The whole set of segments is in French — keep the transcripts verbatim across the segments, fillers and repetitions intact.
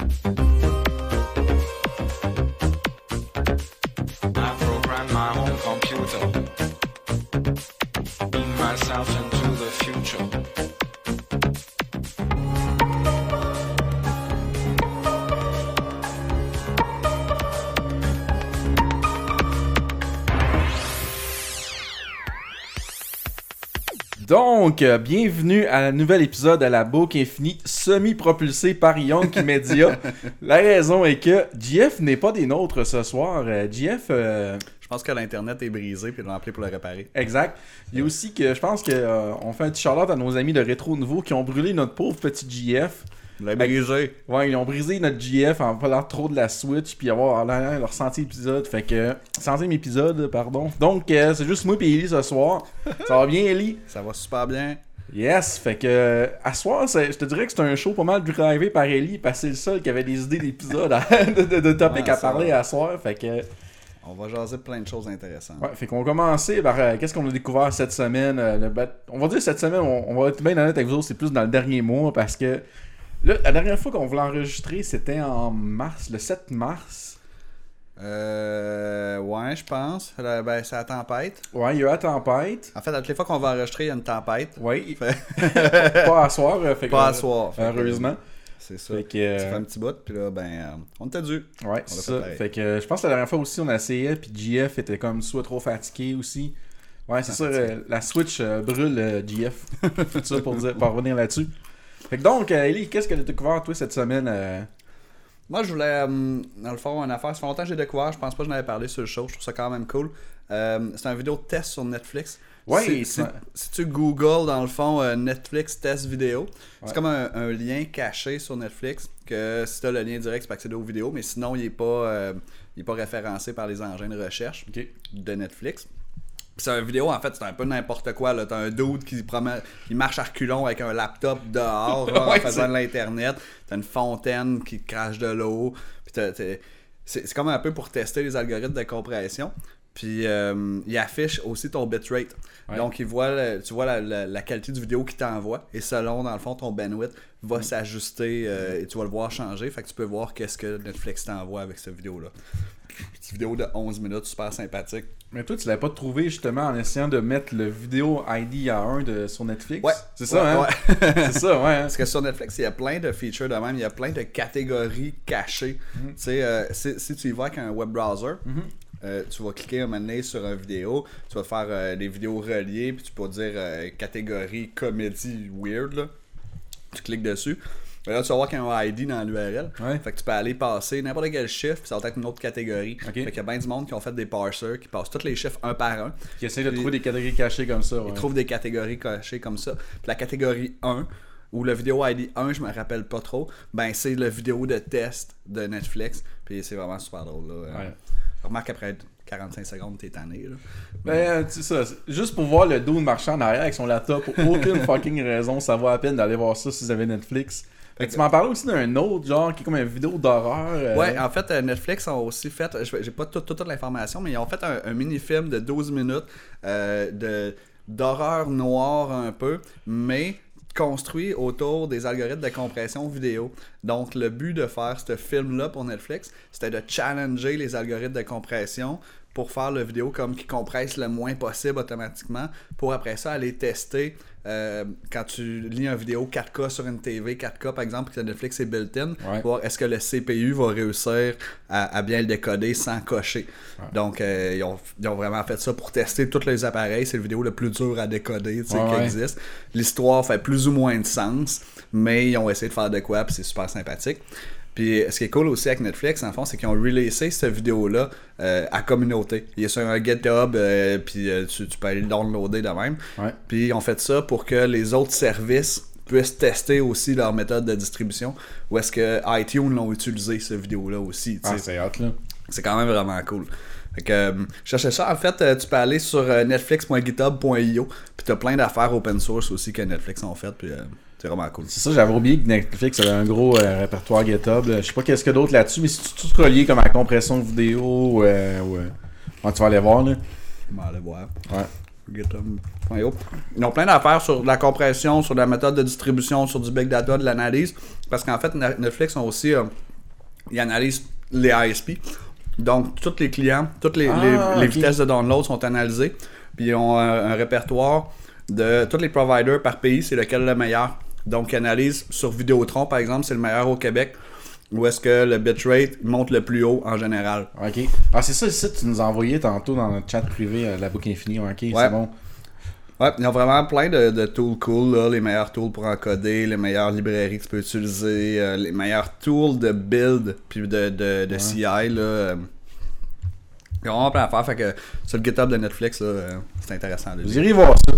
program my own computer. Beam myself into the future. Donc, euh, bienvenue à un nouvel épisode de la Boucle Infinie, semi-propulsé par Young Media. La raison est que J F n'est pas des nôtres ce soir. Euh, J F... Euh... Je pense que l'Internet est brisé puis ils l'ont appelé pour le réparer. Exact. Il y a aussi que je pense qu'on euh, fait un petit shout-out à nos amis de Rétro Nouveau qui ont brûlé notre pauvre petit J F. Ils l'ont brisé. Ouais, ils ont brisé notre J F en parlant trop de la Switch puis avoir leur, leur centième épisode. Fait que... Centième épisode, pardon. Donc, euh, c'est juste moi et Ellie ce soir. Ça va bien, Ellie? Ça va super bien. Yes, fait que à soir, je te dirais que c'est un show pas mal drivé par Ellie parce que c'est le seul qui avait des idées d'épisodes, de, de, de topics ouais, à parler va. à soir, fait que... On va jaser plein de choses intéressantes. Ouais, fait qu'on va commencer par euh, qu'est-ce qu'on a découvert cette semaine. Euh, le bat... On va dire cette semaine, on, on va être bien honnête avec vous autres, c'est plus dans le dernier mois parce que là, la dernière fois qu'on voulait enregistrer, c'était en mars, le sept mars. Euh. Ouais, je pense. Euh, ben, c'est la tempête. Ouais, il y a la tempête. En fait, à toutes les fois qu'on va enregistrer, il y a une tempête. Oui. Fait... pas à soir. Fait pas que, à soir. Heureusement. C'est ça. Fait que, euh... ça fait un petit bout, puis là, ben, euh, on t'a dû. Ouais, c'est ça. Fait que euh, je pense que la dernière fois aussi, on a essayé, puis J F était comme soit trop fatigué aussi. Ouais, c'est ça. Euh, la Switch euh, brûle euh, J F. Tout ça pour, dire, pour revenir là-dessus. Fait que donc, euh, Ellie, qu'est-ce que tu as découvert, toi, cette semaine euh... Moi, je voulais, euh, dans le fond, une affaire. Ça fait longtemps que j'ai découvert. Je pense pas que j'en avais parlé sur le show. Je trouve ça quand même cool. Euh, c'est une vidéo de test sur Netflix. Oui, si, si tu googles, dans le fond, euh, Netflix test vidéo, ouais. C'est comme un, un lien caché sur Netflix. Que si tu as le lien direct, tu peux accéder aux vidéos. Mais sinon, il n'est pas, euh, il est pas référencé par les engins de recherche okay. de Netflix. Puis c'est une vidéo, en fait, c'est un peu n'importe quoi. Là. T'as un dude qui, promet, qui marche à reculons avec un laptop dehors là, ouais, en faisant de l'internet. T'as une fontaine qui crache de l'eau. Puis t'as, t'as, c'est, c'est comme un peu pour tester les algorithmes de compression. Puis euh, il affiche aussi ton bitrate. Ouais. Donc il voit le, tu vois la, la, la qualité du vidéo qu'il t'envoie. Et selon, dans le fond, ton bandwidth va mm. s'ajuster euh, et tu vas le voir changer. Fait que tu peux voir qu'est-ce que Netflix t'envoie avec cette vidéo-là. Petite vidéo de onze minutes, super sympathique. Mais toi, tu l'as pas trouvé justement en essayant de mettre le vidéo I D A un de, sur Netflix? Ouais. C'est ça, ouais, hein? Ouais. C'est ça, ouais. Hein? Parce que sur Netflix, il y a plein de features de même. Il y a plein de catégories cachées. Mm-hmm. Tu sais, euh, si, si tu y vas avec un web browser, mm-hmm. euh, tu vas cliquer un moment donné sur une vidéo, tu vas faire euh, des vidéos reliées, puis tu peux dire euh, catégorie comédie weird, là. Tu cliques dessus. Là, tu vas voir qu'il y a un I D dans l'U R L. Ouais. Fait que tu peux aller passer n'importe quel chiffre, puis ça va être une autre catégorie. Okay. Fait qu'il y a bien du monde qui ont fait des parsers, qui passent tous les chiffres un par un. Qui essaient de trouver des catégories cachées comme ça. Ouais. Ils trouvent des catégories cachées comme ça. Puis la catégorie un, ou le vidéo I D un, je me rappelle pas trop, ben c'est le vidéo de test de Netflix. Puis c'est vraiment super drôle. Là. Ouais. Remarque après quarante-cinq secondes, t'es tanné. Là. Ben, tu sais ça. Juste pour voir le dude marchand en arrière avec son laptop, pour aucune fucking raison, ça vaut la peine d'aller voir ça si vous avez Netflix. Fait que tu m'en parlais aussi d'un autre genre qui est comme une vidéo d'horreur. Euh... Ouais, en fait, Netflix ont aussi fait, j'ai pas toute, toute, toute l'information, mais ils ont fait un, un mini-film de douze minutes euh, de, d'horreur noire un peu, mais construit autour des algorithmes de compression vidéo. Donc, le but de faire ce film-là pour Netflix, c'était de challenger les algorithmes de compression pour faire la vidéo comme qui compresse le moins possible automatiquement, pour après ça aller tester euh, quand tu lis une vidéo quatre K sur une T V quatre K par exemple, que Netflix est built-in, ouais. Voir est-ce que le C P U va réussir à, à bien le décoder sans cocher. Ouais. Donc euh, ils, ont, ils ont vraiment fait ça pour tester tous les appareils. C'est le vidéo le plus dur à décoder ouais, qui ouais. existe. L'histoire fait plus ou moins de sens, mais ils ont essayé de faire de quoi, puis c'est super sympathique. Puis ce qui est cool aussi avec Netflix, en fond, c'est qu'ils ont releasé cette vidéo-là euh, à communauté. Il est sur un GitHub, euh, puis euh, tu, tu peux aller le downloader de même. Ouais. Puis ils ont fait ça pour que les autres services puissent tester aussi leur méthode de distribution. Ou est-ce que iTunes l'ont utilisé, cette vidéo-là aussi. Ah, c'est hot, là. C'est quand même vraiment cool. Fait que, euh, je cherchais ça. En fait, euh, tu peux aller sur euh, netflix point github point io, puis t'as plein d'affaires open source aussi que Netflix ont fait, puis... Euh, c'est vraiment cool. C'est ça, j'avais oublié que Netflix avait un gros euh, répertoire GitHub. Je sais pas qu'est-ce qu'il y a d'autre là-dessus, mais c'est tout relié comme à la compression de vidéo. Euh, ouais. Ouais, tu vas aller voir, là. Je vais aller voir. Ouais. GitHub point io. Ils ont plein d'affaires sur la compression, sur la méthode de distribution, sur du big data, de l'analyse. Parce qu'en fait, Netflix ont aussi euh, il analyse les I S P. Donc, tous les clients, toutes les, Ah, les, les ok. vitesses de download sont analysées. Puis, ils ont un, un répertoire de tous les providers par pays, c'est lequel le meilleur. Donc, ils analysent sur Vidéotron, par exemple, c'est le meilleur au Québec. Où est-ce que le bitrate monte le plus haut en général. Ok. Ah, c'est ça, c'est ça que tu nous as envoyé tantôt dans notre chat privé euh, de la boucle infinie. Ok, Ouais. c'est bon. Ouais, ils ont vraiment plein de, de tools cool, là, les meilleurs tools pour encoder, les meilleures librairies que tu peux utiliser, euh, les meilleurs tools de build puis de, de, de C I. Là, euh. Ils ont vraiment plein à faire, fait que sur le GitHub de Netflix, là, euh, c'est intéressant. de Vous lire. irez voir ça.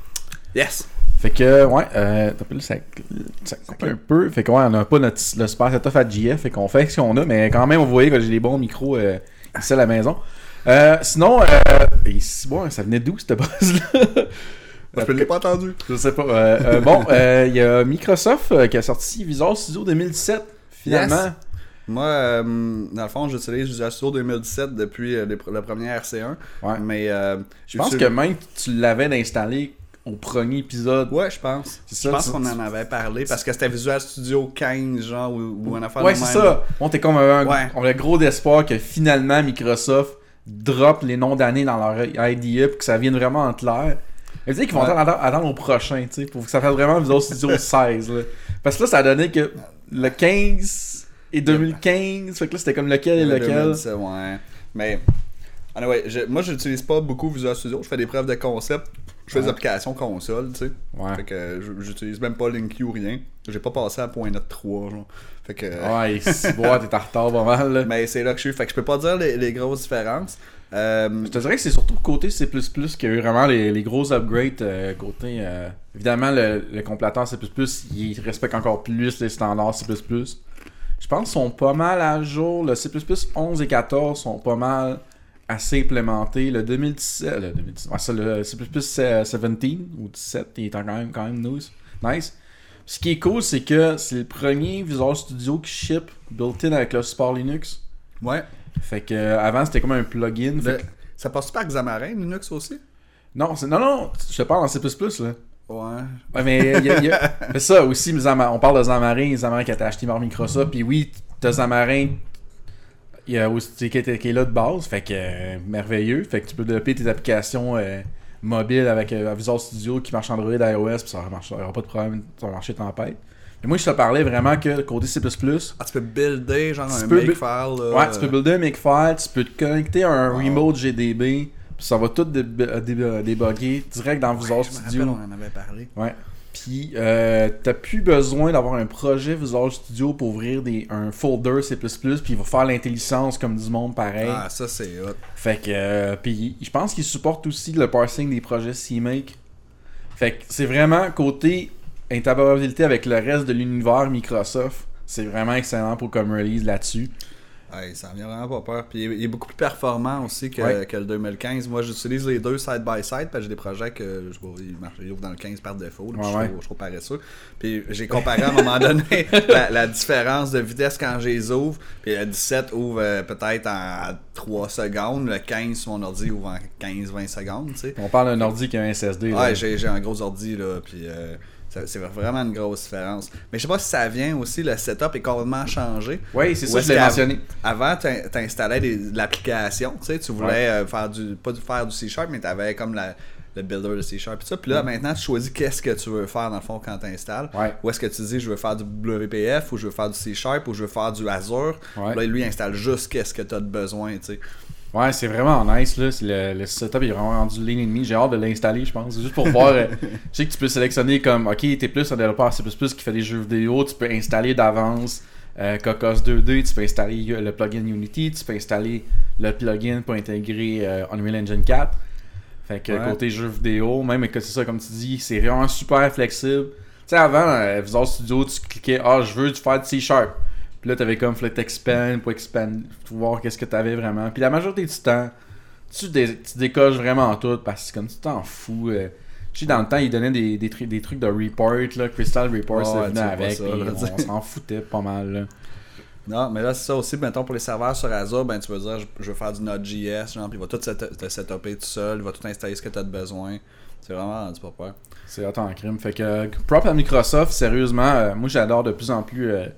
Yes! Fait que, ouais, euh, t'as pas lu, ça, ça coupe un peu. Fait que, ouais, on n'a pas notre, le super setup à J F. Fait qu'on fait ce qu'on a, mais quand même, vous voyez que j'ai des bons micros euh, ici à la maison. Euh, sinon, euh, et si, bon, ça venait d'où cette base-là? Je ne l'ai pas entendu. Je sais pas. Euh, euh, bon, il euh, y a Microsoft euh, qui a sorti Visual Studio deux mille dix-sept, finalement. Yes. Moi, euh, dans le fond, j'utilise Visual Studio deux mille dix-sept depuis euh, les, le premier R C un. Ouais. Mais euh, Je pense que même tu l'avais installé au premier épisode. Ouais, je pense. C'est Je ça, pense tu- qu'on en avait parlé parce que c'était Visual Studio quinze, genre, ou, ou une affaire Ouais, de c'est même. ça. Bon, t'es comme un, Ouais. on a gros d'espoir que finalement Microsoft drop les noms d'années dans leur I D E pour que ça vienne vraiment en clair. Mais tu sais qu'ils vont Ouais. attendre, attendre au prochain, tu sais, pour que ça fasse vraiment Visual Studio seize. Là. Parce que là, ça a donné que le quinze et deux mille quinze, fait que là, c'était comme lequel et Ouais, lequel. deux mille dix-sept, ouais. Mais, anyway, je, moi, j'utilise pas beaucoup Visual Studio. Je fais des preuves de concept. Je fais Ouais. des applications console, tu sais. Ouais. Fait que euh, je- j'utilise même pas LinkU ou rien. J'ai pas passé à point .NET trois, genre. Fait que... Ouais, si bois, t'es en retard pas mal. Là. Mais c'est là que je suis. Fait que je peux pas dire les, les grosses différences. Euh, Je te dirais que c'est surtout côté C plus plus qu'il y a eu vraiment les, les gros upgrades euh, côté... euh, évidemment, le, le compilateur C plus plus, il respecte encore plus les standards C plus plus. Je pense qu'ils sont pas mal à jour. Le C plus plus onze et quatorze sont pas mal assez implémentés. Le deux mille dix-sept... Le deux mille dix, ouais, ça, le C plus plus euh, dix-sept ou dix-sept, il est quand même, quand même nice. nice. Ce qui est cool, c'est que c'est le premier Visual Studio qui ship built-in avec le support Linux. ouais. Fait que euh, avant c'était comme un plugin. Fait Le- que- Ça passe pas avec Xamarin, Linux aussi? Non, c'est... non, non, je te parle en C plus plus là. Ouais. Ouais, mais il y a, il y a- mais ça aussi, Xamarin- on parle de Xamarin, Xamarin qui a été acheté par Microsoft, puis oui, t'as Xamarin il y a aussi, qui, est, qui est là de base, fait que euh, merveilleux, fait que tu peux développer tes applications euh, mobiles avec euh, Visual Studio qui marche Android, iOS, puis ça ne aura pas de problème, ça va marcher tempête. Mais moi, je te parlais vraiment que côté C plus plus, Ah, tu peux builder genre Tu un peux bu- makefile, là. ouais, tu peux builder un makefile, tu peux te connecter à un Wow. remote G D B, puis ça va tout dé- dé- dé- débugger direct dans Visual Je me Studio. rappelle, on en avait parlé. Ouais. Puis, euh, t'as plus besoin d'avoir un projet Visual Studio pour ouvrir des, un folder C plus plus, puis il va faire l'intelligence comme du monde pareil. Ah, ça c'est hot. Fait que, euh, puis je pense qu'il supporte aussi le parsing des projets CMake. Fait que c'est vraiment côté interopérabilité avec le reste de l'univers Microsoft. C'est vraiment excellent pour comme release là-dessus. Ouais, ça vient vraiment pas peur. Puis il est- il est beaucoup plus performant aussi que, Ouais. que le deux mille quinze. Moi, j'utilise les deux side by side parce que j'ai des projets que je vois, ils marchent ils ouvrent dans le quinze par défaut. là, puis Ouais, je, ouais. trouve, je trouve paresseux. Puis j'ai comparé à un moment donné la, la différence de vitesse quand je les ouvre. Puis le dix-sept ouvre euh, peut-être en trois secondes. Le quinze sur mon ordi ouvre en quinze vingt secondes. Tu sais. On parle d'un ordi qui a un S S D. là. Ouais, j'ai j'ai un gros ordi là. Puis. Euh, ça- c'est vraiment une grosse différence. Mais je sais pas si ça vient aussi, le setup est complètement changé. Oui, c'est Ou ça, est-ce je l'ai qu'av- mentionné. Avant, tu installais de l'application, tu sais, tu voulais Ouais. euh, faire du, pas du faire du C Sharp, mais tu avais comme la, le builder de C Sharp et ça. Puis là, maintenant, tu choisis qu'est-ce que tu veux faire dans le fond quand tu installes. Ouais. Ou est-ce que tu dis, je veux faire du W P F, ou je veux faire du C Sharp, ou je veux faire du Azure. Ouais. Là, lui, il installe juste qu'est-ce que tu as de besoin, tu sais. Ouais, c'est vraiment nice là. C'est Le, le setup est vraiment rendu lean ennemi. J'ai hâte de l'installer, je pense. Juste pour voir. euh, je sais que tu peux sélectionner comme ok, t'es plus un développeur C plus plus qui fait des jeux vidéo. Tu peux installer d'avance euh, Cocos deux D. Tu peux installer euh, le plugin Unity. Tu peux installer le plugin pour intégrer euh, Unreal Engine quatre. Fait que Ouais. côté jeux vidéo, même que c'est ça, comme tu dis, c'est vraiment super flexible. Tu sais, avant, euh, Visual Studio, tu cliquais ah, je veux faire du C Sharp. Puis là, t'avais comme Flat Expand pour expand, pour voir qu'est-ce que t'avais vraiment. Puis la majorité du temps, tu, dé- tu décoches vraiment tout parce que comme tu t'en fous. Euh, je sais, dans le temps, ils donnaient des, des, tru- des trucs de report, là, Crystal Report, Ouais, ça tu venait vois pas avec. ça, puis là, on tu sais. s'en foutait pas mal. Là. Non, mais là, c'est ça aussi. Mettons, pour les serveurs sur Azure, ben, tu veux dire, je, je veux faire du Node.js, genre, puis il va tout set- te setuper tout seul, il va tout installer ce que tu as de besoin. C'est vraiment rendu pas peur. C'est hot en crime. Fait que, euh, propre à Microsoft, sérieusement, euh, moi j'adore de plus en plus euh,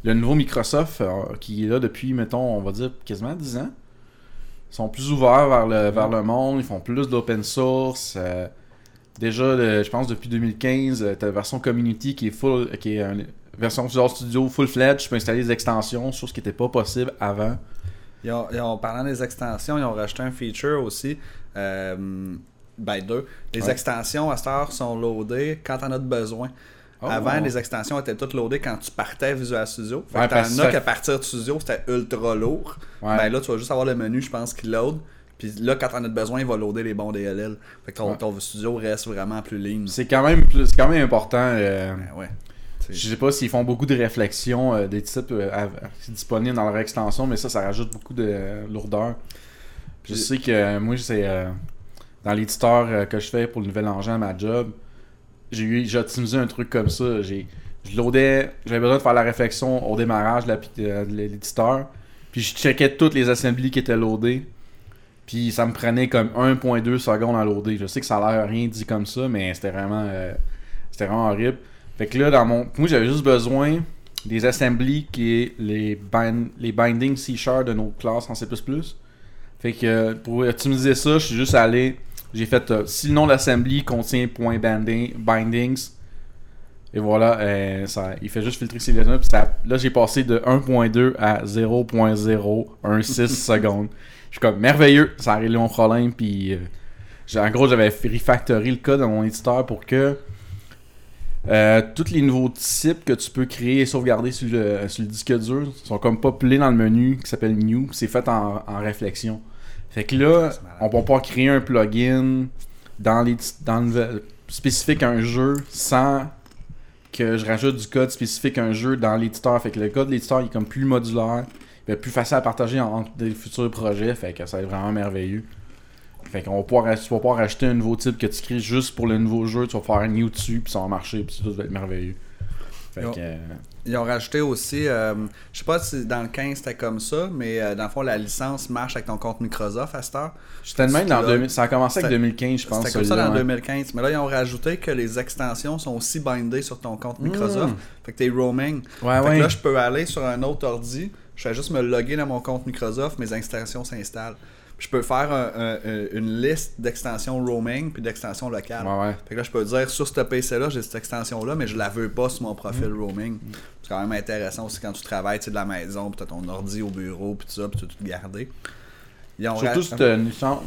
le nouveau Microsoft, euh, qui est là depuis, mettons, on va dire quasiment dix ans, ils sont plus ouverts vers le, vers le monde, ils font plus d'open source. Euh, déjà, le, je pense depuis deux mille quinze, euh, t'as la version Community qui est full, qui est une version Visual Studio full-fledged, tu peux installer des extensions, chose qui n'était pas possible avant. Ils ont, ils ont, parlant des extensions, ils ont rajouté un feature aussi. Euh, ben deux. Les ouais. extensions à cette heure sont loadées quand t'en as besoin. Oh, Avant, oh. les extensions étaient toutes loadées quand tu partais Visual Studio. Fait ouais, que t'en as qu'à partir de Studio, c'était ultra lourd. Ouais. Ben là, tu vas juste avoir le menu, je pense, qui load. Puis là, quand t'en as besoin, il va loader les bons D L L. Fait que ton, ouais. ton Studio reste vraiment plus lean. C'est quand même, plus, c'est quand même important. Euh... Ben ouais. Je sais pas s'ils font beaucoup de réflexions euh, des types euh, à, à, disponibles dans leur extension, mais ça, ça rajoute beaucoup de euh, lourdeur. Je J'ai... sais que euh, moi, c'est euh, dans l'éditeur euh, que je fais pour le nouvel engin à ma job, j'ai eu j'ai optimisé un truc comme ça. J'ai, je loadais, j'avais besoin de faire la réflexion au démarrage de, la, de, de l'éditeur, puis je checkais toutes les assemblies qui étaient loadées, puis ça me prenait comme un virgule deux secondes à loader. Je sais que ça a l'air rien dit comme ça, mais c'était vraiment, euh, c'était vraiment horrible. Fait que là, dans mon. Moi, j'avais juste besoin des assemblies qui est les, bind... les bindings C-sharp de nos classes en C plus plus. Fait que pour optimiser ça, je suis juste allé. J'ai fait euh, si le nom de l'assembly contient point banding... bindings. Et voilà, euh, ça, il fait juste filtrer ces lettres. Puis ça... Là, j'ai passé de un virgule deux à zéro virgule zéro un six secondes. Je suis comme merveilleux, ça a réglé mon problème. Puis euh, en gros, j'avais refactoré le code dans mon éditeur pour que. Euh, tous les nouveaux types que tu peux créer et sauvegarder sur le, sur le disque dur sont comme populés dans le menu qui s'appelle New. C'est fait en, en réflexion. Fait que là, on peut pas créer un plugin dans les dans le, spécifique à un jeu sans que je rajoute du code spécifique à un jeu dans l'éditeur. Fait que le code de l'éditeur il est comme plus modulaire, il est plus facile à partager entre des futurs projets. Fait que ça va être vraiment merveilleux. Fait qu'on va pouvoir, tu vas pouvoir acheter un nouveau type que tu crées juste pour le nouveau jeu, tu vas faire un new dessus, puis ça va marcher, puis tout va être merveilleux. Fait ils, ont, que, euh... ils ont rajouté aussi, euh, je sais pas si dans le quinze c'était comme ça, mais euh, dans le fond, la licence marche avec ton compte Microsoft à cette heure. J'étais de même dans deux mille, ça a commencé avec deux mille quinze, je pense. C'était comme ça dans ouais. deux mille quinze, mais là, ils ont rajouté que les extensions sont aussi bindées sur ton compte Microsoft. Mmh. Fait que t'es roaming. Ouais, fait ouais. que là, je peux aller sur un autre ordi, je fais juste me loguer dans mon compte Microsoft, mes extensions s'installent. Je peux faire un, un, une liste d'extensions roaming puis d'extensions locales. Ouais, ouais. Fait que là, je peux dire sur ce P C-là, j'ai cette extension-là, mais je la veux pas sur mon profil mmh. roaming. Mmh. C'est quand même intéressant aussi quand tu travailles de la maison, puis tu as ton ordi au bureau, puis tout ça, puis tu peux tout garder. Ils ont Surtout si tu as une licence.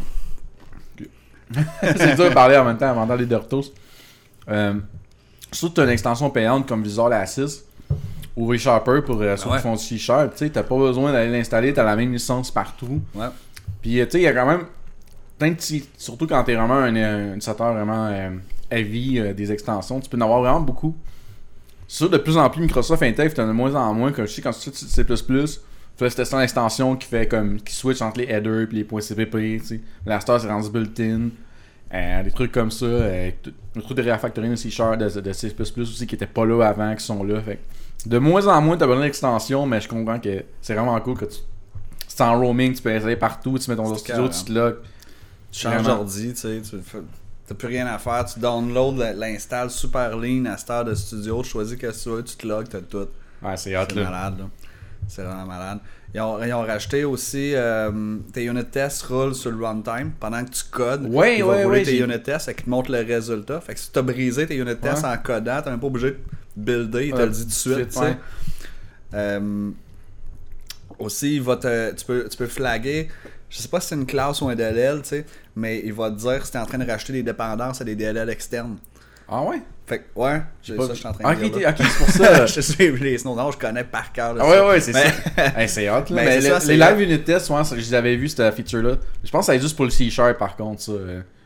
C'est dur de parler en même temps avant d'aller de Doritos. Euh, surtout si tu as une extension payante comme Visual Assist ou ReSharper pour euh, ceux ouais. qui font du C-Sharp, tu n'as pas besoin d'aller l'installer, tu as la même licence partout. Ouais. Puis, tu sais, il y a quand même plein de petits... Surtout quand t'es vraiment un, un utilisateur vraiment euh, heavy euh, des extensions, tu peux en avoir vraiment beaucoup. C'est sûr, de plus en plus, Microsoft intègre, t'en as de moins en moins. Comme je sais, quand tu fais C plus plus, tu fais cette extension qui fait comme... qui switch entre les headers et les points C P P, tu sais. La star, c'est rendu built-in. Euh, des trucs comme ça. Euh, des trucs de refactoring de C-Sharp, de, de C plus plus aussi, qui étaient pas là avant, qui sont là. Fait de moins en moins, t'as besoin d'extension, mais je comprends que c'est vraiment cool que tu... C'est en roaming, tu peux aller partout, tu mets ton studio, tu te logs. Tu changes d'ordi, tu sais, tu n'as plus rien à faire, tu downloads, l'installes super lean à cette heure de studio, tu choisis qu'est-ce que tu veux, tu te logs, tu as tout. Ouais, c'est hot, c'est là. malade, là. C'est vraiment malade. Ils ont, ils ont rajouté aussi euh, tes unit tests roulent sur le runtime pendant que tu codes. Ouais, ils ouais, vont rouler ouais, tes j'ai... unit tests et qu'ils te montrent le résultat. Fait que si tu as brisé tes unit tests ouais. en codant, tu n'es même pas obligé de builder, il te ouais, le dit tout de suite. Ouais. Euh, aussi, il va te, tu, peux, tu peux flaguer, je sais pas si c'est une classe ou un D L L, tu sais, mais il va te dire si tu es en train de racheter des dépendances à des D L L externes. Ah ouais? Fait que, ouais, j'ai pas... ça, je suis en train de okay, dire. Ok, c'est pour ça. je suis les Snow, non, je connais par cœur. Ah ouais, ouais, c'est mais... ça. Hey, c'est hot, là. Mais, mais les, ça, les live unit tests, ouais, je les avais vus, cette feature-là. Je pense que c'est juste pour le C-Sharp, par contre, ça.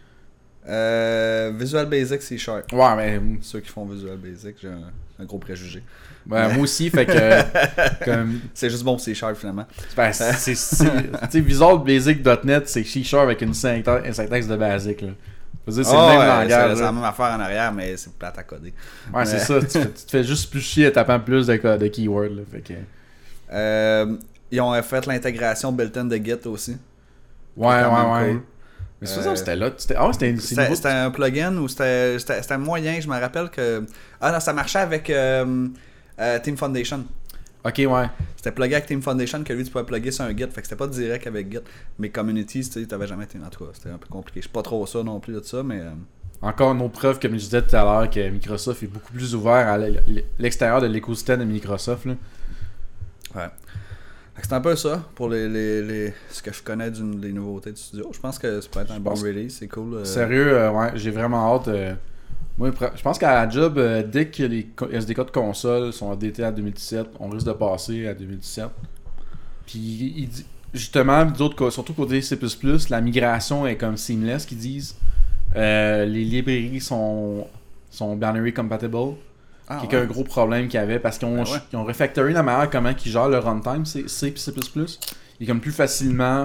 Euh, Visual Basic C-Sharp. Ouais, mais... Ceux qui font Visual Basic, j'ai un, un gros préjugé. Ben, mais... Moi aussi, fait que... comme... C'est juste bon C-Sharp, finalement. Ben, c'est... Tu sais, Visual Basic point net, c'est C-Sharp avec une syntaxe de basic, là. Dire, c'est oh, le même ouais, langage. C'est la même affaire en arrière, mais c'est plate à coder. Ouais, mais... c'est ça. Tu, fais, tu te fais juste plus chier en tapant plus de, de keywords. Là, fait que... euh, ils ont fait l'intégration built-in de Git aussi. Ouais, ouais, ouais. Cool. Mais c'est euh, c'était là. C'était, ah, c'était, c'était, c'était un plugin ou c'était, c'était, c'était moyen. Je me rappelle que. Ah non, ça marchait avec euh, euh, Team Foundation. Ok, ouais. C'était plugué avec Team Foundation que lui, tu pouvais plugger sur un Git. Fait que c'était pas direct avec Git. Mais Communities, tu sais, t'avais jamais été. En tout cas, c'était un peu compliqué. Je suis pas trop ça non plus de ça, mais. Euh... Encore une autre preuve, comme je disais tout à l'heure, que Microsoft est beaucoup plus ouvert à l'extérieur de l'écosystème de Microsoft. Là. Ouais. C'est un peu ça pour les, les, les, ce que je connais d'une, des nouveautés du studio. Je pense que ça peut être un bon release, c'est cool. Euh... Sérieux, euh, ouais, j'ai vraiment hâte. Euh... Moi, je pense qu'à la job, euh, dès que les S D K de console sont updatés à deux mille dix-sept, on risque de passer à deux mille dix-sept. Puis, il dit, justement, d'autres, surtout côté C plus plus, la migration est comme seamless, qu'ils disent. Euh, les librairies sont, sont binary compatible. Ah, qui est ouais. un gros problème qu'il y avait parce qu'ils ont, ben ouais. ils ont refactoré la manière comment ils gèrent le runtime C, C et C plus plus. Il est comme plus facilement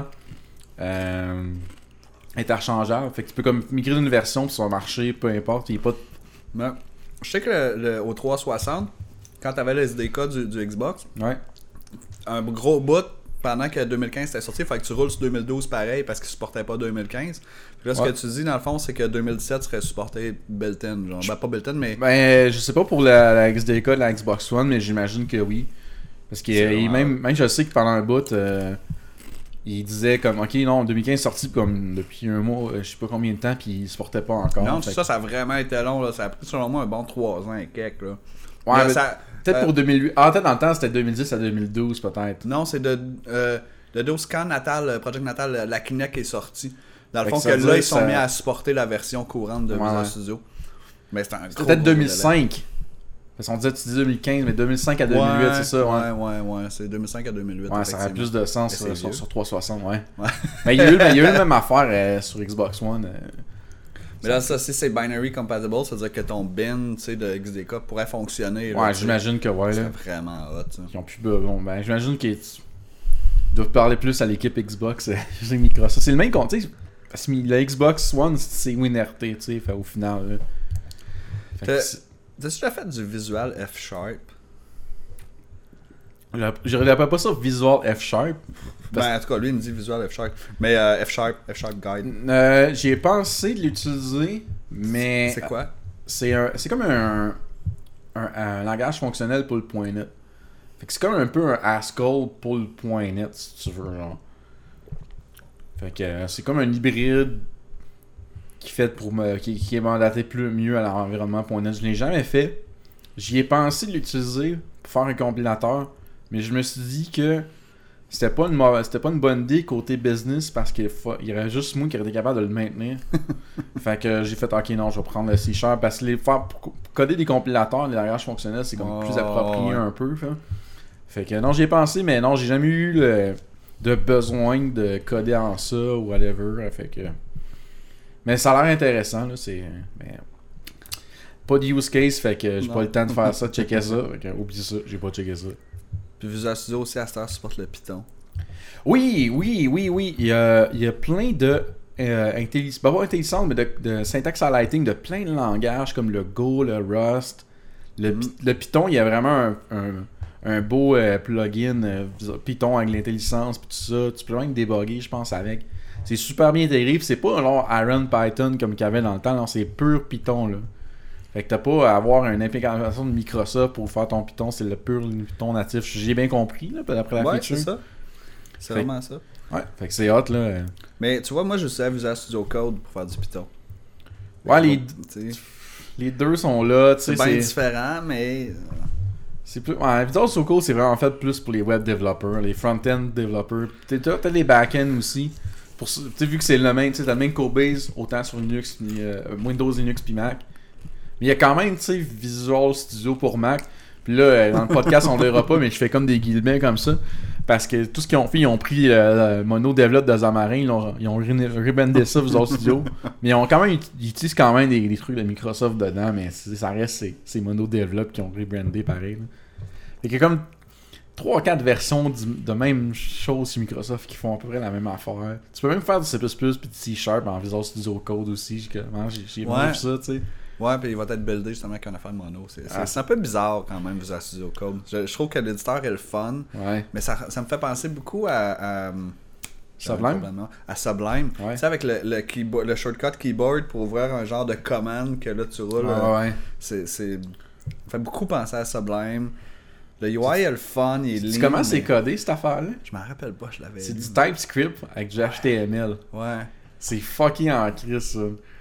euh, interchangeable. Fait que tu peux comme migrer d'une version puis ça va marcher, peu importe. Il est pas... Ben, je sais que le, le, au trois cent soixante, quand tu avais le S D K du, du Xbox, ouais. un gros bout pendant que deux mille quinze était sorti, il fallait que tu roules sur deux mille douze pareil parce qu'il supportait pas deux mille quinze. Puis là, ce ouais. que tu dis dans le fond, c'est que deux mille dix-sept serait supporté built-in. Genre. Ben, pas built-in, mais. Ben, je sais pas pour la, la S D K de la Xbox One, mais j'imagine que oui. Parce que euh, même, même je sais que pendant un bout, euh, il disait comme, ok, non, deux mille quinze sorti comme depuis un mois, je sais pas combien de temps, puis il supportait pas encore. Non, ça, que... ça a vraiment été long. Là. Ça a pris selon moi un bon trois ans et quelques. Là. Ouais, mais ça, peut-être euh, pour deux mille huit. Ah, peut-être dans le temps, c'était deux mille dix à deux mille douze, peut-être. Non, c'est de. Euh, Le dos scan Natal, Project Natal, la Kinect est sortie. Dans le fait fond, que, que là, ils sont ça... mis à supporter la version courante de ouais. Visual Studio. Mais c'est un gros peut-être deux mille cinq. Parce qu'on disait, tu dis deux mille quinze, mais deux mille cinq à deux mille huit, ouais, c'est ça, ouais. Ouais, ouais, ouais. C'est deux mille cinq à deux mille huit. Ouais, ça aurait plus de sens sur, sur, sur trois cent soixante, ouais. ouais. Mais il y a eu, il y a eu la même affaire euh, sur Xbox One. Euh, mais là, ça, si c'est binary compatible, ça veut dire que ton bin de X D K pourrait fonctionner. Là, ouais, j'imagine que ouais. C'est vraiment hot, ça. Ils ont plus bon, ben, j'imagine qu'ils doivent parler plus à l'équipe Xbox, euh, Microsoft. C'est le même compte, tu sais. Parce que le Xbox One, c'est WinRT, tu sais, au final. T'as-tu déjà fait du Visual F-Sharp? Je relève pas ça Visual F-Sharp. Ben, en tout cas, lui, il me dit Visual F-Sharp. Mais euh, F-Sharp, F-Sharp Guide. Euh, J'ai pensé de l'utiliser, mais... C'est quoi? C'est un, c'est comme un, un, un langage fonctionnel pour le .NET. Fait que c'est comme un peu un Haskell pour le .NET, si tu veux, genre. Fait que euh, c'est comme un hybride qui fait pour me, qui, qui est mandaté plus mieux à l'environnement .NET. Je l'ai jamais fait. J'y ai pensé de l'utiliser pour faire un compilateur, mais je me suis dit que c'était pas une mauvaise, c'était pas une bonne idée côté business parce qu'il y aurait juste moi qui aurait été capable de le maintenir. Fait que j'ai fait ok non, je vais prendre le C Sharp parce que les faire pour coder des compilateurs, les langages fonctionnels, c'est comme oh, plus approprié ouais. un peu. Fait. fait que non, j'y ai pensé, mais non, j'ai jamais eu le de besoin de coder en ça ou whatever. Fait que... Mais ça a l'air intéressant, là. C'est... Mais... Pas de use case, fait que j'ai non. pas le temps de faire ça, de checker ça. Fait que, oublie ça, j'ai pas checké ça. Puis Visual Studio aussi à cette heure supporte le Python. Oui, oui, oui, oui. Il y a, il y a plein de euh, intelligence, pas intelligence, mais de, de syntaxe highlighting de plein de langages comme le Go, le Rust. Le, mm. le Python, il y a vraiment un, un, un beau euh, plugin euh, Python avec l'intelligence puis tout ça. Tu peux même débugger, je pense, avec. C'est super bien intégré. Puis c'est pas alors Iron Python comme qu'il y avait dans le temps. Non, c'est pur Python, là. Fait que t'as pas à avoir une implémentation de Microsoft pour faire ton Python, c'est le pur Python natif. J'ai bien compris, là, d'après la ouais, feature. c'est ça. C'est fait, vraiment ça. Ouais, fait que c'est hot, là. Mais tu vois, moi, je sais Visual Studio Code pour faire du Python. Ouais, les, les deux sont là, tu sais. C'est bien différent, mais... C'est plus... Ouais, Visual Studio Code, c'est vraiment fait plus pour les web développeurs, les front-end développeurs. T'as, t'as les back-end aussi. Pour, vu que c'est le même, tu sais, t'as le même codebase, autant sur Linux, euh, Windows, Linux puis Mac. Mais il y a quand même, tu sais, Visual Studio pour Mac. Puis là, dans le podcast, on le verra pas, mais je fais comme des guillemets comme ça. Parce que tout ce qu'ils ont fait, ils ont pris euh, le Mono Develop de Xamarin, ils ont, ils ont rebandé ça Visual Studio. Mais ils ont quand même, ils utilisent quand même des, des trucs de Microsoft dedans, mais ça reste, c'est, c'est Mono Develop qui ont rebrandé pareil. Là. Fait qu'il y a comme trois quatre versions de même chose sur Microsoft qui font à peu près la même affaire. Tu peux même faire du C plus plus puis du C Sharp en Visual Studio Code aussi. J'ai, j'ai ouais. vu ça, tu sais. Ouais, puis il va être buildé justement avec une affaire de mono. C'est, c'est, ah. c'est un peu bizarre quand même, Visual Studio Code. Je, je trouve que l'éditeur est le fun, ouais. mais ça, ça me fait penser beaucoup à... à Sublime? À Sublime. Ouais. Tu sais, avec le, le, keyboard, le shortcut keyboard pour ouvrir un genre de commande que là tu roules. Ouais, ouais. C'est, c'est... Ça fait beaucoup penser à Sublime. Le U I est le fun, il est Tu lean, comment c'est mais- codé cette affaire-là? Je m'en rappelle pas, je l'avais C'est lu. du TypeScript avec du H T M L. Ouais. C'est fucking en crise, ça.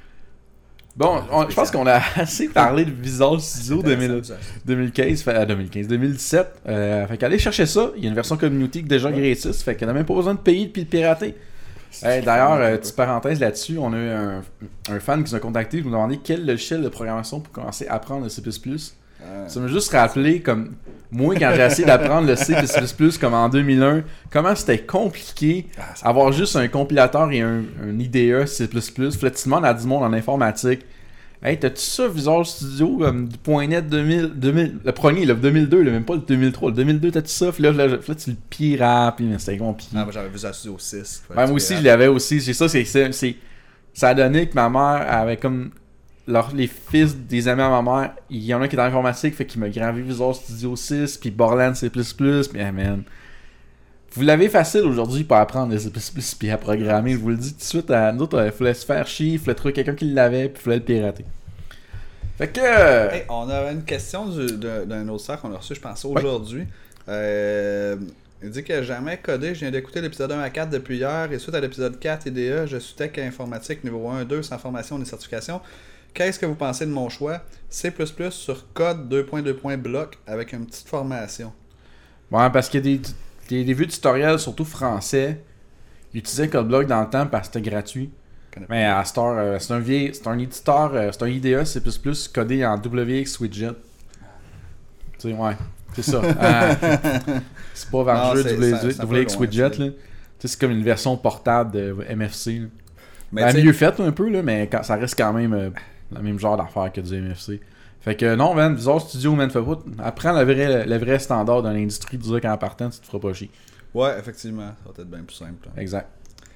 Bon, Ouais, on- c'est je pense spécial. qu'on a assez parlé de Visual Studio deux mille Ça, ça. deux mille quinze, fait, euh, deux mille quinze, deux mille dix-sept. Euh, fait qu'allez chercher ça. Il y a une version community qui est déjà gratis. Fait qu'on a même pas besoin de payer puis de pirater. Hey, D'ailleurs, euh, petite parenthèse là-dessus, on a eu un, un fan qui nous a contacté pour nous demander quel logiciel de programmation pour commencer à apprendre le C plus plus. Ouais. Ça m'a juste rappelé, comme moi, quand j'ai essayé d'apprendre le C plus plus comme en deux mille un, comment c'était compliqué Ah, ça- avoir juste un compilateur et un, un I D E C plus plus. Fait que tu demandes à du monde en informatique. Hey, t'as-tu ça, Visual Studio, comme du point net deux mille, deux mille, le premier, le deux mille deux, là, même pas le deux mille trois, le deux mille deux, t'as-tu ça? Puis là, là, là, tu le pirates, puis c'était compliqué. Ah, moi j'avais vu ça Studio six. Ouais, moi aussi, je l'avais aussi. C'est ça, c'est, c'est, c'est- ça a donné que ma mère avait comme leur- les fils des amis à ma mère, il y en a qui est en informatique, fait qu'il m'a gravé Visual Studio six, puis Borland C plus plus, puis ah, man. Vous l'avez facile aujourd'hui pour apprendre le C plus plus puis à programmer, je vous le dis tout de suite. À nous autres, il fallait se faire chier, il fallait trouver quelqu'un qui l'avait, puis il fallait le pirater. Fait que. euh, Hey, on a une question du- de- d'un autre sœur qu'on a reçu, je pense, aujourd'hui. Euh, il dit que jamais codé. Je viens d'écouter l'épisode un à quatre depuis hier et suite à l'épisode quatre I D E, je suis tech informatique niveau un deux sans formation ni certification. Qu'est-ce que vous pensez de mon choix? C plus plus sur code deux point deux bloc avec une petite formation. Ouais, parce qu'il y a des, des, des vues tutoriels, surtout français. Ils utilisaient CodeBlock dans le temps parce que c'était gratuit. Connais Mais à Star, euh, c'est un vieil, c'est un éditeur, euh, c'est un I D E C plus plus codé en W X Widget. Tu sais, ouais, c'est ça. Ah, c'est pas vers Non, le c'est- jeu ça- c'est un peu W X loin, Widget, c'est- là. Tu sais, c'est comme une version portable de M F C. Là. Mais Ben, tu sais- mieux faite un peu, là, mais quand, ça reste quand même euh, le même genre d'affaire que du M F C. Fait que non, man, Visual Studio, man, fais pas. Apprends le vrai, le vrai standard de l'industrie, dis qu'en partant, tu te feras pas chier. Ouais, effectivement, ça va être bien plus simple. hein. Exact.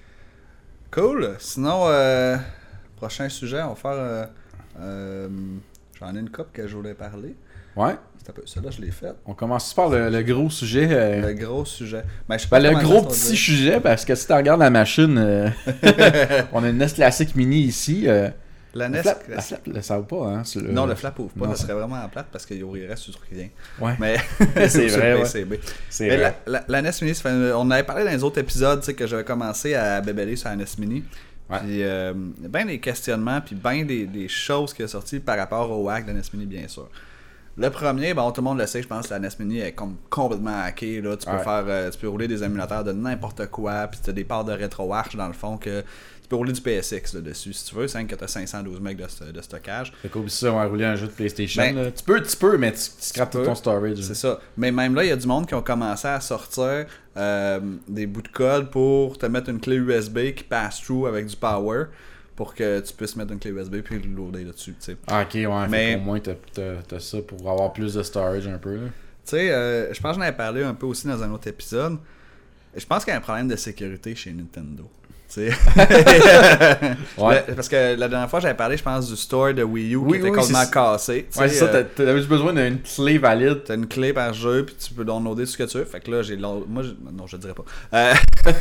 Cool. Sinon, euh, prochain sujet, on va faire. Euh, euh, J'en ai une coupe que je voulais parler. Ouais. C'est un peu ça, là, je l'ai fait. On commence par le, le gros sujet. euh, Le gros sujet. Ben, je sais ben, pas le comment gros ça, on petit dit. sujet, parce que si tu regardes la machine, euh, on a une N E S Classic Mini ici. euh, La la N E S. flap, la flap, là, ça va pas, hein? sur le- Non, le flap ouvre pas. non. Ça serait vraiment en plate parce qu'il ouvrirait sur rien. Ouais, Mais C'est sur vrai, le ouais. P C B. c'est Mais vrai. la, la, la N E S Mini, ça fait- on avait parlé dans les autres épisodes tu sais, que j'avais commencé à bébeler sur la N E S Mini. Ouais. Puis, euh, ben des questionnements, puis ben des, des choses qui sont sorties par rapport au hack de la N E S Mini, bien sûr. Le premier, bon, tout le monde le sait, je pense que la N E S Mini est comme complètement hackée. Là. Tu, peux Ouais. faire, euh, tu peux rouler des émulateurs de n'importe quoi, puis tu as des parts de rétro-arch dans le fond que tu peux rouler du P S X là, dessus si tu veux, c'est que tu as cinq cent douze mégas de, sto- de stockage. Fait qu'oublie ça, on va rouler un jeu de PlayStation. Ben, là. Tu peux, tu peux, mais tu, tu scrapes tout peux. ton storage. C'est ça. Mais même là, il y a du monde qui ont commencé à sortir euh, des bouts de code pour te mettre une clé U S B qui passe through avec du power pour que tu puisses mettre une clé U S B puis le loader là-dessus. Tu sais, Ah, ok, ouais. Mais- Fait qu'au moins, t'as, t'as, t'as ça pour avoir plus de storage un peu. Là. Tu sais, euh, je pense que j'en avais parlé un peu aussi dans un autre épisode. Je pense qu'il y a un problème de sécurité chez Nintendo. Tu sais. Ouais. Le- parce que la dernière fois, j'avais parlé, je pense, du store de Wii U Oui, qui était oui, complètement c'est- cassé. Tu Ouais, sais, c'est ça. euh, T'as, t'avais juste besoin d'une clé valide. T'as une clé par jeu, puis tu peux downloader ce que tu veux. Fait que là, j'ai. l'en- Moi, je... non, je le dirais pas. Euh,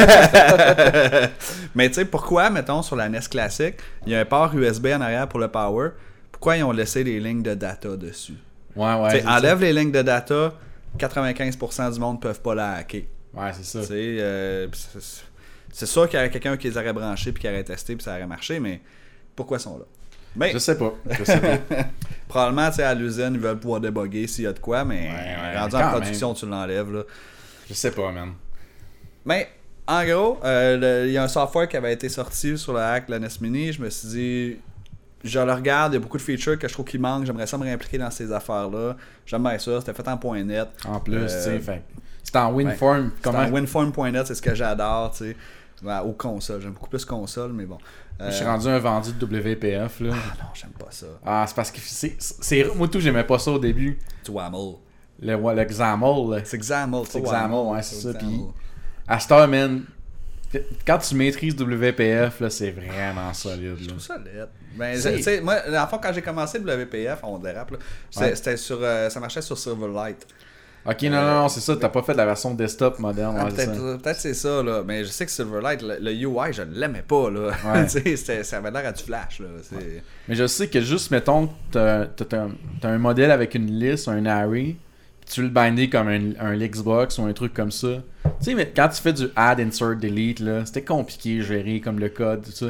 Mais tu sais, pourquoi, mettons, sur la N E S classique, il y a un port U S B en arrière pour le power. Pourquoi ils ont laissé les lignes de data dessus? Ouais, ouais. Tu sais, c'est enlève les lignes de data, quatre-vingt-quinze pour cent du monde ne peuvent pas la hacker. ça. Ouais, c'est ça. Tu sais, euh, pis c'est- c'est sûr qu'il y aurait quelqu'un qui les aurait branchés puis qui aurait testé puis ça aurait marché, mais pourquoi ils sont là? Ben, Je sais pas. Je sais pas. probablement, tu sais, à l'usine, ils veulent pouvoir débugger s'il y a de quoi, mais Ouais, ouais, rendu quand en production, tu l'enlèves, là. Je sais pas, man. Mais en gros, euh, le- il y a un software qui avait été sorti sur le hack de la N E S Mini. Je me suis dit, je le regarde, il y a beaucoup de features que je trouve qu'il manque. J'aimerais ça me réimpliquer dans ces affaires-là. J'aime bien ça. C'était fait en .net. En plus, Euh, tu sais, fait. C'est en WinForm. Comment... Comment. winform point net, c'est ce que j'adore, tu sais. Ben, aux consoles. J'aime beaucoup plus console, mais bon. Euh, Je suis rendu un vendu de W P F, là. Ah non, j'aime pas ça. Ah, c'est parce que c'est. c'est moi, tout, j'aimais pas ça au début. Du WAML. Le, ouais, le XAML, là. C'est XAML, C'est pas XAML, WAML, ouais, c'est ça. XAML. Puis, à Star, man, quand tu maîtrises W P F, là, c'est vraiment solide, Je là. trouve ça laid. Ben, C'est- tu sais, moi, la fois quand j'ai commencé le W P F, on dérape, là, c'était, Ouais. c'était sur, euh, ça marchait sur Silverlight. Ok, non, non, non, c'est ça, t'as pas fait la version desktop moderne, Ah, ouais, c'est peut-être, ça. peut-être c'est ça, là. Mais je sais que Silverlight, le, le U I, je l'aimais pas, là. Ouais. Tu sais, c'était- ça avait l'air à du flash, là. C'est... Mais je sais que juste, mettons, t'as, t'as, t'as un- t'as un modèle avec une liste, un array, puis tu le bindais comme un, un Xbox ou un truc comme ça. Tu sais, mais quand tu fais du add, insert, delete, là, c'était compliqué à gérer comme le code, tout ça.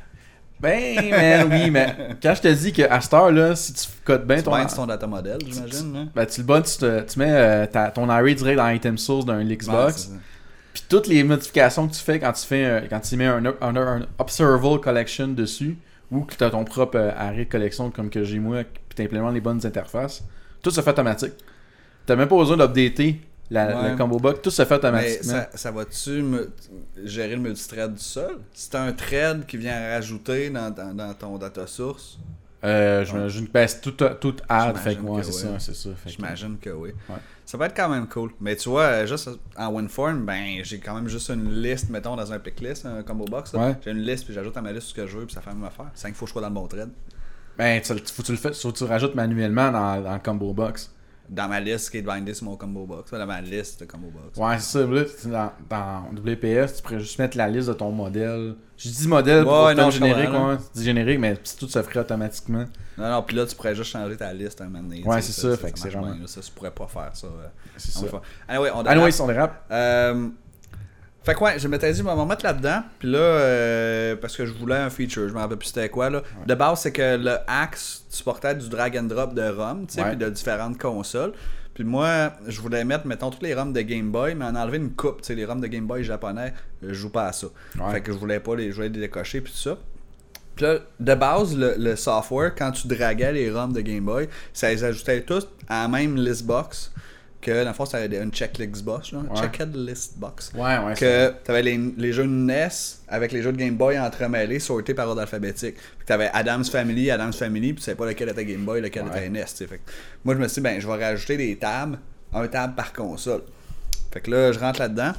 Ben, man, oui, mais quand je te dis qu'à cette heure-là, si tu codes bien Tu ton... bindes ton data model, j'imagine. Hein? Ben, tu le bats, tu, te, tu mets euh, ta, ton array direct dans l'item source d'un Xbox. Ouais, Puis toutes les modifications que tu fais quand tu fais euh, quand tu mets un, un, un observable collection dessus, ou que tu as ton propre euh, array de collection comme que j'ai moi, puis tu implémentes les bonnes interfaces, tout se fait automatique. Tu n'as même pas besoin d'updater la, ouais. le combo box, tout se fait automatiquement. Mais ça, ça va-tu me... gérer le multithread du seul? C'est un thread qui vient rajouter dans, dans, dans ton data source? Euh, j'imagine que ben, c'est tout, tout add, fait que J'imagine ouais, que c'est oui. ça, c'est ça. Fait que- J'imagine que oui. Ouais. Ça va être quand même cool. Mais tu vois, juste en WinForm, ben j'ai quand même juste une liste, mettons, dans un pick list, un combo box. là. Ouais. J'ai une liste, puis j'ajoute à ma liste ce que je veux, puis ça fait la même affaire. cinq fois que je sois dans le bon thread. Ben, tu, faut que tu le fais, faut que tu le rajoutes manuellement dans, dans le combo box. Dans ma liste qui est bindée sur mon combo box. Dans ma liste de combo box. Ouais, c'est ça. Là, dans, dans W P S, tu pourrais juste mettre la liste de ton modèle. Je dis modèle pour Ouais, le non, je générique, comprends, ouais. Tu dis générique, mais tout se ferait automatiquement. Non, non, puis là, tu pourrais juste changer ta liste un moment donné. Ouais, tu sais, c'est ça, fait que c'est marche vraiment- bien, là. Ça, tu pourrais pas faire ça. euh, C'est en ça. WinForm. Anyway, on Ah non, dérape. ils sont des rap. Euh, fait que ouais, je m'étais dit, on va me mettre là-dedans. Puis là, euh, parce que je voulais un feature, je me rappelle plus c'était quoi. Là. De base, c'est que le Axe supportait du drag and drop de ROM, tu sais, Ouais. puis de différentes consoles. Puis moi, je voulais mettre, mettons, tous les ROM de Game Boy, mais en enlever une coupe. Tu sais, les ROM de Game Boy japonais, je joue pas à ça. Ouais. Fait que je voulais pas les, je voulais les décocher, puis tout ça. Puis là, de base, le, le software, quand tu draguais les ROM de Game Boy, ça les ajoutait tous à la même list box. Que dans le fond, c'était une checklist box. Là. Ouais. Checked list box. Ouais, ouais. Que t'avais les, les jeux N E S avec les jeux de Game Boy entremêlés, sortés par ordre alphabétique. Puis t'avais Adam's Family, Adam's Family, puis tu savais pas lequel était Game Boy, lequel Ouais. était N E S. Fait que moi, je me suis dit, ben, je vais rajouter des tabs, un tab par console. Fait que là, je rentre là-dedans.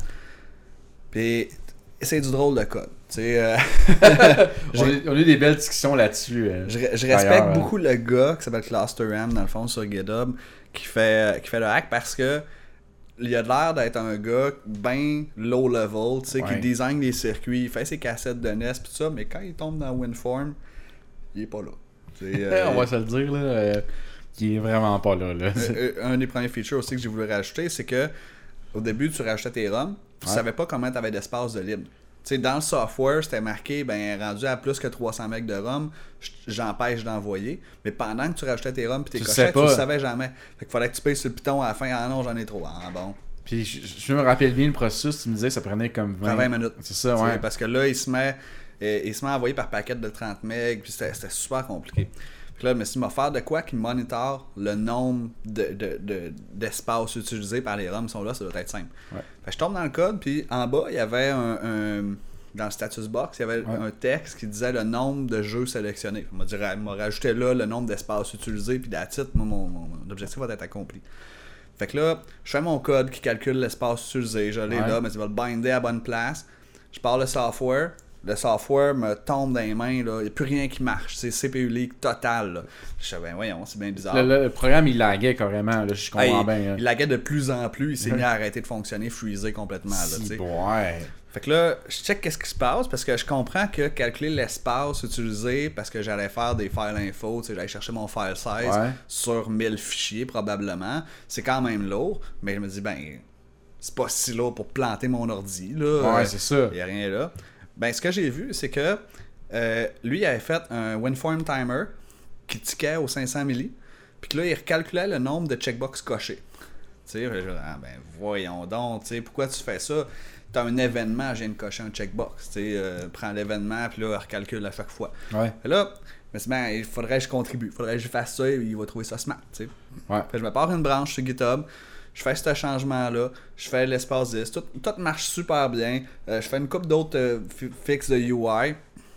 Puis c'est du drôle de code. Tu sais, euh, On a, on a eu des belles discussions là-dessus. euh, je, je d'ailleurs, respecte euh. beaucoup le gars qui s'appelle Clusterram, dans le fond, sur GitHub, qui fait, qui fait le hack parce que il a l'air d'être un gars bien low level, tu sais, Ouais. qui design des circuits, il fait ses cassettes de N E S pis tout ça, mais quand il tombe dans WinForm, il est pas là. C'est, euh, On va se le dire, là. euh, qui est vraiment pas là. là. euh, un des premiers features aussi que j'ai voulu rajouter, c'est que au début, tu rajoutais tes ROM, tu Ouais. savais pas comment tu avais d'espace de libre. Tu sais, dans le software, c'était marqué, ben, rendu à plus que trois cents megs de ROM, j'empêche d'envoyer. Mais pendant que tu rajoutais tes ROM et tes Tu cochettes, sais tu pas. le savais jamais. Fait qu'il fallait que tu payes sur le piton à la fin. Ah non, j'en ai trop. Ah bon. Puis je, je me rappelle bien le processus, tu me disais que ça prenait comme Ça prend vingt minutes. C'est ça, Tu sais, ouais. Parce que là, il se met, euh, il se met à envoyer par paquet de trente megs, puis c'était c'était super compliqué. Puis là, je me suis dit, m'a faire de quoi qui monitore le nombre de, de, de, d'espace utilisé par les ROM sont là, ça doit être simple. Ouais. Fait que je tombe dans le code, puis en bas, il y avait un, un- dans le status box, il y avait Ouais. un texte qui disait le nombre de jeux sélectionnés. Il m'a dit, il m'a rajouté là le nombre d'espaces utilisés, puis d'attitude, moi, mon, mon, mon objectif va être accompli. Fait que là, je fais mon code qui calcule l'espace utilisé, je l'ai Ouais. là, mais il va le binder à la bonne place. Je pars le software, le software me tombe dans les mains, là. Il n'y a plus rien qui marche, c'est C P U leak total. Là. Je sais, ben voyons, c'est bien bizarre. Le, le- le programme, il laguait carrément, là, je comprends Hey, bien. il là. laguait de plus en plus, il s'est mis à arrêter de fonctionner, freezer complètement. Là, tu Si, sais. ouais. Fait que là, je check qu'est-ce qui se passe parce que je comprends que calculer l'espace utilisé parce que j'allais faire des files info, tu sais, j'allais chercher mon file size Ouais. sur mille fichiers probablement, c'est quand même lourd, mais je me dis, ben, c'est pas si lourd pour planter mon ordi, là. Ouais, c'est ça. Il n'y a rien là. Ben, ce que j'ai vu, c'est que euh, lui, il avait fait un WinForm timer qui tiquait aux cinq cents milli, puis que là, il recalculait le nombre de checkbox cochés. Tu sais, je- ah, ben, voyons donc, tu sais, pourquoi tu fais ça? T'as un événement, je viens de cocher un checkbox. Tu sais, euh, prends l'événement, puis là, recalcule à chaque fois. Ouais. Et là, je me suis dit, ben, il faudrait que je contribue, il faudrait que je fasse ça, et il va trouver ça smart, tu sais. Ouais. Fait que je me pars une branche sur GitHub, je fais ce changement-là, je fais l'espace dix, tout, tout marche super bien. Euh, je fais une couple d'autres euh, fi- fixes de U I.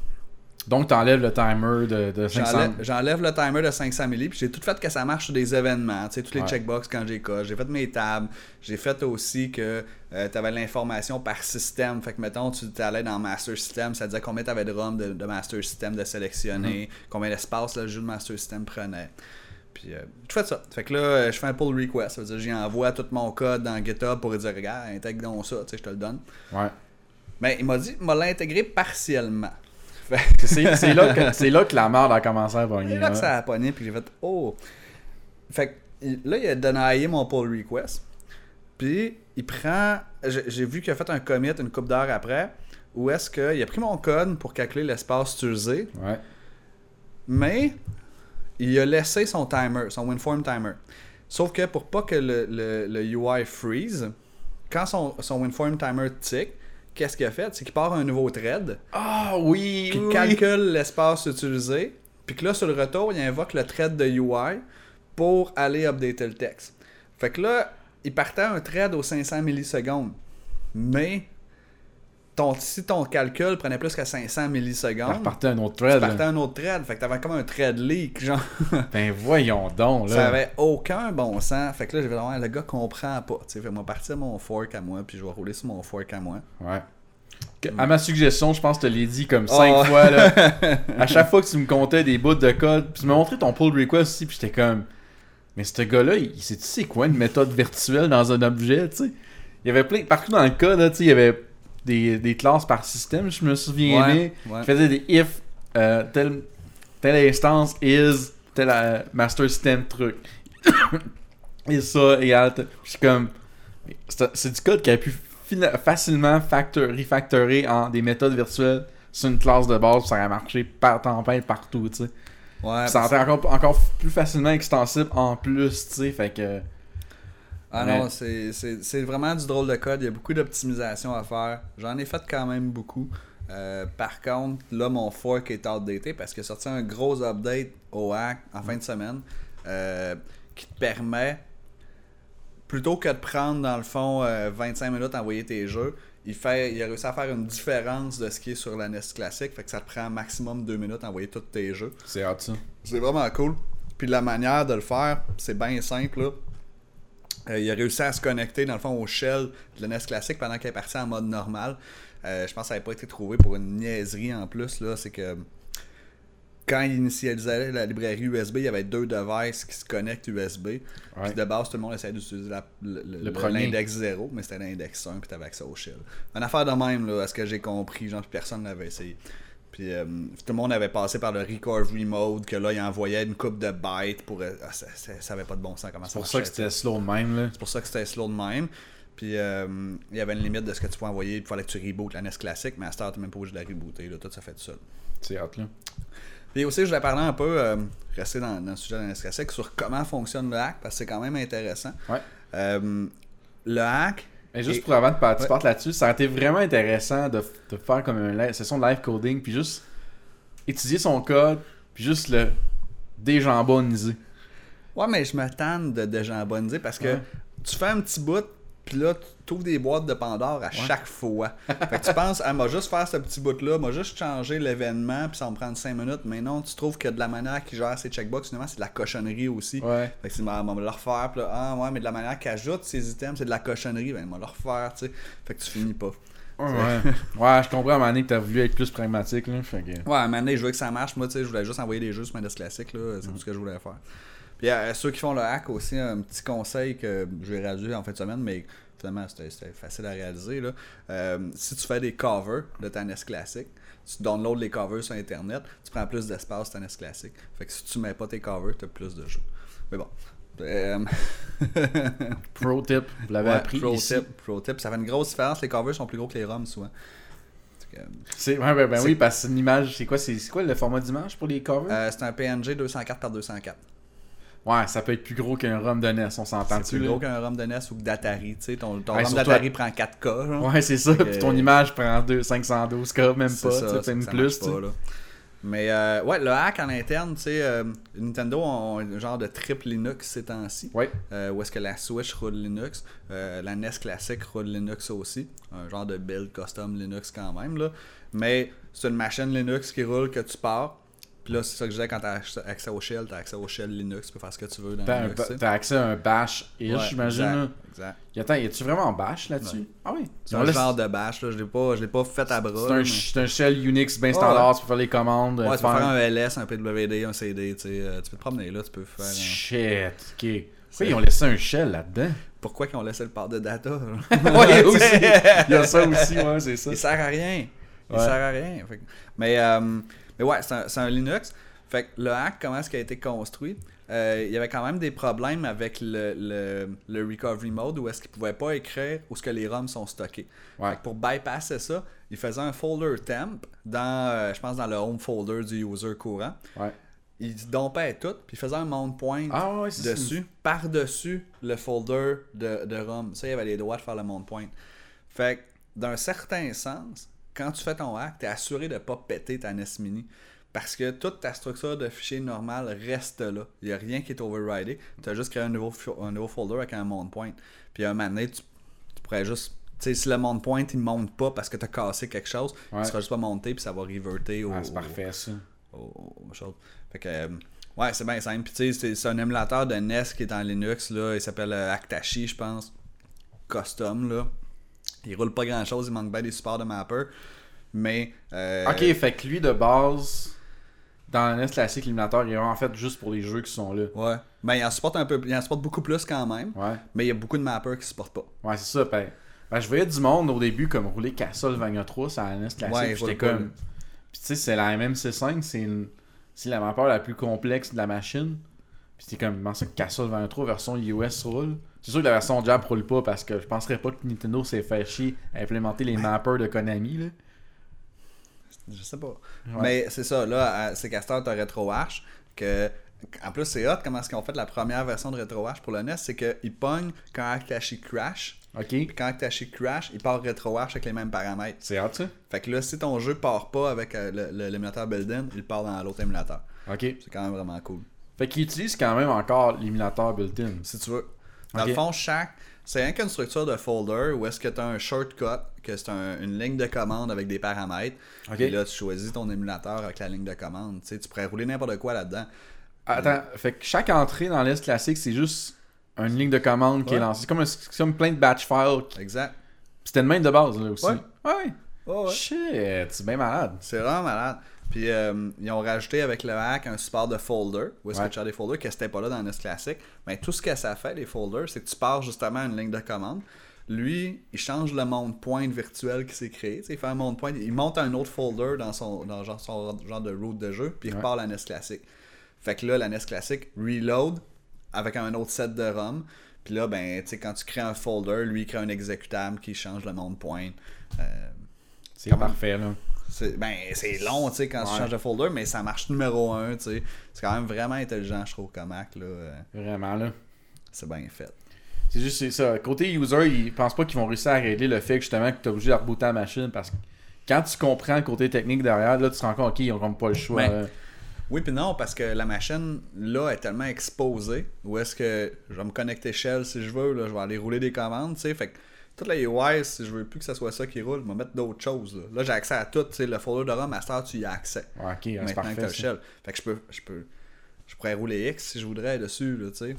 Donc, t'enlèves le timer de, de cinq cents. J'enlève, j'enlève le timer de cinq cents milli, puis j'ai tout fait que ça marche sur des événements, tu sais, tous les Ouais. checkbox quand j'ai coché. J'ai fait mes tables, j'ai fait aussi que euh, tu avais l'information par système. Fait que, mettons, tu allais dans Master System, ça disait combien tu avais de ROM de, de Master System de sélectionner, Mm-hmm. combien d'espace le jeu de Master System prenait. Puis, euh, je fais ça. Fait que là, euh, je fais un pull request. Ça veut dire j'y envoie tout mon code dans GitHub pour dire, regarde, intègre donc ça, tu sais, je te le donne. Ouais. Mais il m'a dit, il m'a l'intégré partiellement. Fait C'est, c'est, là que, c'est là que la merde a commencé à C'est pogner. là que ouais. ça a pogné, puis j'ai fait oh. Fait il, là, il a denié mon pull request. Puis, il prend... J'ai, j'ai vu qu'il a fait un commit une couple d'heures après, où est-ce qu'il a pris mon code pour calculer l'espace utilisé. Ouais. Mais, il a laissé son timer, son WinForm timer. Sauf que pour pas que le, le, le U I freeze, quand son, son WinForm timer tic, qu'est-ce qu'il a fait? C'est qu'il part un nouveau thread. Ah oui, Puis il oui. calcule l'espace utilisé. Puis que là, sur le retour, il invoque le thread de U I pour aller updater le texte. Fait que là, il partait un thread aux cinq cents millisecondes. Mais ton, si ton calcul prenait plus que cinq cents Il millisecondes, repartait un autre tu thread. partais là. un autre thread. Fait que t'avais comme un thread leak, genre. Ben voyons donc, là. Ça avait aucun bon sens. Fait que là, j'ai vraiment, le gars comprend pas. Tu sais, fait que moi partir mon fork à moi, puis je vais rouler sur mon fork à moi. Ouais. À ma suggestion, je pense que je te l'ai dit comme cinq Oh. fois, là. À chaque fois que tu me comptais des bouts de code, puis tu m'as montré ton pull request aussi, puis j'étais comme... Mais ce gars-là, il sait tu sais quoi, une méthode virtuelle dans un objet, tu sais? Il y avait plein... Partout dans le code, là, tu sais, il y avait des, des classes par système, je me souviens bien. Ouais, ouais. Il faisait des if, euh, telle, telle instance is, tel euh, master system truc. Et ça, égale... Puis je suis comme... C'est, c'est du code qui a pu fina- facilement factor, refactorer en des méthodes virtuelles sur une classe de base, ça aurait marché par tempête partout, tu sais. Ouais, Ça parce- serait encore, encore plus facilement extensible en plus, tu sais, fait que... Ah Ouais. non, c'est, c'est, c'est vraiment du drôle de code. Il y a beaucoup d'optimisation à faire. J'en ai fait quand même beaucoup. Euh, par contre, là, mon fork est outdated parce qu'il a sorti un gros update au hack en fin de semaine euh, qui te permet, plutôt que de prendre, dans le fond, euh, vingt-cinq minutes à envoyer tes jeux, il, fait, il a réussi à faire une différence de ce qui est sur la N E S classique. Fait que ça te prend maximum deux minutes à envoyer tous tes jeux. C'est hâte, ça. C'est vraiment cool. Puis la manière de le faire, c'est bien simple, là. Euh, il a réussi à se connecter dans le fond au shell de la N E S classique pendant qu'il est parti en mode normal. Euh, je pense que ça n'avait pas été trouvé pour une niaiserie en plus. Là, c'est que quand il initialisait la librairie U S B, il y avait deux devices qui se connectent U S B. Ouais. Puis de base, tout le monde essayait d'utiliser la- le, le- Le premier. l'index zéro, mais c'était l'index un, puis tu avais accès au shell. Une affaire de même, là, à ce que j'ai compris, genre, puis personne n'avait essayé. Puis euh, tout le monde avait passé par le recovery mode, que là, il envoyait une coupe de bytes pour. euh, ah, ça, ça, ça avait pas de bon sens comment C'est ça pour ça que marchait, c'était slow de même, là. c'est pour ça que c'était slow de même. Puis euh, il y avait une limite de ce que tu pouvais envoyer. Il fallait que tu rebootes la N E S classique, mais à cette heure, tu n'es même pas obligé de la rebooter. Là, tout ça fait tout seul. C'est hâte, là. Puis aussi, je voulais parler un peu, euh, rester dans, dans le sujet de la N E S classique, sur comment fonctionne le hack, parce que c'est quand même intéressant. Ouais. Euh, le hack. Mais juste Et- pour avant de partir Ouais. partes là-dessus, ça a été vraiment intéressant de, de faire comme une li- session de live coding, puis juste étudier son code, puis juste le déjamboniser. Ouais, mais je me tente de déjamboniser parce que Ouais. tu fais un petit bout, puis là, tu ouvres des boîtes de Pandore à chaque fois. Fait que tu penses, ah, m'a juste faire ce petit bout-là, m'a juste changer l'événement, puis ça va me prendre cinq minutes. Mais non, tu trouves que de la manière qu'il gère ses checkbox, finalement, c'est de la cochonnerie aussi. Ouais. Fait que c'est, on va le refaire, puis là, ah ouais, mais de la manière qu'il ajoute ses items, c'est de la cochonnerie, ben, on va le refaire, tu sais. Fait que tu finis pas. Ouais, ouais. Ouais, je comprends à un moment donné que t'as voulu être plus pragmatique, là. Fait que... Ouais, à un moment donné, je veux que ça marche. Moi, tu sais, je voulais juste envoyer des jeux sur ma N E S classique, là. C'est tout ce que je voulais faire. Puis à ceux qui font le hack aussi, un petit conseil que je vais réaliser en fin de semaine, mais finalement, c'était, c'était facile à réaliser, là. Euh, si tu fais des covers de ta N E S classique, tu downloads les covers sur Internet, tu prends plus d'espace sur ta N E S classique. Fait que si tu mets pas tes covers, tu as plus de jeux. Mais bon. Euh... Pro tip, vous l'avez ouais, appris pro ici. tip, pro tip. Ça fait une grosse différence. Les covers sont plus gros que les ROMs souvent. Fait que, C'est, ouais, ben, ben C'est- oui, parce que c'est une image, c'est quoi, c'est, c'est quoi le format d'image pour les covers? euh, c'est un P N G deux cent quatre par deux cent quatre. Ouais, ça peut être plus gros qu'un ROM de N E S, on s'entend C'est dessus. plus là. gros qu'un ROM de N E S ou que d'Atari. Tu sais, ton ton Ouais, ROM surtout d'Atari à- prend quatre K. Genre. Ouais, c'est ça, Fait puis que- ton image prend deux, cinq cent douze K, même C'est pas, ça, tu sais, c'est même que ça plus, marche tu sais. pas, là. Mais euh, ouais, le hack en interne, tu sais, euh, Nintendo ont un genre de triple Linux ces temps-ci. Ouais. Euh, où est-ce que la Switch roule Linux, euh, la N E S classique roule Linux aussi. Un genre de build custom Linux quand même, là. Mais c'est une machine Linux qui roule que tu pars. Puis là, c'est ça que je disais, quand tu as accès au shell, tu as accès au shell Linux, tu peux faire ce que tu veux dans T'as, un Linux. ba- tu sais. t'as accès à un bash-ish, Ouais, j'imagine. exact, là. exact. Y Attends, y a-tu vraiment un bash là-dessus? Ouais. Ah oui. C'est Non, un là, genre de bash, là. Je l'ai pas, je l'ai pas fait à bras. c'est, là, un, mais- c'est un shell Unix bien Ouais, standard, ouais. tu peux faire les commandes. Ouais, euh, tu peux faire un L S, un P W D, un C D, tu sais. euh, Tu peux te promener là, tu peux faire. un- Shit, ok. Pourquoi C'est- ils ont laissé un shell là-dedans? Pourquoi qu'ils ont laissé le port de data? là? Ouais, aussi. Il y a ça aussi, ouais, c'est ça. Il sert à rien. Il Ouais. sert à rien. Fait que- mais, euh, mais ouais, c'est un, c'est un Linux. Fait que le hack, comment est-ce qu'il a été construit? euh, il y avait quand même des problèmes avec le, le, le recovery mode où est-ce qu'il pouvait pas écrire où ce que les ROMs sont stockés. Ouais. Fait que pour bypasser ça, il faisait un folder temp dans, euh, je pense, dans le home folder du user courant. Ouais. Il dompait tout, puis il faisait un mount point Ah ouais, c'est dessus, ça. par-dessus le folder de, de ROM. Ça, il avait les droits de faire le mount point. Fait que, d'un certain sens, quand tu fais ton hack, tu es assuré de ne pas péter ta N E S Mini. Parce que toute ta structure de fichier normale reste là. Il n'y a rien qui est overridé. Tu as juste créé un nouveau, un nouveau folder avec un mount point. Puis à un moment donné, tu, tu pourrais juste... Tu sais, si le mount point, il ne monte pas parce que tu as cassé quelque chose, Ouais. il sera juste pas monté, puis ça va reverter au... Ah, c'est parfait, ça. Au, au, au chose. Fait que... Euh, ouais, c'est bien simple. Puis tu sais, c'est, c'est un émulateur de N E S qui est en Linux, là. Il s'appelle euh, Actashi, je pense. Custom, là. Il roule pas grand-chose, il manque bien des supports de mapper. Mais... Euh, Ok, fait que lui, de base... Dans le N E S classique, l'émulateur, il est en fait juste pour les jeux qui sont là. Ouais. Ben, il en supporte un peu, il en supporte beaucoup plus quand même. Ouais. Mais il y a beaucoup de mappers qui supportent pas. Ouais, c'est ça. Ben, ben, je voyais du monde au début comme rouler Castlevania trois sur la N E S classique. Ouais, Puis je vois j'étais le comme. pas, Puis tu sais, c'est la M M C cinq, c'est une... c'est la mapper la plus complexe de la machine. Puis c'était comme, comment ça que Castlevania trois version U S roule? C'est sûr que la version Jap roule pas parce que je penserais pas que Nintendo s'est fait chier à implémenter les mappers de Konami, là. Je sais pas. Ouais. Mais c'est ça, là, à- c'est qu'à cette heure, t'as RetroArch, que... En plus, c'est hot comment est-ce qu'ils ont fait la première version de RetroArch pour le N E S, c'est qu'ils pognent quand Actashi crash, Ok. puis quand Actashi crash, il part RetroArch avec les mêmes paramètres. C'est hot, ça? Fait que là, si ton jeu part pas avec euh, le, le- l'émulateur built-in, il part dans l'autre émulateur. Ok. C'est quand même vraiment cool. Fait qu'il utilise quand même encore l'émulateur built-in. Si tu veux. Dans Ok. le fond, chaque... C'est rien qu'une structure de folder où est-ce que tu as un shortcut, que c'est un- une ligne de commande avec des paramètres. Ok. Et là, tu choisis ton émulateur avec la ligne de commande. Tu sais, tu pourrais rouler n'importe quoi là-dedans. Attends, fait que chaque entrée dans l'E S classique, c'est juste une ligne de commande qui Ouais. est lancée. C'est comme, un- c'est comme plein de batch files. Exact. C'était le même de base, là, aussi. Ouais. Ouais. Oh, ouais. Shit, c'est bien malade. C'est vraiment malade. Puis euh, ils ont rajouté avec le hack un support de folder, où est-ce Ouais. que tu as des folders que c'était pas là dans le N E S classique. Mais tout ce que ça fait, les folders, c'est que tu pars justement à une ligne de commande. Lui, il change le mount point virtuel qui s'est créé. Tu sais, il fait un mount point, il monte un autre folder dans son, dans genre, son genre de route de jeu, puis il Ouais. repart la N E S classique. Fait que là, la N E S classique reload avec un autre set de ROM. Puis là, ben, tu sais, quand tu crées un folder, lui, il crée un exécutable qui change le mount point. Euh, C'est Comment- parfait, là. c'est, ben, c'est long, tu sais, quand tu Ouais. changes de folder, mais ça marche numéro un, tu sais. C'est quand même vraiment intelligent, je trouve, comme hack, là. Euh, Vraiment, là. c'est bien fait. C'est juste c'est ça. Côté user, ils pensent pas qu'ils vont réussir à régler le fait que justement que tu es obligé de rebooter la machine parce que quand tu comprends le côté technique derrière, là, tu te rends compte, ok, ils n'ont pas le choix. Mais- là. Oui, puis non, parce que la machine, là, est tellement exposée, où est-ce que je vais me connecter Shell si je veux, là, je vais aller rouler des commandes, tu sais, fait que toute la U I, si je veux plus que ce soit ça qui roule, je vais mettre d'autres choses, là. Là, j'ai accès à tout, tu sais, le folder de ROM, Master, tu y as accès. Ouais, ok, c'est Maintenant que parfait. t'as le ça. Shell. Fait que je peux, je peux, je pourrais rouler X si je voudrais dessus, là, tu sais.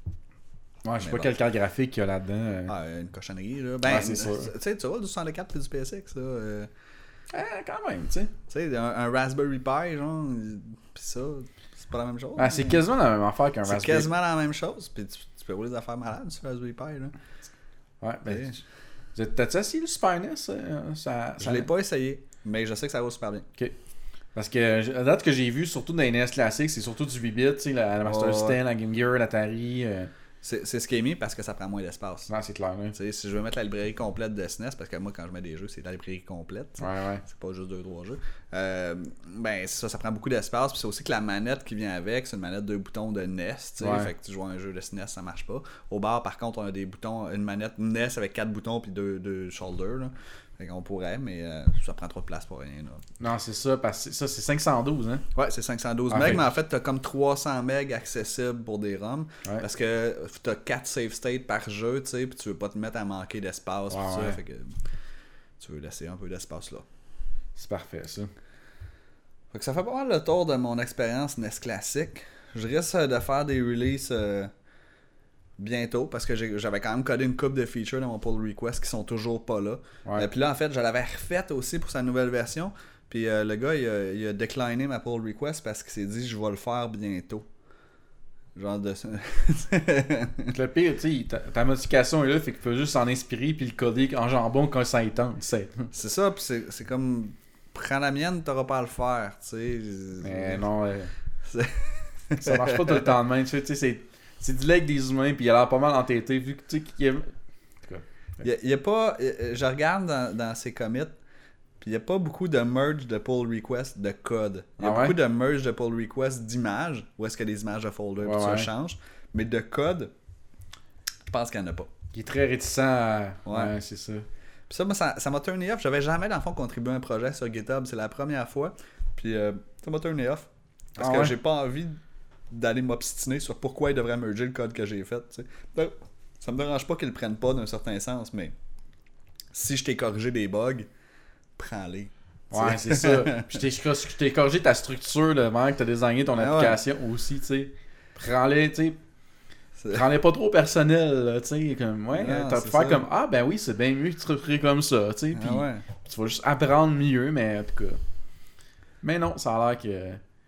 Ouais, je sais Mais pas bon. quelle carte graphique qu'il y a là-dedans. euh. Ah, une cochonnerie, là. Ben, Ouais, c'est sûr. tu sais, tu roules du soixante-quatre puis du P S X, là. euh, Ah, quand même, tu sais. Tu sais, un, un Raspberry Pi, genre, pis ça, c'est pas la même chose. Ah, c'est mais quasiment la même affaire qu'un c'est Raspberry. quasiment la même chose, pis tu, tu peux rouler des affaires malades sur Raspberry Pi, là. Ouais, ben. Ouais. tu- T'as-tu essayé le Super N E S? euh, ça, Je ça- l'ai pas essayé, mais je sais que ça roule super bien. Ok. Parce que, à date que j'ai vu, surtout dans les N E S classiques, c'est surtout du huit bits, tu sais, la, la Master Ouais, ouais. System, la Game Gear, l'Atari. Euh... C'est c'est ce qui est mis parce que ça prend moins d'espace. Non, c'est clair, là. Tu sais, si je veux mettre la librairie complète de S N E S, parce que moi, quand je mets des jeux, c'est la librairie complète. tu sais. Ouais, ouais. C'est pas juste deux trois jeux. Euh, ben, ça, ça prend beaucoup d'espace. Puis c'est aussi que la manette qui vient avec, c'est une manette de boutons de N E S. Tu sais, Ouais. fait que tu joues à un jeu de S N E S, ça marche pas. Au bar, par contre, on a des boutons, une manette N E S avec quatre boutons puis deux, deux shoulders. Là. Fait qu'on pourrait, mais euh, ça prend trop de place pour rien. Là. Non, c'est ça, parce que ça, c'est cinq cent douze, hein. Ouais, c'est cinq cent douze Ah, megs, fait- mais en fait, t'as comme trois cents megs accessibles pour des ROM. Ouais. Parce que t'as quatre save states par jeu, tu sais, puis tu veux pas te mettre à manquer d'espace. Ouais, pis ça, ouais. fait que tu veux laisser un peu d'espace là. C'est parfait, ça. Fait que ça fait pas mal le tour de mon expérience N E S classique. Je risque de faire des releases euh, bientôt parce que j'ai- j'avais quand même codé une coupe de features dans mon pull request qui sont toujours pas là. Ouais. Et puis là, en fait, je l'avais refaite aussi pour sa nouvelle version. Puis euh, le gars, il a, il a décliné ma pull request parce qu'il s'est dit je vais le faire bientôt. Genre de. Le pire, tu sais, ta, ta modification est là, fait qu'il peut juste s'en inspirer puis le coder en jambon quand ça y tente, tu sais. C'est ça, puis c'est c'est comme. Prends la mienne, t'auras pas à le faire, tu sais. Mais non, euh, C'est- Ça marche pas tout le temps de même. Tu sais, c'est, c'est du lait avec des humains, puis il a l'air pas mal entêté, vu que tu sais qu'il y a... Il y a, a pas... Je regarde dans, dans ses commits, puis il n'y a pas beaucoup de merge de pull request de code. Il y a ah ouais? beaucoup de merge de pull request d'images, où est-ce qu'il y a des images de folder, ouais, puis ça ouais. change. Mais de code, je pense qu'il n'y en a pas. Il est très réticent à... Ouais, ouais c'est ça. Puis ça, moi, ça, ça m'a turné off. J'avais jamais, dans le fond, contribué à un projet sur GitHub. C'est la première fois. Puis euh, ça m'a turné off. Parce ah que ouais? j'ai pas envie d'aller m'obstiner sur pourquoi il devrait merger le code que j'ai fait. T'sais. Donc, ça me dérange pas qu'ils le prennent pas d'un certain sens, mais si je t'ai corrigé des bugs, prends-les. Ouais, c'est ça. Puis je t'ai, je t'ai corrigé ta structure, le mec, t'as désigné ton ah application ouais. aussi, tu sais. Prends-les, tu sais. Prends-les pas trop personnel, tu sais. Comme, ouais, non, t'as pu ça. faire comme, ah, ben oui, c'est bien mieux que tu te ferais comme ça, tu sais. Puis ah ouais. tu vas juste apprendre mieux, mais en tout cas. Mais non, ça a l'air que.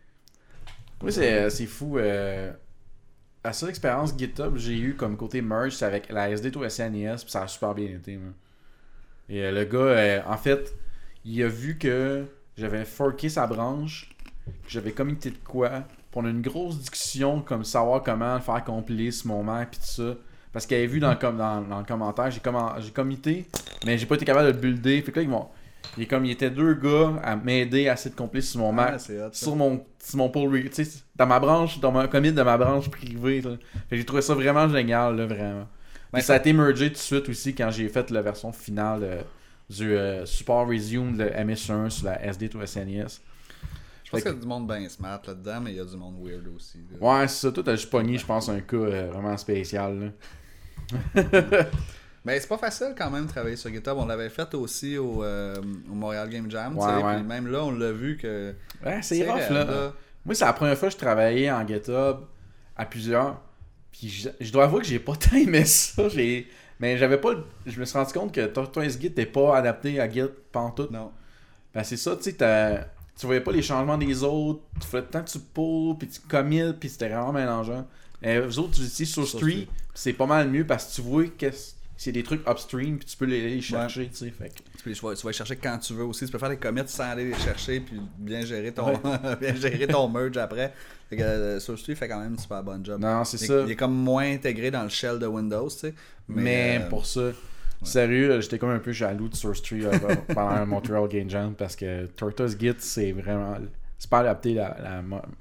Oui, c'est, c'est fou. Euh... La seule expérience GitHub que j'ai eu comme côté merge, c'est avec la S D to S N E S, puis ça a super bien été, moi. Et euh, le gars, euh, en fait, il a vu que j'avais forké sa branche, que j'avais committé de quoi, puis on a une grosse discussion comme savoir comment le faire compiler ce moment, puis tout ça. Parce qu'il avait vu dans le, com- dans, dans le commentaire, j'ai, comment, j'ai committé, mais j'ai pas été capable de le builder. Fait que là, ils vont. Il est comme il était deux gars à m'aider à essayer de compiler sur mon Mac, Ah, c'est hot, ça. sur mon sur mon pull re- tu sais, dans ma branche, dans mon commit de ma branche privée. Là. Fait que j'ai trouvé ça vraiment génial, là, vraiment. Ben, Puis ça a été mergé tout de suite aussi quand j'ai fait la version finale euh, du euh, support resume de M S un sur la S D to S N E S. Je pense qu'il y a du monde bien smart là-dedans, mais il y a du monde weird aussi. Là. Ouais, c'est ça. Toi, t'as juste pogné, je pense, un cas euh, vraiment spécial. Là. Mais c'est pas facile quand même de travailler sur GitHub. On l'avait fait aussi au, euh, au Montréal Game Jam. Ouais, ouais. Puis même là, on l'a vu que. Ouais, c'est rough, raide, là. là. Moi, c'est la première fois que je travaillais en GitHub à plusieurs. Puis je, je dois avouer que j'ai pas tant aimé ça. J'ai... Mais j'avais pas. Je me suis rendu compte que Tortoise Git n'est pas adapté à Git pantoute. Non. Ben, c'est ça, tu sais, t'as... tu voyais pas les changements des autres. Tu fais le temps que tu pulls, puis tu commits, puis c'était vraiment mélangeant. Et vous autres, tu utilisez SourceTree, c'est pas mal mieux parce que tu vois que c'est des trucs upstream, puis tu peux les, les chercher, ouais. Tu sais. Fait que... tu, peux, tu, vas, tu vas les chercher quand tu veux aussi. Tu peux faire des commits sans aller les chercher, puis bien gérer ton, ouais. bien gérer ton merge après. Fait que euh, SourceTree fait quand même un super bon job. Non, c'est il, ça. Il est comme moins intégré dans le shell de Windows, tu sais. Mais, mais euh, pour ça, ouais. Sérieux, j'étais comme un peu jaloux de SourceTree euh, pendant le Montreal Game Jam parce que Tortoise Git, c'est vraiment. C'est pas adapté la. la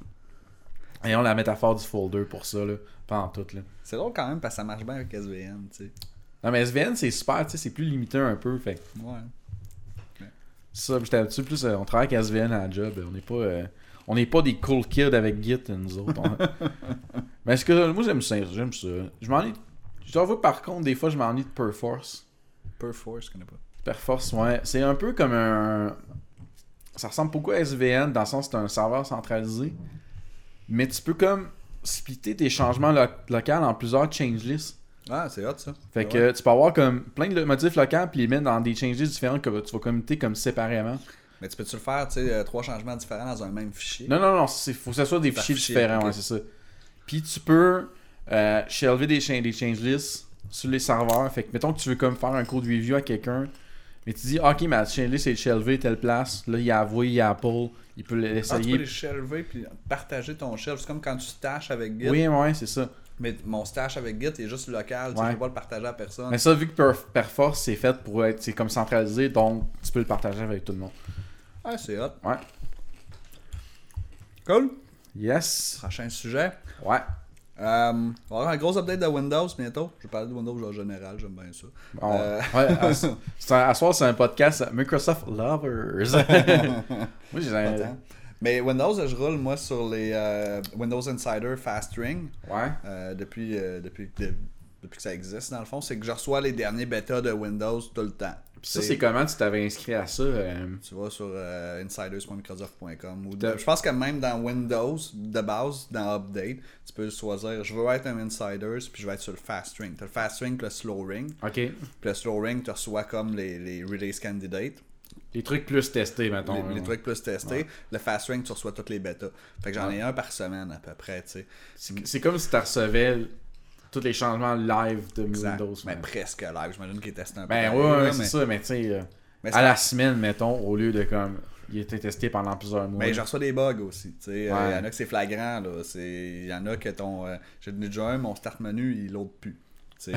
Ayons la métaphore du folder pour ça, là. Pas en tout, là. C'est drôle quand même parce que ça marche bien avec S V N, tu sais. Non, mais S V N, c'est super, tu sais, c'est plus limité un peu, fait. Ouais. ouais. Ça, j'étais habitué plus. Euh, on travaille avec S V N à la job, on n'est pas. Euh, on n'est pas des cool kids avec Git, nous autres. On... mais est-ce que. Moi, j'aime ça, j'aime ça. Je m'ennuie. Je dois avouer, par contre, des fois, je m'ennuie de Perforce. Perforce, je connais pas. Perforce, ouais. C'est un peu comme un. Ça ressemble beaucoup à S V N, dans le sens que c'est un serveur centralisé. Mais tu peux comme splitter tes changements lo- locaux en plusieurs changelist. Ah, c'est hot ça. Fait ouais. que tu peux avoir comme plein de modifs locaux puis les mettre dans des changelists différents que tu vas commuter comme séparément. Mais tu peux-tu le faire, tu sais, euh, trois changements différents dans un même fichier? Non, non, non, il faut que ce soit des Par fichiers, fichier, différents, okay. Ouais, c'est ça. Puis tu peux euh, shelver des, cha- des changelists sur les serveurs. Fait que mettons que tu veux comme faire un code review à quelqu'un, mais tu dis, ok, ma changelist est shelvée telle place, là il y a Avoué, il y a Apple, il peut l'essayer. Ah, tu peux les shelver puis partager ton shelf. C'est comme quand tu stashes avec Git. Oui, ouais, c'est ça. Mais mon stash avec Git est juste local, tu Ouais. ne peux pas le partager à personne. Mais ça, vu que Perf- Perforce, c'est fait pour être c'est comme centralisé, donc tu peux le partager avec tout le monde. Ah, c'est hot. Ouais. Cool. Yes. Prochain sujet. Ouais. Euh, on va avoir un gros update de Windows bientôt. Je vais parler de Windows en général, j'aime bien ça. Bon, Euh... ouais, à, c'est un, à soir, c'est un podcast Microsoft Lovers. Moi, j'ai un... Mais Windows, je roule moi sur les euh, Windows Insider Fast String. Ouais. Euh, depuis, euh, depuis, de, depuis que ça existe, dans le fond, c'est que je reçois les derniers bêtas de Windows tout le temps. Puis ça, c'est comment tu t'avais inscrit à ça? Euh... Tu vas sur euh, insiders point microsoft point com. Ou de, je pense que même dans Windows, de base, dans Update, tu peux choisir, je veux être un Insiders, puis je vais être sur le Fast String. Tu as le Fast String, le Slow Ring. OK. Puis le Slow Ring, tu reçois comme les, les Release Candidates. Les trucs plus testés, mettons. Les, hein, les ouais. trucs plus testés. Ouais. Le Fast Ring, tu reçois toutes les bêtas. Fait que j'en ouais. ai un par semaine à peu près, tu sais. C'est, c'est comme si tu recevais tous les changements live de exact. Windows. Mais presque live. J'imagine qu'ils testent un peu. Ben ouais, ouais, c'est mais... ça, mais tu sais, euh, à la semaine, mettons, au lieu de comme il a été testé pendant plusieurs mois. Mais je reçois des bugs aussi. Il Ouais. euh, y en a que c'est flagrant. Il y en a que ton. Euh, j'ai déjà un, mon start menu, il load plus. Euh,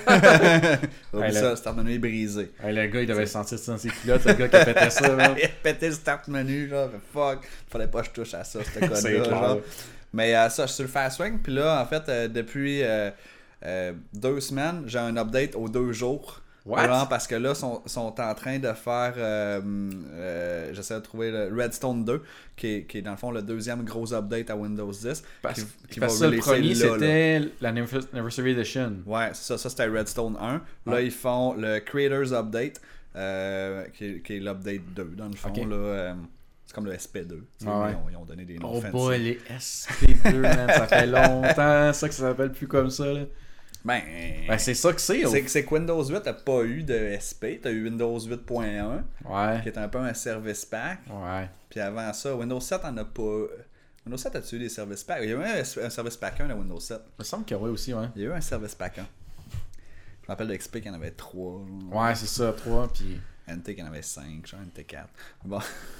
Hey, ça, le... le start menu est brisé. Hey, le gars, il devait se sentir ça dans ses culottes, le gars qui a pété ça. Là. Il a pété le start menu, là. Fuck, fallait pas que je touche à ça, ce C'est code-là. clair. genre. Mais euh, ça, je suis sur le fast swing. Puis là, en fait, euh, depuis euh, euh, deux semaines, j'ai un update aux deux jours. What? Vraiment, parce que là, ils sont, sont en train de faire. Euh, euh, J'essaie de trouver le Redstone deux, qui est, qui est dans le fond le deuxième gros update à Windows dix. Parce, qui, qui parce que va ça, le releaser premier, là, là. c'était l'Anniversary Edition. Ouais, c'est ça, ça c'était Redstone un. Là, Ouais. ils font le Creators Update, euh, qui, est, qui est l'update deux, dans le fond. Ok. Là, euh, c'est comme le S P deux. Tu sais, Ah ouais. ils, ont, ils ont donné des noms Oh fancy. boy, les S P deux, man, ça fait longtemps ça que ça s'appelle plus comme ça. Là. Ben, Ben, c'est ça que c'est. au- c'est que c'est que Windows huit n'a pas eu de S P. Tu as eu Windows huit point un, Ouais. qui est un peu un service pack. Ouais. Puis avant ça, Windows sept en a pas. Windows sept a-tu eu des service packs? Il y a eu un, un service pack un à Windows sept. Il me semble qu'il y aurait aussi, ouais. Il y a eu un service pack un. Je me rappelle de X P qu'il y en avait trois. Ouais, c'est ça, trois, puis... N T qu'il y en avait cinq, genre N T quatre. Bon.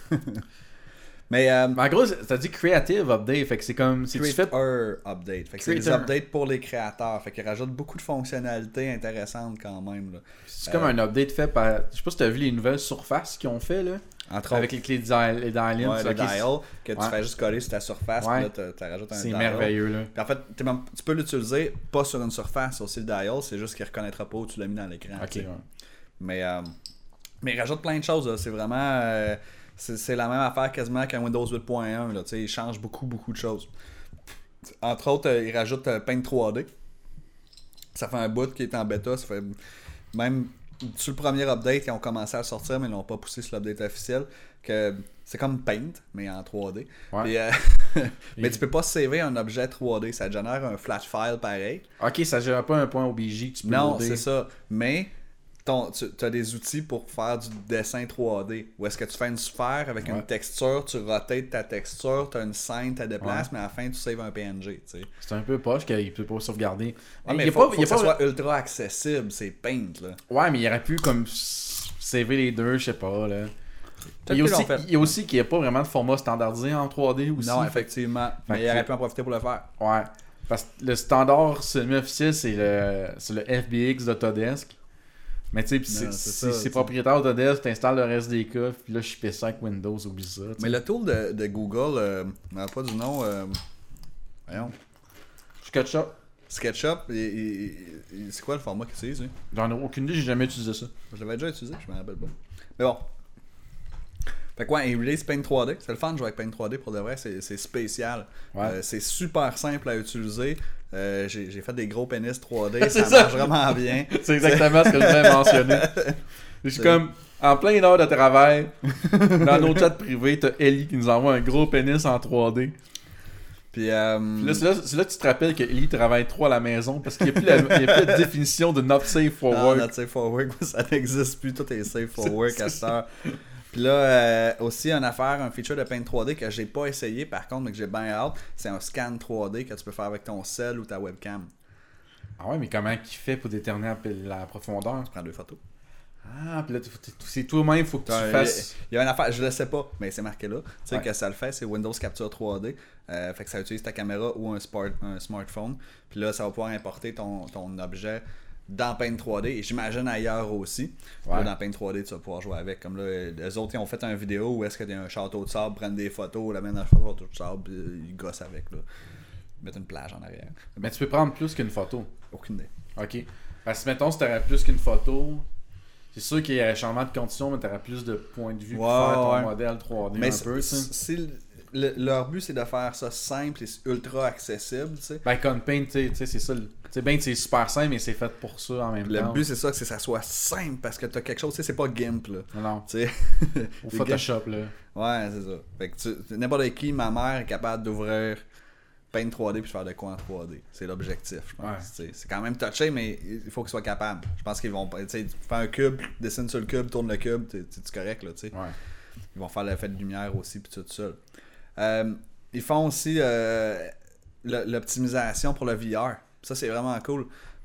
Mais euh, Mais en gros, t'as dit Creative Update, fait que c'est comme... Si tu fais... Creator Update. Fait que c'est des Creator. updates pour les créateurs. Fait qu'ils rajoutent beaucoup de fonctionnalités intéressantes quand même. Là. C'est comme un update fait par... Je sais pas si t'as vu les nouvelles surfaces qu'ils ont fait, là. Entre Avec autres, les clés dial, les dial-in. ouais, c'est le ok, dial, que tu Ouais. fais juste coller sur ta surface, Ouais. puis là, tu rajoutes un c'est dial. merveilleux, là. Puis en fait, t'es même- tu peux l'utiliser pas sur une surface, aussi le dial, c'est juste qu'il reconnaîtra pas où tu l'as mis dans l'écran. Ok, tu sais. ouais. Mais, euh, mais il rajoute plein de choses. là. C'est vraiment. euh, c'est, c'est la même affaire quasiment qu'un Windows huit point un. Là, tu sais, il change beaucoup, beaucoup de choses. Entre autres, euh, il rajoute euh, Paint trois D. Ça fait un bout qui est en bêta. Ça fait même sur le premier update, ils ont commencé à le sortir, mais ils l'ont pas poussé sur l'update officiel. Que c'est comme Paint, mais en trois D. Ouais. Puis, euh, mais tu peux pas saver un objet trois D. Ça génère un flat file pareil. Ok, ça gère pas un point O B J que tu peux Non, loader. c'est ça. Mais ton, tu as des outils pour faire du dessin trois D. Où est-ce que tu fais une sphère avec Ouais. une texture, tu rotates ta texture, tu as une scène, tu la déplaces, Ouais. mais à la fin, tu saves un P N G. Tu sais. C'est un peu poche qu'il peut pas sauvegarder. Ouais, il mais y a faut, pas, faut il y a que ça pas- soit ultra accessible, c'est Paint. Là. Ouais, mais il aurait pu comme s- saver les deux, je sais pas, là. Il y a qu'ils aussi, l'ont fait. il y a aussi qu'il n'y a pas vraiment de format standardisé en trois D aussi. Non, Fait- effectivement. fait mais il que- aurait pu en profiter pour le faire. Ouais. Parce que le standard semi-officiel, c'est le, c'est le F B X d'Autodesk. Mais tu sais, pis c'est, Non, c'est c'est, ça, c'est tu- propriétaire Autodesk, tu installes le reste des cas, puis là, je suis P C avec Windows, oublie ça. tu sais. Mais le tool de, de Google, euh, on n'a pas du nom. Euh, voyons. SketchUp, SketchUp, il- il- il- c'est quoi le format qu'il utilise? Lui? j'en ai aucune idée, j'ai jamais utilisé ça. Je l'avais déjà utilisé, je me rappelle pas. Mais bon. Fait quoi, il release Paint trois D. C'est le fun de jouer avec Paint trois D pour de vrai, c'est, c'est spécial. Ouais. Euh, c'est super simple à utiliser. Euh, j'ai, j'ai fait des gros pénis trois D, C'est ça, ça. marche vraiment bien. C'est exactement ce que je voulais mentionner. Je suis comme, en plein heure de travail, dans nos chats privés, t'as Ellie qui nous envoie un gros pénis en trois D. Puis, euh, Puis là, c'est là, c'est là que tu te rappelles que Ellie travaille trop à la maison parce qu'il n'y a, plus la- il y a plus de définition de not safe for non, work. notre safe for work, ça n'existe plus, tout est safe for work C'est à cette heure. Puis là, euh, aussi, une affaire, un feature de Paint trois D que j'ai pas essayé par contre, mais que j'ai bien hâte, c'est un scan trois D que tu peux faire avec ton cell ou ta webcam. Ah ouais, mais comment il fait pour déterminer la, la profondeur? Tu prends deux photos. Ah, puis là, tu- tu- c'est toi-même, il faut que tu Euh, fasses... Il y a une affaire, je le sais pas, mais c'est marqué là. Tu sais Ouais. que ça le fait, c'est Windows Capture trois D. Euh, fait que ça utilise ta caméra ou un, sport, un smartphone. Puis là, ça va pouvoir importer ton, ton objet dans Paint trois D et j'imagine ailleurs aussi. Puis là, Ouais. dans Paint trois D, tu vas pouvoir jouer avec. Comme là, les autres, ils ont fait une vidéo où est-ce qu'il y a un château de sable, prennent des photos, l'amènent dans le château de sable, puis ils gossent avec. Là. Ils mettent une plage en arrière. Mais tu peux prendre plus qu'une photo. Aucune idée. OK. Parce que, mettons, si t'aurais plus qu'une photo, c'est sûr qu'il y aurait changement de conditions, mais t'aurais plus de points de vue pour Ouais, faire ton ouais. modèle trois D Mais un c'est- peu, tu sais. c'est le- le- leur but, c'est de faire ça simple et ultra accessible, tu sais. Ben, con Paint, tu sais, tu sais, c'est ça. le- Tu sais, ben, c'est super simple, mais c'est fait pour ça en même Le temps. but, c'est ça, que ça soit simple parce que t'as quelque chose, tu sais, c'est pas GIMP, là. Non, non. Tu sais. Au Les Photoshop, là. GIMP- Ouais, c'est ça. Fait que tu- n'importe qui, ma mère est capable d'ouvrir Paint trois D puis faire de quoi en trois D. C'est l'objectif, je pense. Ouais. Tu sais, c'est quand même touché, mais il faut qu'ils soient capables. Je pense qu'ils vont. Tu sais, tu fais un cube, dessine sur le cube, tourne le cube, t'es t'es correct, là, tu sais. Ouais. Ils vont faire l'effet de lumière aussi, puis tout ça. Euh, ils font aussi euh, le- l'optimisation pour le V R. Ça, c'est vraiment cool.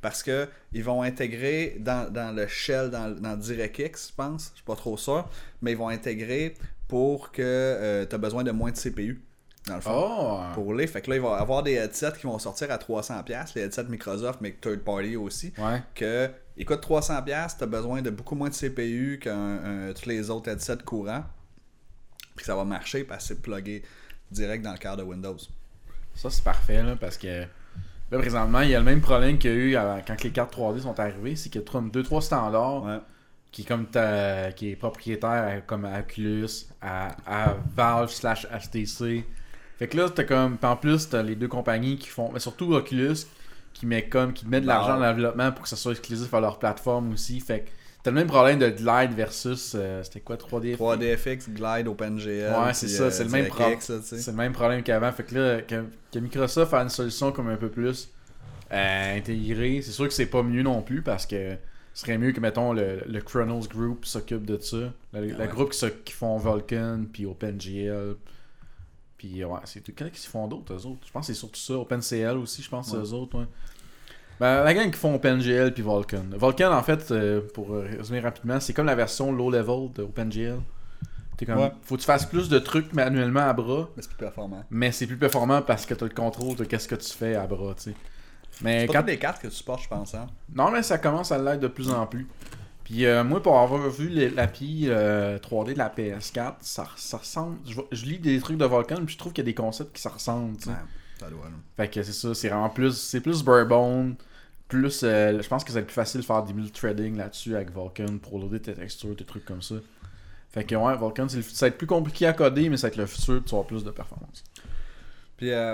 parce que ils vont intégrer dans, dans le shell, dans, dans DirectX, je pense, je suis pas trop sûr, mais ils vont intégrer pour que euh, tu as besoin de moins de C P U. Dans le fond, oh. pour les. Fait que là, il va y avoir des headsets qui vont sortir à trois cents dollars, les headsets Microsoft, mais third party aussi. Ouais. Que, ils coûtent trois cents dollars, tu as besoin de beaucoup moins de C P U que tous les autres headsets courants. Puis que ça va marcher parce que c'est plugué direct dans le cœur de Windows. Ça, c'est parfait, là, parce que là, présentement, il y a le même problème qu'il y a eu quand les cartes trois D sont arrivées, c'est qu'il y a deux trois standards Ouais. qui est comme ta, qui est propriétaire à, comme à Oculus, à, à Valve slash H T C. Fait que là, t'as comme. En plus, t'as les deux compagnies qui font. Mais surtout Oculus, qui met comme. qui met de l'argent dans le développement pour que ça soit exclusif à leur plateforme aussi. Fait que t'as le même problème de Glide versus. Euh, c'était quoi trois D F X trois D F X, Glide, OpenGL. Ouais, c'est ça, euh, c'est le même problème. C'est le même problème qu'avant. Fait que là, que, que Microsoft a une solution comme un peu plus euh, intégrée. C'est sûr que c'est pas mieux non plus parce que ce serait mieux que, mettons, le, le Chronos Group s'occupe de ça. Le, le ouais. groupe qui, qui font Vulkan, puis OpenGL. Puis ouais, c'est tout. Qu'est-ce qu'ils font d'autres, eux autres? Je pense que c'est surtout ça. OpenCL aussi, je pense que ouais. c'est eux autres, ouais. Ben, la gang qui font OpenGL puis Vulkan. Vulkan, en fait, euh, pour résumer rapidement, c'est comme la version low-level de OpenGL. T'es comme, ouais. Faut que tu fasses plus de trucs manuellement à bras. Mais c'est plus performant. Mais c'est plus performant parce que t'as le contrôle de qu'est-ce que tu fais à bras, tu sais. Mais c'est quand... pas toutes les cartes que tu supportes, je pense, hein? Non, mais ça commence à l'être de plus en plus. Puis euh, moi, pour avoir vu l'A P I euh, trois D de la P S quatre, ça, ça ressemble... Je, je lis des trucs de Vulkan, puis je trouve qu'il y a des concepts qui se ressemblent, tu sais. Ouais, ça doit, là. Fait que c'est ça, c'est vraiment plus... C'est plus barebone, plus... Euh, je pense que c'est plus facile de faire des multithreading là-dessus avec Vulkan pour loader tes textures, des trucs comme ça. Fait que ouais, Vulkan, c'est le, ça va être plus compliqué à coder, mais c'est avec le futur, tu vas avoir plus de performance. Puis, euh...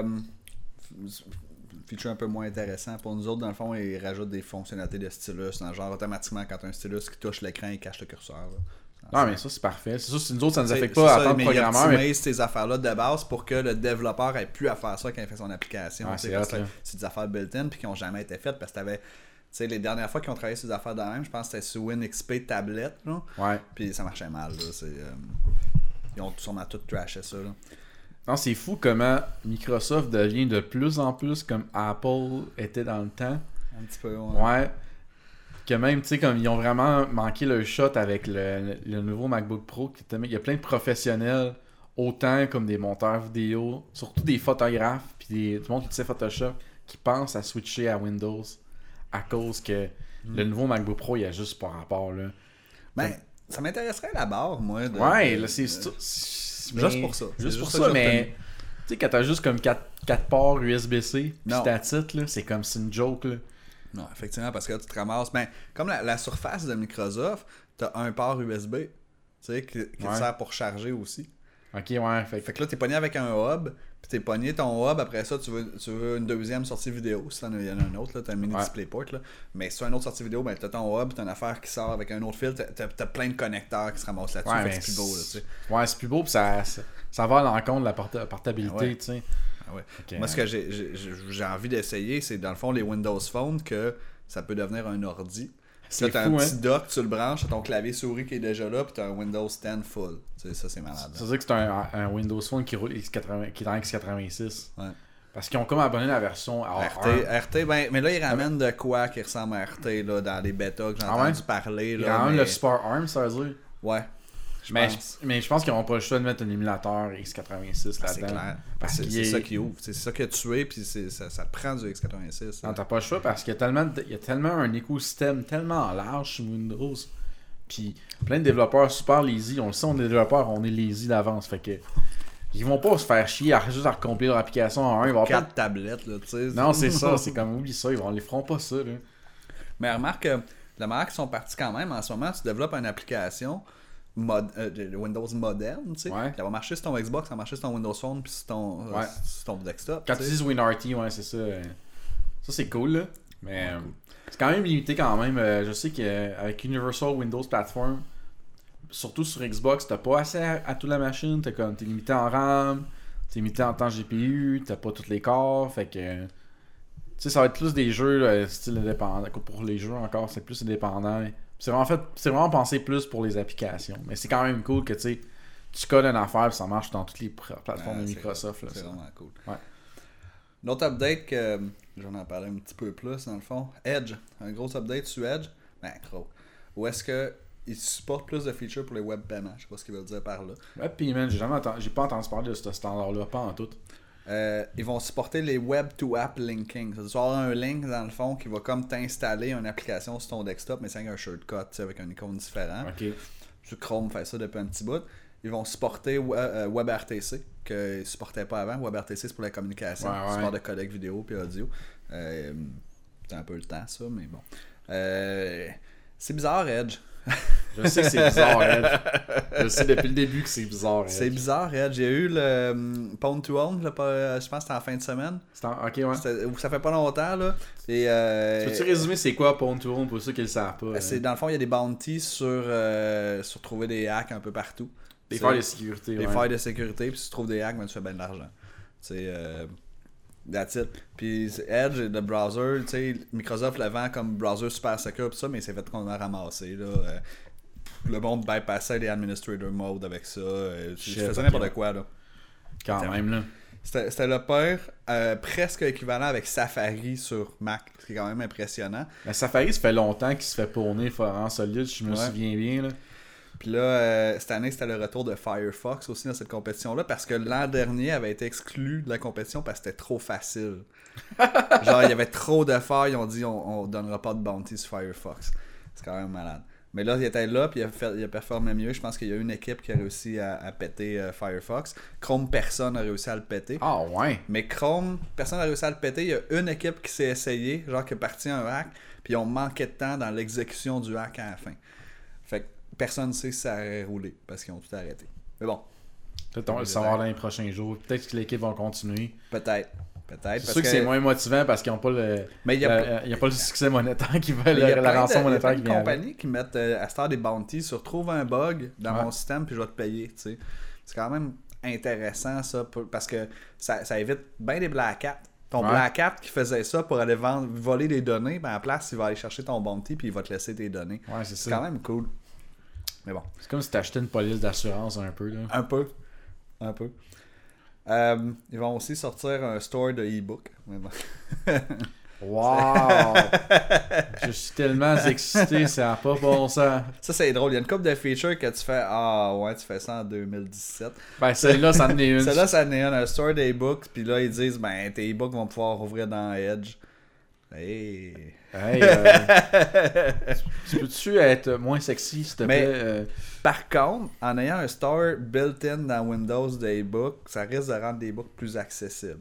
feature un peu moins intéressant pour nous autres, dans le fond, ils rajoutent des fonctionnalités de stylus, dans genre automatiquement quand un stylus qui touche l'écran, il cache le curseur. Là. Non, mais ça c'est parfait. C'est ça, c'est nous autres, ça nous affecte c'est pas ça, à tant de mais programmeurs. Ils optimisent ces affaires-là de base pour que le développeur ait plus à faire ça quand il fait son application. Ouais, c'est, hot, c'est, c'est des affaires built-in puis qui n'ont jamais été faites parce que t'avais. Tu sais, les dernières fois qu'ils ont travaillé sur des affaires de même, je pense que c'était sur WinXP tablette. Là. Ouais. Puis ça marchait mal. Là. C'est, euh... Ils ont sûrement tout trashé ça. Là. Non, c'est fou comment Microsoft devient de plus en plus comme Apple était dans le temps. Un petit peu, ouais. Ouais. Que même, tu sais, comme ils ont vraiment manqué leur shot avec le, le, le nouveau MacBook Pro. Il y a plein de professionnels, autant comme des monteurs vidéo, surtout des photographes, puis des, du monde qui sait Photoshop, qui pensent à switcher à Windows à cause que mm. le nouveau MacBook Pro, il y a juste pas rapport, là. Ben, comme... ça m'intéresserait à la barre, moi. De, ouais, de, là, c'est... de... c'est Mais, juste pour ça. Juste pour ça, ça mais tu sais, quand t'as juste comme quatre ports U S B C, pis ta titre, là, c'est comme c'est une joke, là. Non, effectivement, parce que là, tu te ramasses. Ben, comme la, la surface de Microsoft, t'as un port U S B, tu sais, qui, qui ouais. te sert pour charger aussi. Ok, ouais. Fait, fait que là, t'es pogné avec un hub, puis t'es pogné ton hub, après ça, tu veux, tu veux une deuxième sortie vidéo. Si t'en as, y en a un autre, là, t'as un mini ouais. DisplayPort, là. Mais si tu as une autre sortie vidéo, ben t'as ton hub, t'as une affaire qui sort avec un autre fil, t'as, t'as, t'as plein de connecteurs qui se ramassent là-dessus. Ouais, fait ben, c'est plus beau, là, tu sais. Ouais, c'est plus beau, pis ça, ça, ça va à l'encontre de la porta- portabilité, ah ouais. tu sais. Ah ouais. Okay. Moi, ce que j'ai, j'ai, j'ai envie d'essayer, c'est dans le fond les Windows Phone que ça peut devenir un ordi. C'est là, t'as fou, un hein? petit dock, tu le branches, t'as ton clavier souris qui est déjà là, puis t'as un Windows dix full. T'sais, ça, c'est malade. Ça veut dire que c'est un, un Windows Phone qui roule X quatre-vingts, qui est en X quatre-vingt-six. Ouais. Parce qu'ils ont comme abonné la version R T. R T, ben, mais là, ils ramènent de quoi qui ressemble à R T là, dans les bêtas que j'ai ah entendu ouais? parler. Là, ils ramènent mais... le support ARM, ça veut dire. Ouais. Je mais, pense. Je, mais je pense qu'ils n'auront pas le choix de mettre un émulateur X quatre-vingt-six ah, là-dedans. C'est clair. Parce c'est, c'est est... ça qui ouvre. C'est ça qui a tué, puis c'est, ça, ça prend du X quatre-vingt-six. Non, t'as pas le choix parce qu'il y a tellement, de, il y a tellement un écosystème tellement large sur Windows. Puis plein de développeurs super lazy. On le sait, on est développeurs, on est lazy d'avance. Fait que ils vont pas se faire chier à juste à recompiler leur application en un. Ils vont quatre pas... tablettes, là, tu sais. Non, c'est ça. C'est comme, oublie ça. Ils vont, les feront pas ça, là. Mais remarque, la manière qu'ils sont partis quand même, en ce moment, tu développes une application Mod, euh, Windows moderne, tu sais. Ouais. Ça va marcher sur ton Xbox, ça va marcher sur ton Windows Phone puis sur ton, ouais. euh, sur ton desktop. Quand tu dis WinRT, ouais, c'est ça. Ça, c'est cool, là. Mais ouais, cool. C'est quand même limité quand même. Je sais qu'avec Universal Windows Platform, surtout sur Xbox, t'as pas assez à, à toute la machine. T'es, comme, t'es limité en RAM, t'es limité en temps G P U, t'as pas tous les corps. Fait que. Tu sais, ça va être plus des jeux là, style indépendant. Pour les jeux encore, c'est plus indépendant. C'est vraiment, fait, c'est vraiment pensé plus pour les applications. Mais c'est quand même cool que tu tu codes une affaire et ça marche dans toutes les plateformes ouais, de Microsoft. C'est, là, c'est vraiment cool. Ouais. Une autre update que j'en ai parlé un petit peu plus dans le fond. Edge, un gros update sur Edge. Ben, gros. Où est-ce que ils supportent plus de features pour les web paiements? Je sais pas ce qu'ils veulent dire par là. Web payment, j'ai jamais entendu, j'ai pas entendu parler de ce standard-là, pas en tout. Euh, ils vont supporter les web to app linking. Ça veut dire tu vas avoir un link dans le fond qui va comme t'installer une application sur ton desktop, mais c'est un shortcut avec un icône différent. Ok. Sur Chrome fait ça depuis un petit bout. Ils vont supporter euh, WebRTC, qu'ils ne supportaient pas avant. WebRTC, c'est pour la communication, ouais, ouais. support de codec vidéo puis audio. Euh, c'est un peu le temps, ça, mais bon. Euh, c'est bizarre, Edge. Je sais que c'est bizarre, Edge. Je sais depuis le début que c'est bizarre, Edge. C'est bizarre, Edge. Il y a eu le um, Pwn to Own, là, pas, je pense que c'était en fin de semaine. En... Ok, ouais. C'était, ça fait pas longtemps, là. Et, euh, Peux-tu résumer c'est quoi Pwn to Own pour ceux qui le savent pas? C'est, dans le fond, il y a des bounties sur, euh, sur trouver des hacks un peu partout. Des c'est, failles de sécurité. Des ouais. failles de sécurité, puis si tu trouves des hacks, ben, tu fais bien de l'argent. C'est... Euh, That's it. Puis Edge, le browser, tu sais, Microsoft le vend comme browser super secure, pis ça, mais il s'est fait qu'on a ramassé, là. Euh, le monde bypassait les administrator mode avec ça. Euh, je faisais n'importe okay. quoi, là. Quand c'était, même, là. C'était, c'était le pire, euh, presque équivalent avec Safari sur Mac, ce qui est quand même impressionnant. La Safari, ça fait longtemps qu'il se fait pawner en solide, je me ouais. souviens bien, là. Puis là, euh, cette année, c'était le retour de Firefox aussi dans cette compétition-là, parce que l'an dernier avait été exclu de la compétition parce que c'était trop facile. Genre, il y avait trop de failles, ils ont dit on, on donnera pas de bounty sur Firefox. C'est quand même malade. Mais là, il était là, puis il a, fait, il a performé mieux. Je pense qu'il y a une équipe qui a réussi à, à péter euh, Firefox. Chrome, personne n'a réussi à le péter. Ah ouais? Mais Chrome, personne n'a réussi à le péter. Il y a une équipe qui s'est essayée, genre qui est partie un hack, puis ils ont manqué de temps dans l'exécution du hack à la fin. Fait que personne ne sait si ça aurait roulé parce qu'ils ont tout arrêté. Mais bon. Peut-être on va le savoir dans les prochains jours. Peut-être que l'équipe va continuer. Peut-être. Peut-être. C'est sûr que, que c'est moins motivant parce qu'ils n'ont pas le. Mais il n'y a, a pas le succès monétaire qui va. La, la rançon monétaire qui vient. Il y a plein de compagnies qui mettent euh, à Star des bounties sur trouve un bug dans ouais. mon système puis je vais te payer. T'sais. C'est quand même intéressant ça pour, parce que ça, ça évite bien des black hats. Ton ouais. black hat qui faisait ça pour aller vendre, voler des données, ben à la place, il va aller chercher ton bounty puis il va te laisser tes données. Ouais, c'est, c'est ça. quand même cool. Mais bon. C'est comme si t'achetais une police d'assurance un peu. Là. Un peu. Un peu. Euh, ils vont aussi sortir un store de e-book. Mais bon. Wow! Je suis tellement excité, ça n'a pas bon sens. Ça, c'est drôle. Il y a une couple de features que tu fais. Ah, ouais, tu fais ça en deux mille dix-sept. Ben, celle-là, ça en est une. Celle-là, ça en est une. Un store d'e-books. Puis là, ils disent, ben, tes e-books vont pouvoir ouvrir dans Edge. Hey! Hey! Euh, tu peux-tu être moins sexy, s'il te Mais, plaît? Euh... Par contre, en ayant un store built-in dans Windows d'e-book, ça risque de rendre des books plus accessibles.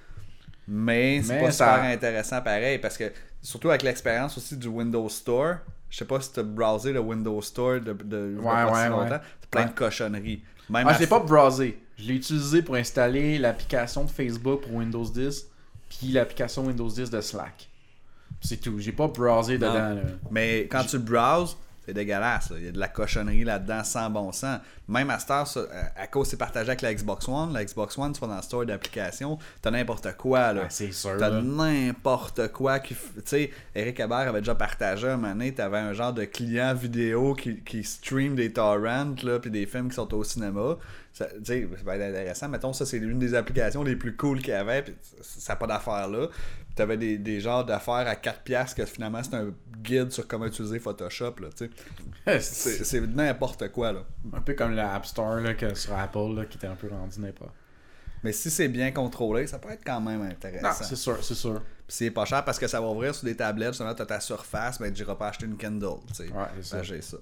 Mais c'est Mais pas ça... super intéressant pareil, parce que, surtout avec l'expérience aussi du Windows Store, je sais pas si tu as browsé le Windows Store de, de ouais, ouais, ouais. longtemps, c'est plein ouais. de cochonneries. Même ah, je l'ai pas browsé. Je l'ai utilisé pour installer l'application de Facebook pour Windows dix, puis l'application Windows dix de Slack. C'est tout. J'ai pas browsé dedans. Là. Mais quand J'ai... tu browses, c'est dégueulasse. Là. Il y a de la cochonnerie là-dedans sans bon sens. Même à cette heure, ça, à cause c'est partagé avec la Xbox One, la Xbox One, tu vas dans le store d'applications, t'as n'importe quoi. Là. Ah, c'est sûr. T'as là. n'importe quoi. Qui... Tu sais, Eric Hébert avait déjà partagé un moment donné, t'avais un genre de client vidéo qui, qui stream des torrents, là, puis des films qui sont au cinéma. Ça, c'est bien intéressant. Mettons, ça, c'est l'une des applications les plus cool qu'il y avait, puis ça n'a pas d'affaires là. Tu avais des, des genres d'affaires à quatre piastres que finalement c'est un guide sur comment utiliser Photoshop. Là, c'est, c'est n'importe quoi. Là. Un peu comme l'App Store là, que sur Apple là, qui était un peu rendu n'importe. Mais si c'est bien contrôlé, ça peut être quand même intéressant. Non, c'est sûr, c'est sûr. Puis c'est pas cher parce que ça va ouvrir sur des tablettes. Justement, tu as ta surface, mais tu n'iras pas acheter une Kindle. Ouais, c'est ça. Ben, j'ai ça.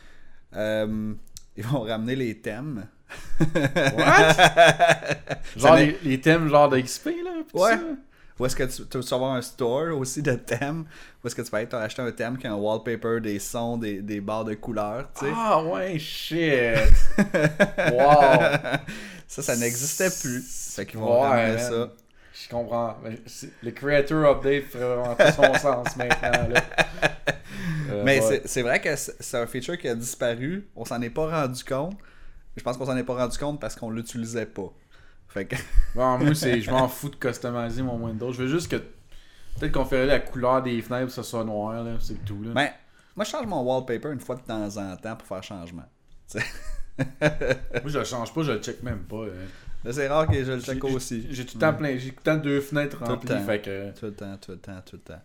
Euh, ils vont ramener les thèmes. What? Genre les, les thèmes genre de X P là? Ouais. Ça? Ou est-ce que tu, tu vas avoir un store aussi de thèmes? Ou est-ce que tu vas être acheter un thème qui a un wallpaper, des sons, des, des barres de couleurs, tu sais? Ah ouais, shit! Wow! Ça, ça n'existait plus. Fait qu'ils vont ouais, ramener man. ça. Je comprends. Le creator update ferait vraiment tout son sens maintenant, là. Euh, Mais ouais. c'est vrai que c'est un feature qui a disparu. On s'en est pas rendu compte. Je pense qu'on s'en est pas rendu compte parce qu'on l'utilisait pas. Fait que... bon, moi, c'est, je m'en fous de customiser mon Windows. Je veux juste que peut-être qu'on ferait la couleur des fenêtres que ça soit noir, là, c'est tout. Là. Ben, moi, je change mon wallpaper une fois de temps en temps pour faire changement. Moi, je le change pas, je le check même pas. Là. Là, c'est rare que je le check J'ai- aussi. J'ai tout le temps plein, j'ai tout le temps deux fenêtres Tout le remplies, temps. fait que... Tout le temps, tout le temps, tout le temps.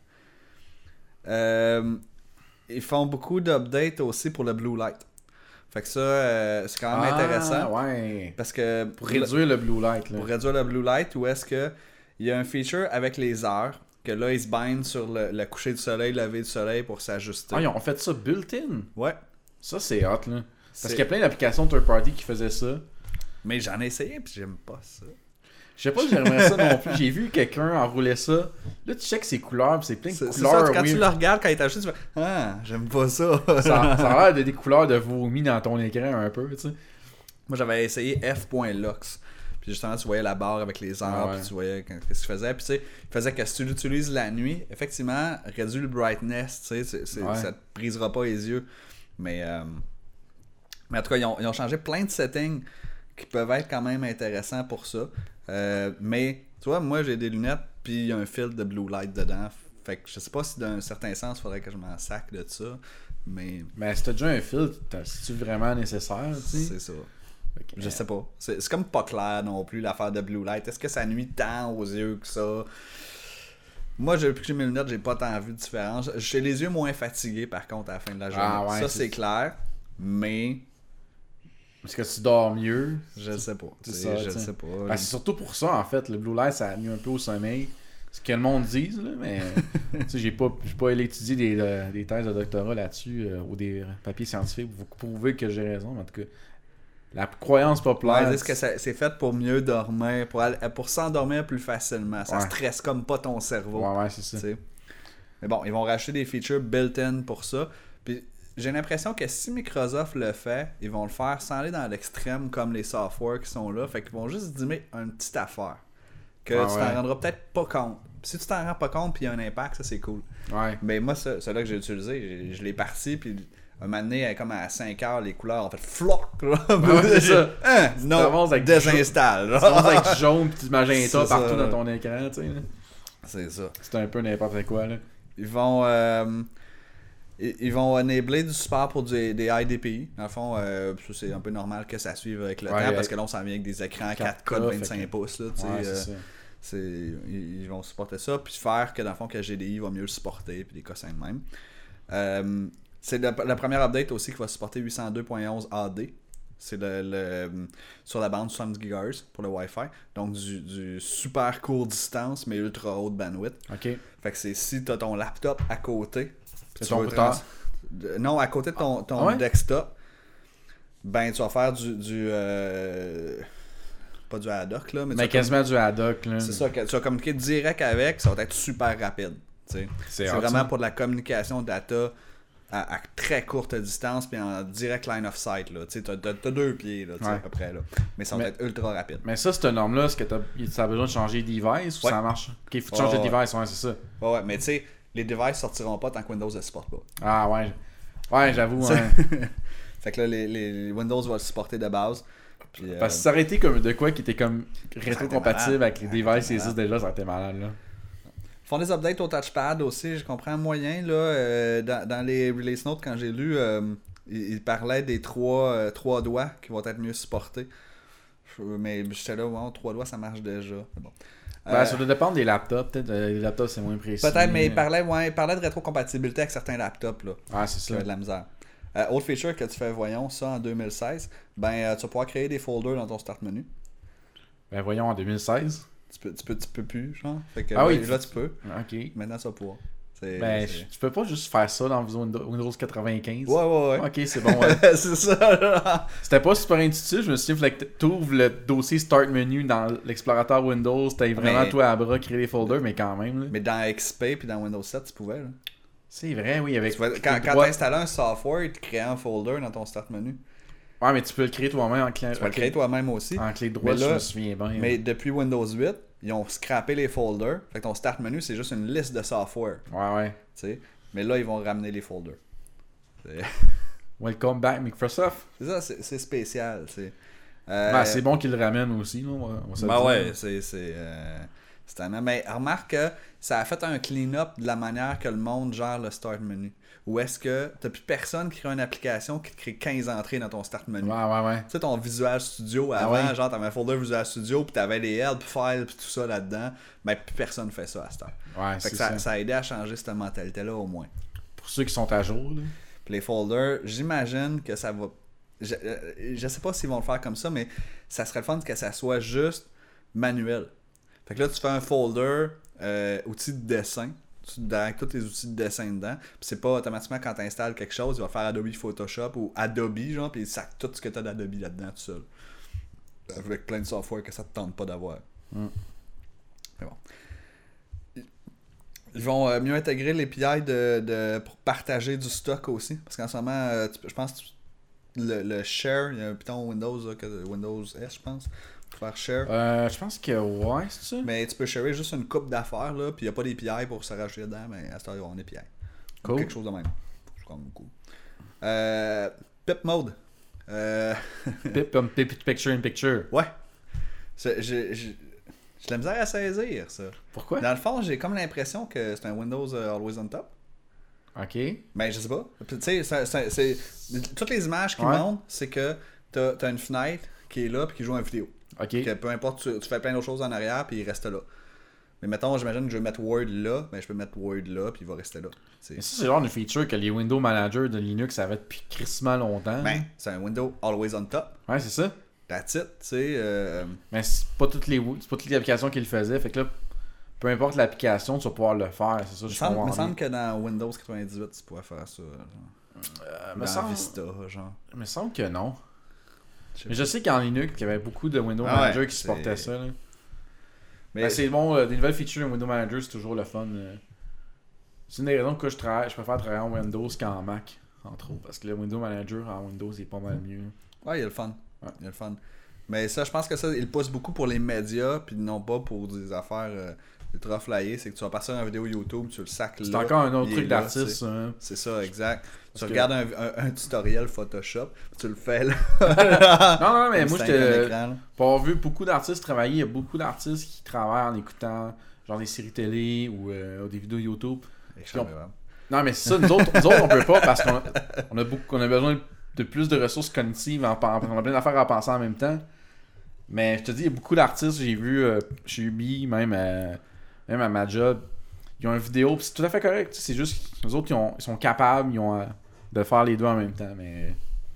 Euh, ils font beaucoup d'updates aussi pour le Blue Light. Fait que ça, euh, c'est quand même Ah, intéressant. ouais. Parce que Pour réduire le blue light, là. pour réduire le blue light, où est-ce que il y a un feature avec les heures, que là, ils se bindent sur le, le coucher du soleil, le lever du soleil pour s'ajuster. Ah, ils ont fait ça built-in. Ouais. Ça, c'est hot, là. Parce C'est- qu'il y a plein d'applications third-party qui faisaient ça. Mais j'en ai essayé, puis j'aime pas ça. Je sais pas si j'aimerais ça non plus. J'ai vu quelqu'un enrouler ça. Là, tu checkes ses couleurs, pis c'est plein de C'est c'est couleurs. ça, quand tu weird. le regardes, quand il est acheté, tu fais « Ah, j'aime pas ça. » ça, ça a l'air de des couleurs de vomi dans ton écran un peu, tu sais. Moi, j'avais essayé F.lux. Puis justement, tu voyais la barre avec les heures, Ah ouais. puis tu voyais qu'est-ce qu'il faisait. Puis tu sais, il faisait que si tu l'utilises la nuit, effectivement, réduit le brightness, tu sais, c'est- c'est- Ouais. ça te brisera pas les yeux. Mais, euh, mais en tout cas, ils ont, ils ont changé plein de settings qui peuvent être quand même intéressants pour ça. Euh, mais, tu vois, moi, j'ai des lunettes, puis il y a un filtre de blue light dedans. Fait que je sais pas si d'un certain sens, il faudrait que je m'en sac de ça. Mais Mais si t'as déjà un filtre, c'est-tu vraiment nécessaire, tu sais? c'est ça. Fait que, Je euh, sais pas. C'est c'est comme pas clair non plus l'affaire de blue light. Est-ce que ça nuit tant aux yeux que ça? Moi, depuis que j'ai mes lunettes, j'ai pas tant vu de différence. J'ai les yeux moins fatigués par contre à la fin de la journée. Ah ouais, ça, c'est- c'est clair. Mais Est-ce que tu dors mieux? je sais pas. C'est C'est- ça, je tu sais. sais pas. Ben, c'est surtout pour ça, en fait. Le blue light, ça nuit un peu au sommeil. Ce que le monde dise, là, mais tu sais, j'ai pas, j'ai pas allé étudier des, euh, des thèses de doctorat là-dessus euh, ou des papiers scientifiques pour prouver que j'ai raison. Mais en tout cas, la croyance populaire. Ouais, est-ce que ça- c'est fait pour mieux dormir, pour, aller- pour s'endormir plus facilement. Ça Ouais. stresse comme pas ton cerveau. Ouais, ouais, c'est ça. tu sais. Mais bon, ils vont racheter des features built-in pour ça. Puis j'ai l'impression que si Microsoft le fait, ils vont le faire sans aller dans l'extrême comme les softwares qui sont là. Fait qu'ils vont juste dimmer une petite affaire. Que Ah tu ouais. t'en rendras peut-être pas compte. Puis si tu t'en rends pas compte puis il y a un impact, ça c'est cool. Ouais. Mais moi, ça, celui-là que j'ai utilisé, j'ai- je l'ai parti puis un moment donné, comme à cinq heures, les couleurs ont fait floc. Ouais, c'est ça. Hein, Tu non, t'avances avec du désinstalle. Tu commences avec du jaune pis du magenta C'est partout ça, dans là. ton écran, tu sais. là. C'est ça. C'est un peu n'importe quoi, là. Ils vont euh, ils, ils vont enabler du support pour du- des I D P I. Dans le fond, euh, ça, c'est un peu normal que ça suive avec le Ouais, temps ouais. parce que là on s'en vient avec des écrans quatre K quatre K, de fait vingt-cinq que- pouces là, tu sais, Ouais, euh, c'est ça. c'est ils, ils vont supporter ça puis faire que dans le fond que G D I va mieux le supporter puis des cossins de même. Euh, c'est la, la première update aussi qui va supporter huit cent deux point onze A D. C'est le, le- sur la bande soixante-dix gigahertz pour le Wi-Fi. Donc du, du super court distance mais ultra haute bandwidth. Ok. Fait que c'est si t'as ton laptop à côté. C'est tu ton veux routeur? trans- de- Non, à côté de ton, ton Ah ouais? desktop, ben tu vas faire du. du euh, Pas du ad hoc là, mais, tu Mais vas quasiment du ad hoc, là. comme- c'est ça, que tu vas communiquer direct avec, ça va être super rapide. tu sais. C'est C'est hot, vraiment ça. pour de la communication data à, à très courte distance puis en direct line of sight. Tu sais, t'as, t'as- t'as deux pieds là, tu sais, Ouais. à peu près. Là. Mais ça va Mais- être ultra rapide. Mais ça, cette norme-là, est-ce que t'as, ça a besoin de changer de device ou Ouais. ça marche? Ok, faut que tu changes Ouais, de ouais. device, ouais, c'est ça. Ouais, ouais, mais tu sais, les devices sortiront pas tant que Windows ne supporte pas. Ah ouais. Ouais, j'avoue, Ça- ouais. Fait que là, les, les- les Windows vont le supporter de base. Puis, euh, Parce que ça aurait été comme de quoi qui était comme Ça rétro-compatible aurait avec été les malade. devices Ça aurait été et ça déjà, ça aurait été malade, là. Ils font des updates au touchpad aussi, je comprends moyen. Là, euh, dans, dans les release notes, quand j'ai lu, euh, ils, ils parlaient des trois, euh, trois doigts qui vont être mieux supportés. Je- mais j'étais là, wow, trois doigts, ça marche déjà. C'est Bon. Ben, Euh, ça doit dépendre des laptops. Peut-être euh, les laptops, c'est moins précis. Peut-être, mais ils parlaient, ouais, ils parlaient de rétrocompatibilité avec certains laptops. Là, Ah, c'est qui ça. avaient de la misère. Euh, autre feature que tu fais, voyons, ça en deux mille seize, ben, euh, tu vas pouvoir créer des folders dans ton start menu. Ben, voyons, en deux mille seize. Tu peux, tu peux, tu peux plus, genre. Fait que, Ah ouais, oui, là, tu- tu peux. Ok. Maintenant, tu vas pouvoir. C'est, Ben, c'est- tu peux pas juste faire ça dans Windows Windows quatre-vingt-quinze. Ouais, ouais, ouais. Ok, c'est bon. ouais. c'est ça, là. C'était pas super intuitif. Je me suis dit, fallait que tu ouvres le dossier Start Menu dans l'explorateur Windows. T'as vraiment Mais- toi à bras créer les folders, mais quand même. Là. Mais dans X P puis dans Windows sept, tu pouvais. Là. C'est vrai, oui. Avec Tu vois, quand les quand droits- tu installais un software, il te créait un folder dans ton start menu. Ouais, mais tu peux le créer toi-même en clé, Tu vas le créer toi-même aussi. en clé droite, Mais là- je me souviens bien. Mais depuis Windows huit, ils ont scrappé les folders. Fait que ton start menu, c'est juste une liste de software. Ouais, ouais. Tu sais. Mais là, ils vont ramener les folders. C'est Welcome back, Microsoft. c'est ça, c'est c'est spécial. tu sais. Euh, Ben, c'est bon qu'ils le ramènent aussi. Là, on va- on va se le Ben dire. ouais, c'est. c'est, euh, C'est tellement... Mais remarque que ça a fait un clean-up de la manière que le monde gère le start menu. Ou est-ce que t'as plus personne qui crée une application qui te crée quinze entrées dans ton start menu? Ouais, ouais, ouais. Tu sais, ton Visual Studio, avant, Ah ouais. genre, t'avais un folder Visual Studio, puis t'avais les help files, puis tout ça là-dedans. Ben, plus personne fait ça à cette heure. Ouais, Fait c'est que ça, ça. ça a aidé à changer cette mentalité-là, au moins. Pour ceux qui sont à jour, là. Puis les folders, j'imagine que ça va... Je, euh, je sais pas s'ils vont le faire comme ça, mais ça serait le fun que ça soit juste manuel. Fait que là, tu fais un folder, euh, outils de dessin, tu, avec tous tes outils de dessin dedans. Puis c'est pas automatiquement quand tu installes quelque chose, il va faire Adobe Photoshop ou Adobe, genre, puis il sac tout ce que tu as d'Adobe là-dedans tout seul. Avec plein de software que ça te tente pas d'avoir. Mm. Mais bon. Ils vont euh, mieux intégrer l'A P I de, de, pour partager du stock aussi. Parce qu'en ce moment, euh, tu, je pense que le, le share, il y a un piton Windows, là, que, Windows S, je pense, pour faire share. Euh, je pense que ouais, c'est ça. Mais tu peux sharer juste une coupe d'affaires, là, puis il n'y a pas d'A P I pour se rajouter dedans, mais à ce temps-là, on a un A P I. Cool. Quelque chose de même. C'est quand même cool. Euh, Pip Mode. Euh... Pip comme Pip Picture in Picture. ouais. C'est- J'ai j'ai- j'ai de la misère à saisir, ça. Pourquoi? Dans le fond, j'ai comme l'impression que c'est un Windows euh, Always on Top. Ok. Mais je sais pas. Puis, tu sais, ça- ça- c'est toutes les images qui Ouais. montrent, c'est que t'as as une fenêtre qui est là puis qui joue en vidéo. Ok. Que peu importe, tu, tu fais plein d'autres choses en arrière puis il reste là. Mais mettons, j'imagine que je vais mettre Word là, mais je peux mettre Word là puis il va rester là. C'est Mais ça, c'est le genre de feature que les Windows Manager de Linux avaient depuis crissement longtemps. ben, c'est un Window Always on Top. Ouais, c'est ça. That's it, tu sais. euh, Mais c'est pas toutes les c'est pas toutes les applications qui le faisaient. Fait que là, peu importe l'application, tu vas pouvoir le faire. C'est ça, Il me je semble, comprends me bien. semble que dans Windows quatre-vingt-dix-huit, tu pourrais faire ça. Genre. Euh, me Dans semble... Vista, genre. me semble que non. Je sais Mais pas. je sais qu'en Linux, il y avait beaucoup de Windows Ah Manager ouais, qui c'est- supportaient ça. Là. Mais Ben, c'est bon, euh, des nouvelles features de Windows Manager, c'est toujours le fun. euh. C'est une des raisons pourquoi je, travaille, je préfère travailler en Windows qu'en Mac, entre autres. Parce que le Windows Manager en Windows est pas mal mieux. ouais, il y a le fun. Ouais. Il y a le fun. Mais ça, je pense que ça, il pousse beaucoup pour les médias, puis non pas pour des affaires euh, ultra flyées. C'est que tu vas passer une vidéo YouTube, tu le sacs là. C'est encore un autre il truc est là, d'artiste, c'est- ça. Hein. C'est ça, exact. Parce tu que- regardes un, un- un tutoriel Photoshop, tu le fais là. Non, non, mais moi, C'est un j'étais. écran, là. Pour avoir vu beaucoup d'artistes travailler, il y a beaucoup d'artistes qui travaillent en écoutant genre des séries télé ou euh, des vidéos YouTube. Excellent. Non, mais c'est ça, nous autres, nous autres on peut pas parce qu'on a, on a, beaucoup, on a besoin de plus de ressources cognitives, en, pen- on a plein d'affaires à penser en même temps. Mais je te dis, il y a beaucoup d'artistes, j'ai vu euh, chez Ubi, même, à- même à ma job, ils ont une vidéo, pis c'est tout à fait correct. C'est juste que les autres, ils, ont, ils sont capables ils ont, euh, de faire les deux en même temps. Mais.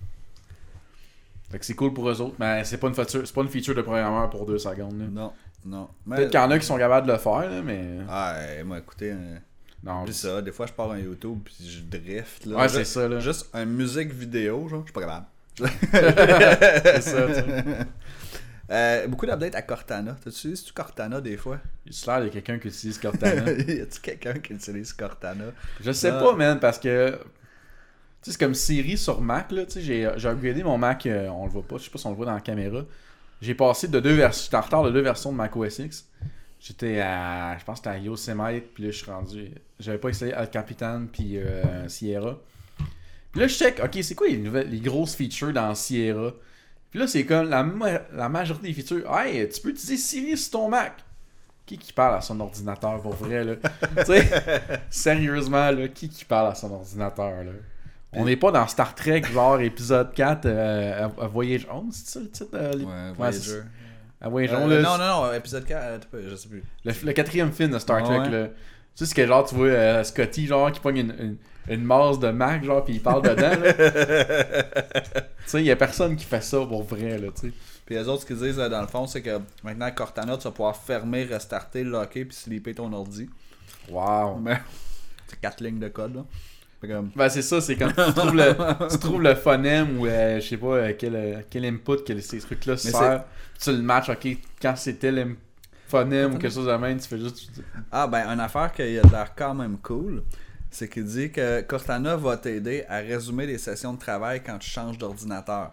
Fait que c'est cool pour eux autres, mais c'est pas une feature, c'est pas une feature de programmeur pour deux secondes. là. Non, non. Mais... Peut-être qu'il y en a qui sont capables de le faire, là, mais. Ah, moi, écoutez, euh, Non, puis ça, des fois, je pars un YouTube, puis je drift. Là. Ouais, Juste- c'est ça, là. Juste une musique vidéo, genre, je suis pas capable. c'est ça, tu sais. Euh, beaucoup d'updates à Cortana. T'as-tu utilisé Cortana des fois? Il y a l'air de quelqu'un qui utilise Cortana. y a-tu quelqu'un qui utilise Cortana? Je sais Ah. pas, man, parce que. Tu sais, c'est comme Siri sur Mac, là. Tu sais, j'ai, j'ai upgradé mon Mac, euh, on le voit pas, je sais pas si on le voit dans la caméra. J'ai passé de deux versions. J'étais en retard de deux versions de Mac O S X. J'étais à. Je pense que c'était à Yosemite, puis là, je suis rendu. J'avais pas essayé El Capitan, puis euh, Sierra. Puis là, je check, ok, c'est quoi les, nouvelles, les grosses features dans Sierra? Puis là, c'est comme la, ma- la majorité des features. Hey, tu peux utiliser Siri sur ton Mac. Qui qui parle à son ordinateur pour vrai, là? Tu sais, sérieusement, là, qui qui parle à son ordinateur, là? On n'est pas dans Star Trek, genre épisode quatre, euh, à, à Voyage on, c'est ça le titre? euh, les- Ouais, Ouais, Voyager. c'est- à Voyage Euh, on, là, non, non, non, épisode quatre, euh, t'as pas- je sais plus. le, le quatrième film de Star Ah Trek, ouais. là. Tu sais, c'est que genre, tu vois euh, Scotty, genre, qui pogne une, une, une masse de Mac, genre, pis il parle dedans, là. Tu sais, il y a personne qui fait ça pour vrai, là, tu sais. Puis les autres, ce qu'ils disent euh, dans le fond, c'est que maintenant, Cortana, tu vas pouvoir fermer, restarter, locker, puis sleeper ton ordi. Wow. Mais c'est quatre lignes de code, là. Fait que, Ben c'est ça, c'est quand tu trouves le, tu trouves le phonème ou euh, je sais pas euh, quel, euh, quel input que ces trucs-là Mais servent. Tu le matches, ok, quand c'était le phonème ou quelque chose de même, tu fais juste... Ah, ben, une affaire qui a l'air quand même cool, c'est qu'il dit que Cortana va t'aider à résumer les sessions de travail quand tu changes d'ordinateur.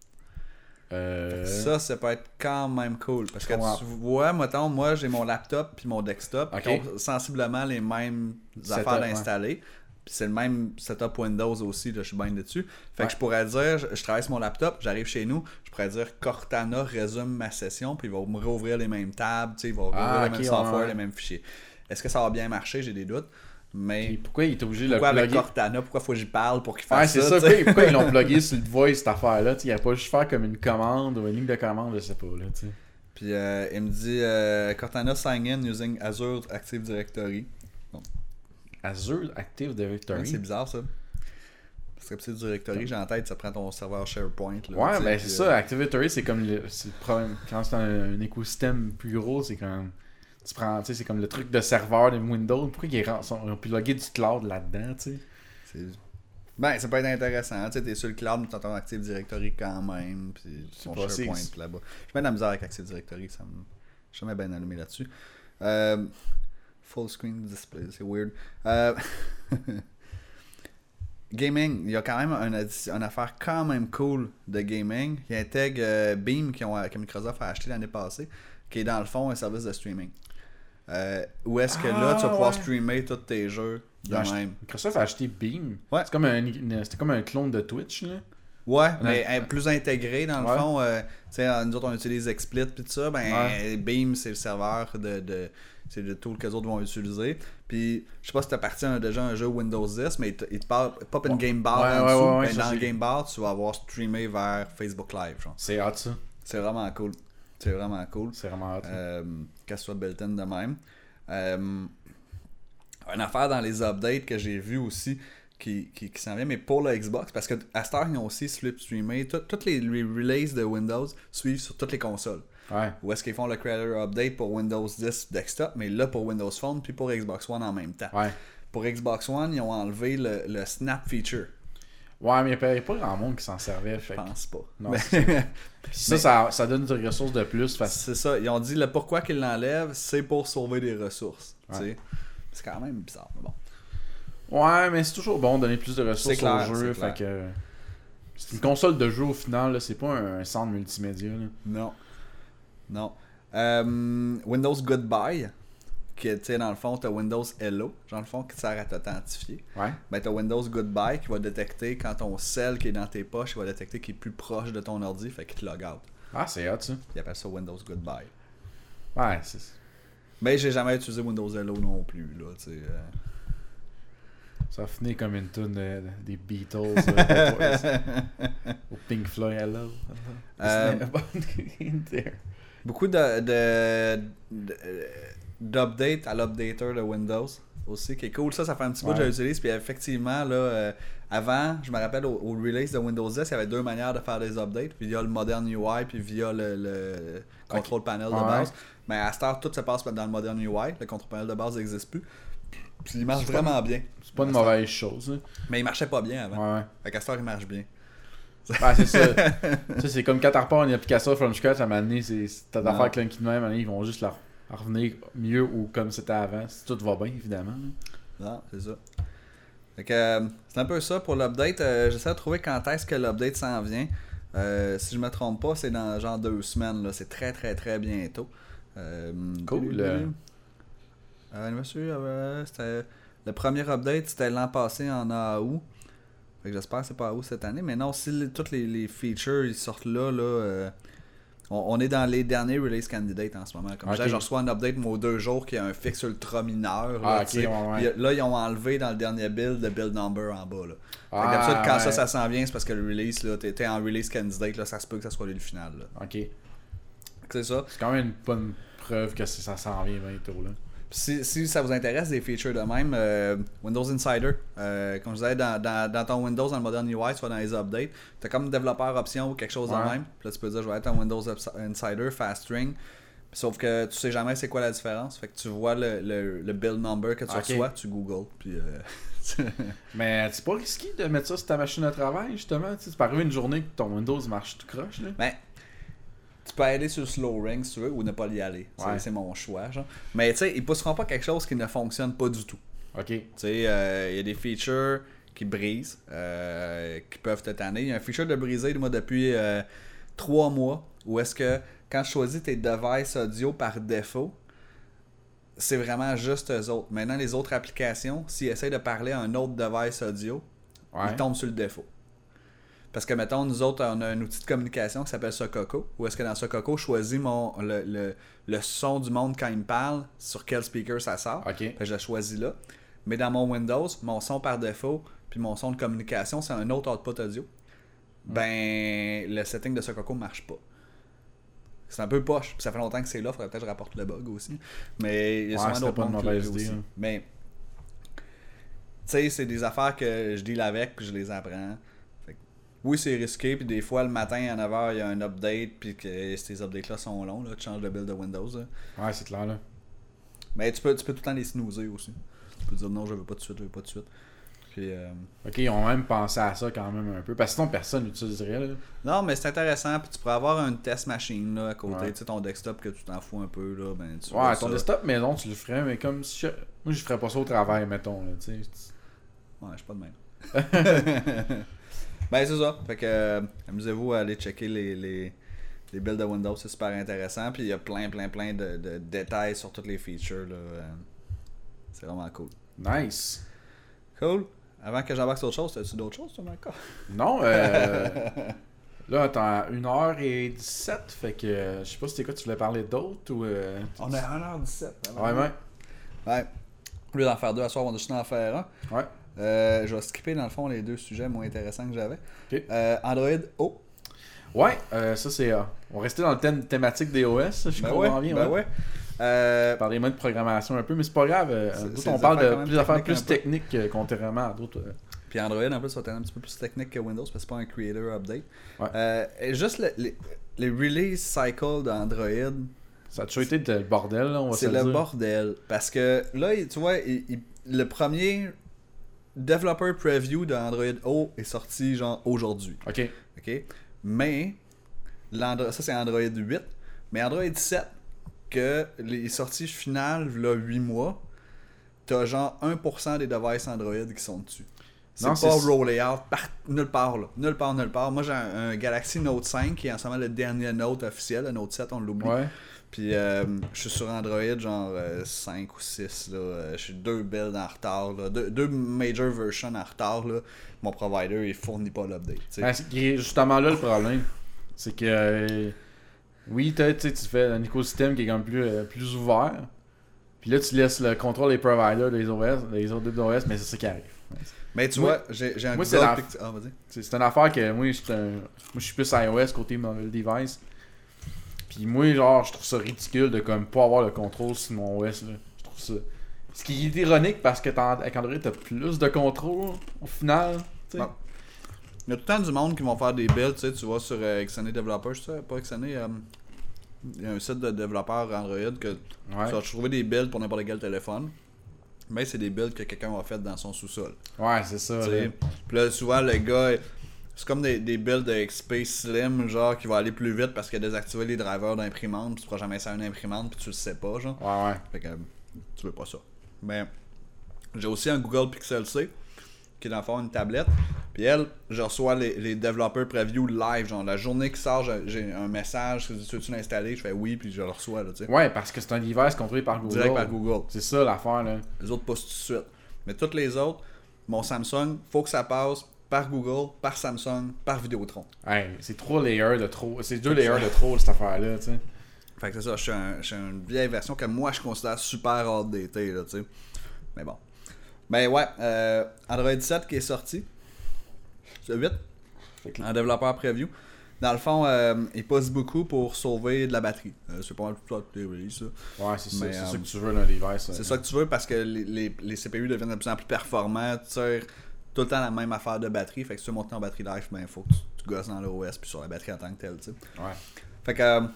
Euh... Ça, ça peut être quand même cool. Parce Je que comprends. tu vois, mettons, moi, j'ai mon laptop puis mon desktop Ok. qui ont sensiblement les mêmes Setup, affaires ouais. d'installer. Puis c'est le même setup Windows aussi, là, je suis bien dessus. Fait ouais. que je pourrais dire, je, je travaille sur mon laptop, j'arrive chez nous, je pourrais dire Cortana résume ma session, puis il va me rouvrir les mêmes tables, il va rouvrir ah, les okay, mêmes software, ouais. les mêmes fichiers. Est-ce que ça va bien marcher? J'ai des doutes. Mais puis pourquoi il est obligé de le pourquoi avec plugger? Cortana? Pourquoi faut que j'y parle pour qu'il Ouais, fasse c'est ça? ça. Pourquoi, pourquoi ils l'ont plugué sur le voice, cette affaire-là? Il n'y a pas juste faire comme une commande ou une ligne de commande, je sais pas. Là, t'sais. Puis euh, il me dit euh, Cortana sign in using Azure Active Directory. Bon. Azure Active Directory? Ouais, c'est bizarre ça. Parce que Active Directory, j'ai en tête, ça prend ton serveur SharePoint. Là, ouais, ben c'est euh... ça. Active Directory, c'est comme le, c'est le problème. Quand c'est un, un écosystème plus gros, c'est comme. Tu prends, tu sais, c'est comme le truc de serveur de Windows. Pourquoi ils ont pu loguer du cloud là-dedans, tu sais? C'est... Ben, ça peut être intéressant. Tu sais, t'es sur le cloud, mais t'as ton Active Directory quand même. Puis ton SharePoint là-bas. Je mets de la misère avec Active Directory. Ça me... Je suis jamais bien allumé là-dessus. Euh... Full screen display, c'est weird. Euh... Gaming, il y a quand même une, une affaire quand même cool de gaming. Il intègre euh, Beam qui ont, que Microsoft a acheté l'année passée, qui est dans le fond un service de streaming. Euh, où est-ce que ah, là, tu vas pouvoir ouais. streamer tous tes jeux de même. Acheté, Microsoft a acheté Beam. Ouais. C'est comme un, c'était comme un clone de Twitch, là. Ouais, on mais a... plus intégré dans le ouais. fond. Euh, tu sais, nous autres, on utilise XSplit puis tout ça. Ben, ouais. Beam, c'est le serveur de... de c'est le tool que les autres vont utiliser. Puis, je sais pas si t'as parti un, déjà un jeu Windows dix, mais il te, il te parle, pop une ouais. game bar ouais, en ouais, dessous. Ouais, ouais, ben, ça, dans c'est... le game bar, tu vas avoir streamé vers Facebook Live. Genre. C'est hot, ça. C'est vraiment cool. C'est vraiment cool. C'est vraiment hot. Euh, qu'elle soit built-in de même. Euh, une affaire dans les updates que j'ai vu aussi qui, qui, qui s'en vient, mais pour le Xbox, parce qu'à cette heure, ils ont aussi slip-streamé. Toutes les releases de Windows suivent sur toutes les consoles. Ouais. Où est-ce qu'ils font le Creator Update pour Windows dix Desktop, mais là pour Windows Phone puis pour Xbox One en même temps. Ouais. Pour Xbox One, ils ont enlevé le, le Snap feature. Ouais, mais il n'y a pas grand monde qui s'en servait. Je pense pas. Non, mais... ça, ça, ça donne des ressources de plus. Parce... C'est ça. Ils ont dit le pourquoi qu'ils l'enlèvent, c'est pour sauver des ressources. Ouais. C'est quand même bizarre, mais bon. Ouais, mais c'est toujours bon de donner plus de ressources clair, au jeu. Fait que... C'est une console de jeu au final, là, c'est pas un, un centre multimédia. Là. Non. Non. Euh, Windows Goodbye, qui tu sais, dans le fond, t'as Windows Hello, dans le fond, qui sert à t'authentifier. Ouais. Ben, t'as Windows Goodbye qui va détecter quand ton cell qui est dans tes poches, il va détecter qu'il est plus proche de ton ordi, fait qu'il te log out. Ah, c'est hot ça. Il appelle ça Windows Goodbye. Ouais, c'est. Mais j'ai jamais utilisé Windows Hello non plus, là, tu sais. Euh... Ça finit comme une tune de, de, des Beatles euh, au Pink Floyd Hello. Euh, beaucoup de, de, de d'update à l'updater de Windows aussi, qui est cool. Ça, ça fait un petit bout ouais. que je l'utilise. Puis effectivement, là, euh, avant, je me rappelle au, au release de Windows dix, il y avait deux manières de faire des updates, via le Modern U I puis via le, le control okay. panel de base. Ouais. Mais à cette heure, tout se passe dans le Modern U I. Le control panel de base n'existe plus. Puis il marche c'est vraiment pas, bien. C'est pas une mauvaise chose. Hein. Mais il marchait pas bien avant. Ouais. Fait qu'à cette heure, il marche bien. Ah, c'est ça. ça c'est comme quand tu repars une application from scratch, à un moment donné, c'est, t'as d'affaires clunky de même, à un moment donné, ils vont juste la revenir mieux ou comme c'était avant. Si tout va bien, évidemment. Non, c'est ça. Fait que, euh, c'est un peu ça pour l'update. Euh, j'essaie de trouver quand est-ce que l'update s'en vient. Euh, si je me trompe pas, c'est dans genre deux semaines. Là. C'est très très très bientôt. Euh, cool. Euh, euh, monsieur, euh, c'était, le premier update, c'était l'an passé en août. Fait que j'espère que c'est pas à août cette année. Mais non, si les, toutes les, les features ils sortent là, là euh, on, on est dans les derniers release candidates en ce moment. Comme okay. je, je reçois un update moi, aux deux jours qui a un fixe ultra mineur. Là, ah, okay, ouais, ouais. Là, ils ont enlevé dans le dernier build le build number en bas. Là. Ah, fait que d'habitude, quand ouais. ça, ça s'en vient, c'est parce que le release, là, t'es, t'es en release candidate, là, ça se peut que ça soit le final. Là. Ok. C'est ça. C'est quand même une bonne preuve que ça s'en vient bientôt. Là. Si, si ça vous intéresse, des features de même, euh, Windows Insider, euh, comme je disais, dans, dans, dans ton Windows, dans le Modern U I, soit dans les updates, tu as comme développeur option ou quelque chose ouais. de même. Puis là, tu peux dire, je vais être en Windows Insider, Fast String. Sauf que tu sais jamais c'est quoi la différence. Fait que tu vois le, le, le build number que tu okay. reçois, tu googles. Puis, euh... Mais c'est pas risqué de mettre ça sur ta machine de travail, justement. Tu sais, c'est pas arrivé une journée que ton Windows marche tout croche. Là. Ben, tu peux aller sur le slow ring si tu veux ou ne pas y aller. Ouais. C'est mon choix. Genre. Mais tu sais, ils ne pousseront pas quelque chose qui ne fonctionne pas du tout. Ok. Tu sais, il euh, y a des features qui brisent, euh, qui peuvent te tanner. Il y a un feature de briser moi, depuis euh, trois mois où est-ce que quand je choisis tes devices audio par défaut, c'est vraiment juste eux autres. Maintenant, les autres applications, s'ils essayent de parler à un autre device audio, Ouais. ils tombent sur le défaut. Parce que, mettons, nous autres, on a un outil de communication qui s'appelle Sococo. Où est-ce que dans Sococo, je choisis mon, le, le, le son du monde quand il me parle, sur quel speaker ça sort. Ok. Fait que je le choisis là. Mais dans mon Windows, mon son par défaut, puis mon son de communication, c'est un autre output audio. Ben, le setting de Sococo marche pas. C'est un peu poche. Puis ça fait longtemps que c'est là, faudrait peut-être que je rapporte le bug aussi. Mais il y a Ouais, sûrement c'était d'autres pas une mondes qui mauvaise l'ont idée, aussi. hein. Mais, tu sais, c'est des affaires que je deal avec, puis je les apprends. Fait que, oui, c'est risqué, puis des fois, le matin à neuf heures, il y a un update, puis que ces updates-là sont longs, là, tu changes le build de Windows. Là. Ouais, c'est clair, là. Mais tu peux, tu peux tout le temps les snoozer aussi. Tu peux dire non, je veux pas de suite, je veux pas de suite. Puis, euh... Ok, ils ont même pensé à ça quand même un peu. Parce que sinon, personne l'utiliserait, là. non, mais c'est intéressant, puis tu pourrais avoir une test machine là, à côté, Ouais. tu sais, ton desktop que tu t'en fous un peu, là, ben tu Ouais, vois ton ça. desktop maison, tu le ferais, mais comme si je... Moi, je ferais pas ça au travail, mettons, là, tu sais. Ouais, je suis pas de même. Ben, c'est ça. Fait que, euh, amusez-vous à aller checker les, les, les builds de Windows, c'est super intéressant. Puis il y a plein, plein, plein de, de détails sur toutes les features. Là. Euh, c'est vraiment cool. Nice. Cool. Avant que j'embarque sur autre chose, as-tu d'autres choses, toi, encore? Non, euh... là, t'es à une heure dix-sept, fait que euh, je sais pas si c'était quoi, tu voulais parler d'autres ou... Euh... On est à une heure dix-sept. Ouais, ouais. Ouais. Au lieu d'en faire deux à soir, on va juste en faire un. Ouais. Euh, je vais skipper, dans le fond, les deux sujets moins intéressants que j'avais. Ok. Euh, Android O. Ouais, euh, ça c'est... Euh, on restait dans le thème thématique des O S, je Ben comprends ouais, bien. ben ouais. Euh, Parler moins de programmation un peu, mais c'est pas grave. Euh, C'est- d'autres, c'est on des parle affaires de quand même plus d'affaires techniques plus un peu. techniques euh, contrairement à d'autres. euh. Puis Android, en plus, ça va être un petit peu plus technique que Windows parce que c'est pas un creator update. Ouais. Euh, et juste le, les, les release cycle d'Android, Ça a toujours été le bordel, là, on va se c'est le le dire. bordel. Parce que là, il- tu vois, il- il- le premier developer preview d'Android O est sorti genre aujourd'hui. Ok. OK? Mais, l'Andro- ça c'est Android huit. Mais Android sept, que les sorties finales, là, huit mois, t'as genre un pour cent des devices Android qui sont dessus. C'est Non, pas c'est- rollé out par nulle part là. Nulle part, nulle part. Moi j'ai un, un Galaxy Note cinq qui est en ce moment le dernier Note officiel. Le Note sept, on l'oublie. Ouais. Puis euh, je suis sur Android genre euh, cinq ou six. Là. Euh, Je suis deux builds en retard. Là. Deux, deux major versions en retard. Là. Mon provider il fournit pas l'update. tu sais. Ben, c'est qui est justement là le problème. C'est que... euh, oui, t'as- tu sais, tu fais un écosystème qui est comme plus, euh, plus ouvert. Puis là, tu laisses le contrôle des providers, des O S, des autres O S, mais c'est ça qui arrive. Mais tu Moi- vois, j'ai j'ai un moi, c'est Google la- Pict- Ah, vas-y. C'est c'est une affaire que moi, je suis un- moi, je suis plus iOS côté mobile device. Puis moi, genre, je trouve ça ridicule de comme pas avoir le contrôle sur mon O S. Là. Je trouve ça. Ce qui est ironique parce que t'en- avec Android, t'as plus de contrôle au final. tu sais. Bon. Il y a tout le temps du monde qui vont faire des builds, tu sais, tu vois sur euh, X N A Developer, je sais pas X N A, euh, il y a un site de développeurs Android que Ouais. tu vas trouver des builds pour n'importe quel téléphone. Mais c'est des builds que quelqu'un a fait dans son sous-sol. Ouais, c'est ça. tu là. sais. Puis là, souvent, le gars, c'est comme des, des builds de X P Slim, genre, qui vont aller plus vite parce qu'il a désactivé les drivers d'imprimante, puis tu pourras jamais essayer une imprimante, puis tu le sais pas, genre. Ouais, ouais. Fait que euh, tu veux pas ça. Mais j'ai aussi un Google Pixel C qui est dans le fond une tablette. Puis elle, je reçois les, les développeurs preview live. Genre la journée qui sort, j'ai- j'ai un message. Tu veux-tu l'installer? Je fais oui, puis je le reçois. Là, tu sais. Ouais, parce que c'est un device contrôlé par Google. Direct par Google. C'est ça l'affaire, là. Les autres passent tout de suite. Mais toutes les autres, mon Samsung, faut que ça passe par Google, par Samsung, par Vidéotron. Hey, c'est trois layers de trop. C'est deux layers de trop, cette affaire-là, tu sais. Fait que c'est ça, je suis un- je suis une vieille version que moi je considère super outdated, là, tu sais. Mais bon. Ben ouais, euh, Android sept qui est sorti. C'est huit. Fait que- En développeur preview. Dans le fond, euh, il pousse beaucoup pour sauver de la batterie. Euh, c'est pas mal tout ça, les releases, ça. Ouais, c'est ça. Mais, C'est euh, ça que tu veux d'un device. C'est ça que tu veux parce que les, les, les C P U deviennent de plus en plus performants. Tu tires tout le temps la même affaire de batterie. Fait que si tu veux monter en batterie life, ben il faut que tu, tu gosses dans l'O S puis sur la batterie en tant que telle, tu sais. Ouais. Fait que, euh,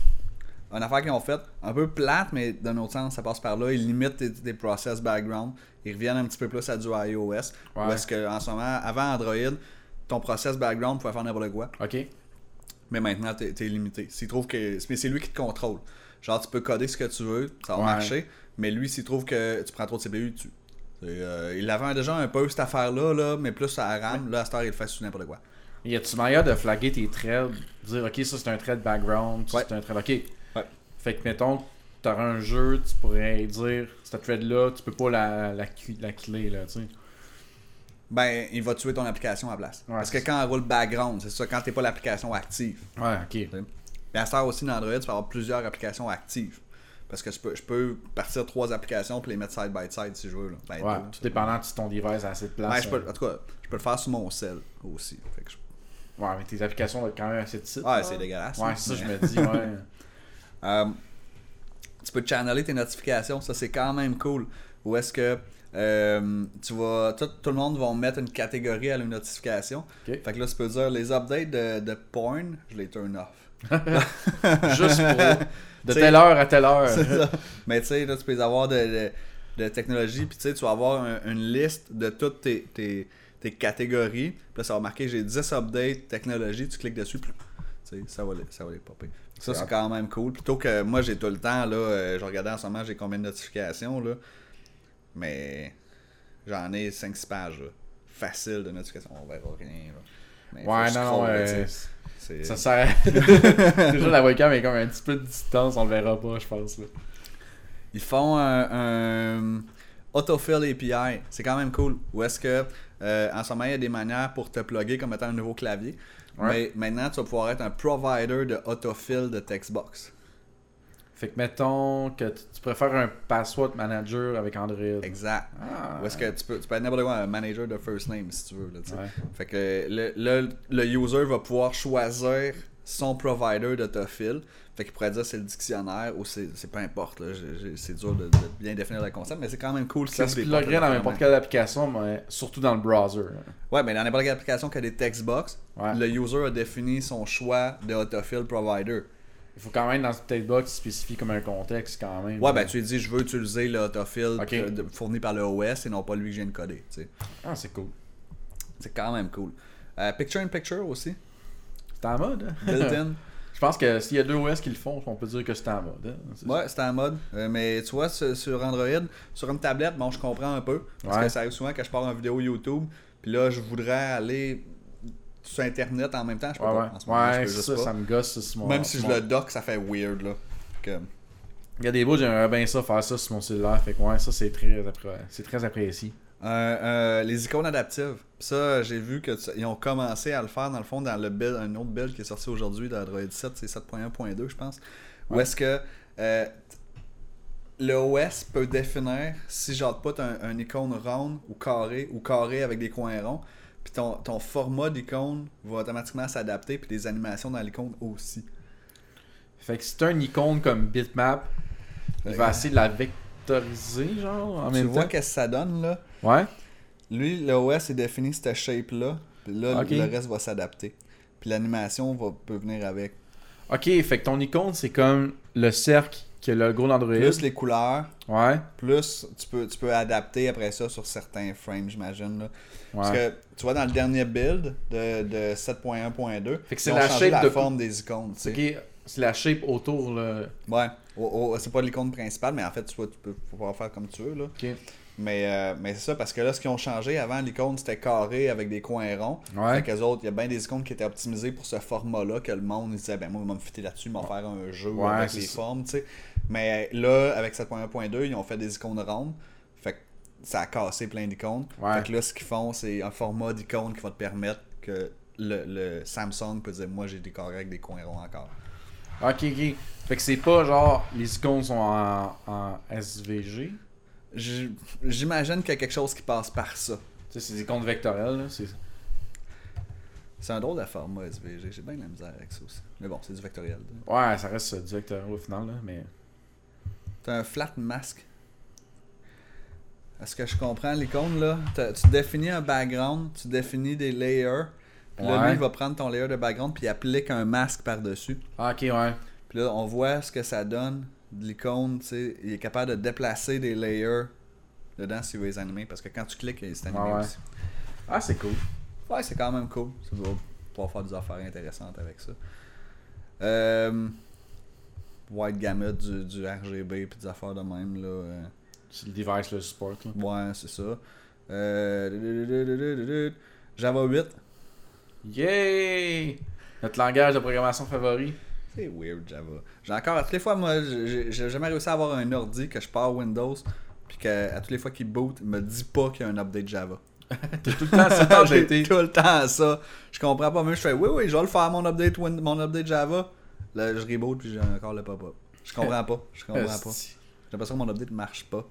une affaire qu'ils ont faite, un peu plate, mais d'un autre sens, ça passe par là. Ils limitent tes, tes process background. Ils reviennent un petit peu plus à du iOS. Ouais. Où est-ce qu'en ce moment, avant Android, ton process background pouvait faire n'importe quoi. Ok. Mais maintenant, t'es, t'es limité. S'il trouve que. Mais c'est lui qui te contrôle. Genre, tu peux coder ce que tu veux, ça va Ouais. marcher. Mais lui, s'il trouve que tu prends trop de C P U, tu. C'est, euh, il avait déjà un peu cette affaire-là, là, mais plus à RAM. Là, à cette heure, il le fait sur n'importe quoi. Y a-tu manière de flaguer tes threads, dire ok, ça c'est un thread background, ça Ouais. c'est un thread. Ok. Ouais. Fait que mettons, t'aurais un jeu, tu pourrais dire, cette thread-là, tu peux pas la, la, la clé, là, tu sais. Ben, il va tuer ton application à la place. Ouais, Parce que quand elle roule background, c'est ça, quand t'es pas l'application active. Ouais, ok. Puis à cette heure aussi, dans Android, tu peux avoir plusieurs applications actives. Parce que je peux, je peux partir trois applications et les mettre side by side si je veux. Là. Ben, Ouais, deux, tout dépendant si ton device a assez de place. Ben, je peux, euh. en tout cas, je peux le faire sur mon cell aussi. Fait que je... Ouais, mais tes applications doivent être quand même assez petites. Ouais, c'est dégueulasse. Ouais, là, c'est ça, mais- je me dis, ouais. Euh, tu peux channeler tes notifications, ça c'est quand même cool. Ou est-ce que euh, tu vas. Tout, tout le monde va mettre une catégorie à la notification. Ok. Fait que là, tu peux dire les updates de, de porn, je les turn off. Juste pour. De T'sais, telle heure à telle heure. C'est ça. Mais tu sais, là, tu peux les avoir de, de, de technologie, puis tu sais, tu vas avoir un- une liste de toutes tes, tes, tes catégories. Puis là, ça va marquer j'ai dix updates technologie, tu cliques dessus, puis tu sais, ça va les, ça va les popper. Ça, c'est quand même cool. Plutôt que moi, j'ai tout le temps, là, euh, je regardais en ce moment, j'ai combien de notifications, là. Mais j'en ai cinq six pages, là. Facile de notifications, on verra rien, là. Mais Ouais, faut que je non, scrolle, non, là, tu sais. euh, C'est- ça sert. Déjà, la webcam est comme un petit peu de distance, on le verra pas, je pense. Là. Ils font un, un autofill A P I. C'est quand même cool. Ou est-ce que euh, en ce moment, il y a des manières pour te plugger comme étant un nouveau clavier. Ouais. Mais maintenant, tu vas pouvoir être un provider de autofill de Textbox. Fait que mettons que tu tu préfères un password manager avec Android. Exact. Ah, Ou est-ce que tu peux, tu peux être n'importe quoi, un manager de first name si tu veux. Là, tu sais. Ouais. Fait que le, le, le user va pouvoir choisir son provider d'autofill. Fait qu'il pourrait dire c'est le dictionnaire ou c'est, c'est peu importe. Là. J'ai- j'ai- c'est dur de, de bien définir le concept, mais c'est quand même cool. Ça qu'ils se ouvrent des portes pluggerait dans n'importe d'affaires. quelle application, mais surtout dans le browser. Ouais, mais dans n'importe quelle application qui a des textbox, Ouais. le user a défini son choix de autofill provider. Il faut quand même dans ce textbox spécifier comme un contexte quand même. Ouais, ben tu lui dis je veux utiliser l'autofill Ok. euh, de- fourni par le O S et non pas lui que je viens de coder. Tu sais. Ah, c'est cool. C'est quand même cool. Euh, picture in picture aussi, C'est en mode. hein? built-in. Je pense que s'il y a deux O S qui le font, on peut dire que c'est en mode. hein. C'est Ouais, c'est en mode. Euh, mais tu vois, sur, sur Android, sur une tablette, bon, je comprends un peu. Parce Ouais. que ça arrive souvent que je pars en vidéo YouTube, puis là, je voudrais aller sur Internet en même temps. Je peux Ouais, pas. ouais. En ce moment, je Ouais, peux c'est juste ça, pas. ça me gosse ça, sur mon. Même si sur je mon- le dock, ça fait weird, là. Que... Il y a des bouts, j'aimerais bien ça, faire ça sur mon cellulaire. Fait que ouais, ça c'est très, appré- c'est très apprécié. Euh, euh, les icônes adaptives. Ça, j'ai vu qu'ils ont commencé à le faire dans le fond dans le build, un autre build qui est sorti aujourd'hui d'Android sept, c'est sept point un point deux, je pense. Où Ouais. est-ce que euh, le O S peut définir si genre pas t'as un, un icône ronde ou carré ou carré avec des coins ronds, puis ton, ton format d'icône va automatiquement s'adapter, puis les animations dans l'icône aussi. Fait que si t'as une icône comme bitmap, il va Euh, essayer de la vectoriser, genre, en tu même vois temps. qu'est-ce que ça donne là? Ouais. Lui, le O S est défini cette shape-là, puis là, Ok. le reste va s'adapter. Puis l'animation va, peut venir avec. Ok, fait que ton icône, c'est comme le cercle qui a le logo d'Android. Plus les couleurs, Ouais. plus tu peux, tu peux adapter après ça sur certains frames, j'imagine. Là. Parce Ouais. que tu vois, dans le dernier build de, de sept point un point deux, Fait que c'est ils ont la changé shape la de- forme des icônes. tu sais. Ok, c'est la shape autour, là. Ouais, Oh, oh, c'est pas l'icône principale, mais en fait, tu, vois, tu peux pouvoir faire comme tu veux. Là. Ok. Mais, euh, mais c'est ça, parce que là, ce qu'ils ont changé, avant, l'icône c'était carré avec des coins ronds. Ouais. Fait qu'eux autres, il y a bien des icônes qui étaient optimisées pour ce format-là, que le monde il disait, ben moi, je vais me fitter là-dessus, ils vont faire un jeu Ouais, avec c'est les ça. formes, tu sais. Mais là, avec sept point un point deux, ils ont fait des icônes rondes. Fait que ça a cassé plein d'icônes. Ouais. Fait que là, ce qu'ils font, c'est un format d'icône qui va te permettre que le, le Samsung peut dire, moi, j'ai des carrés avec des coins ronds encore. Ok, ok. Fait que c'est pas genre, les icônes sont en, en S V G. J- J'imagine qu'il y a quelque chose qui passe par ça. Tu sais, c'est des icônes vectorielles, là. C'est... C'est un drôle de format S V G. J'ai bien de la misère avec ça aussi. Mais bon, c'est du vectoriel. Ouais, ça reste euh, du vectoriel au final, là, mais... T'as un flat mask. Est-ce que je comprends l'icône là? T'as- Tu définis un background, tu définis des layers. Puis là, Ouais. lui, il va prendre ton layer de background puis il applique un masque par-dessus. Ah, ok, ouais. Puis là, on voit ce que ça donne de l'icône. Tu sais, il est capable de déplacer des layers dedans s'il veut les animer. Parce que quand tu cliques, c'est animé Ouais, ouais. aussi. Ah, c'est cool. Ouais, c'est quand même cool. Ça doit pouvoir faire des affaires intéressantes avec ça. Euh, White gamut du, du R G B puis des affaires de même là. euh. C'est le device, le support, là. Ouais, c'est ça. Euh... Java huit. Yay! Notre langage de programmation favori. C'est weird, Java. J'ai encore, à toutes les fois, moi, j'ai j'ai jamais réussi à avoir un ordi que je pars Windows, puis qu'à toutes les fois qu'il boot, il me dit pas qu'il y a un update Java. T'as tout le temps, c'est temps J'ai d'été. tout le temps ça. Je comprends pas, même je fais, oui, oui, je vais le faire, mon update, Win- mon update Java. Là, je reboot, puis j'ai encore le pop-up. Je comprends pas. Je comprends pas. J'ai l'impression que mon update marche pas.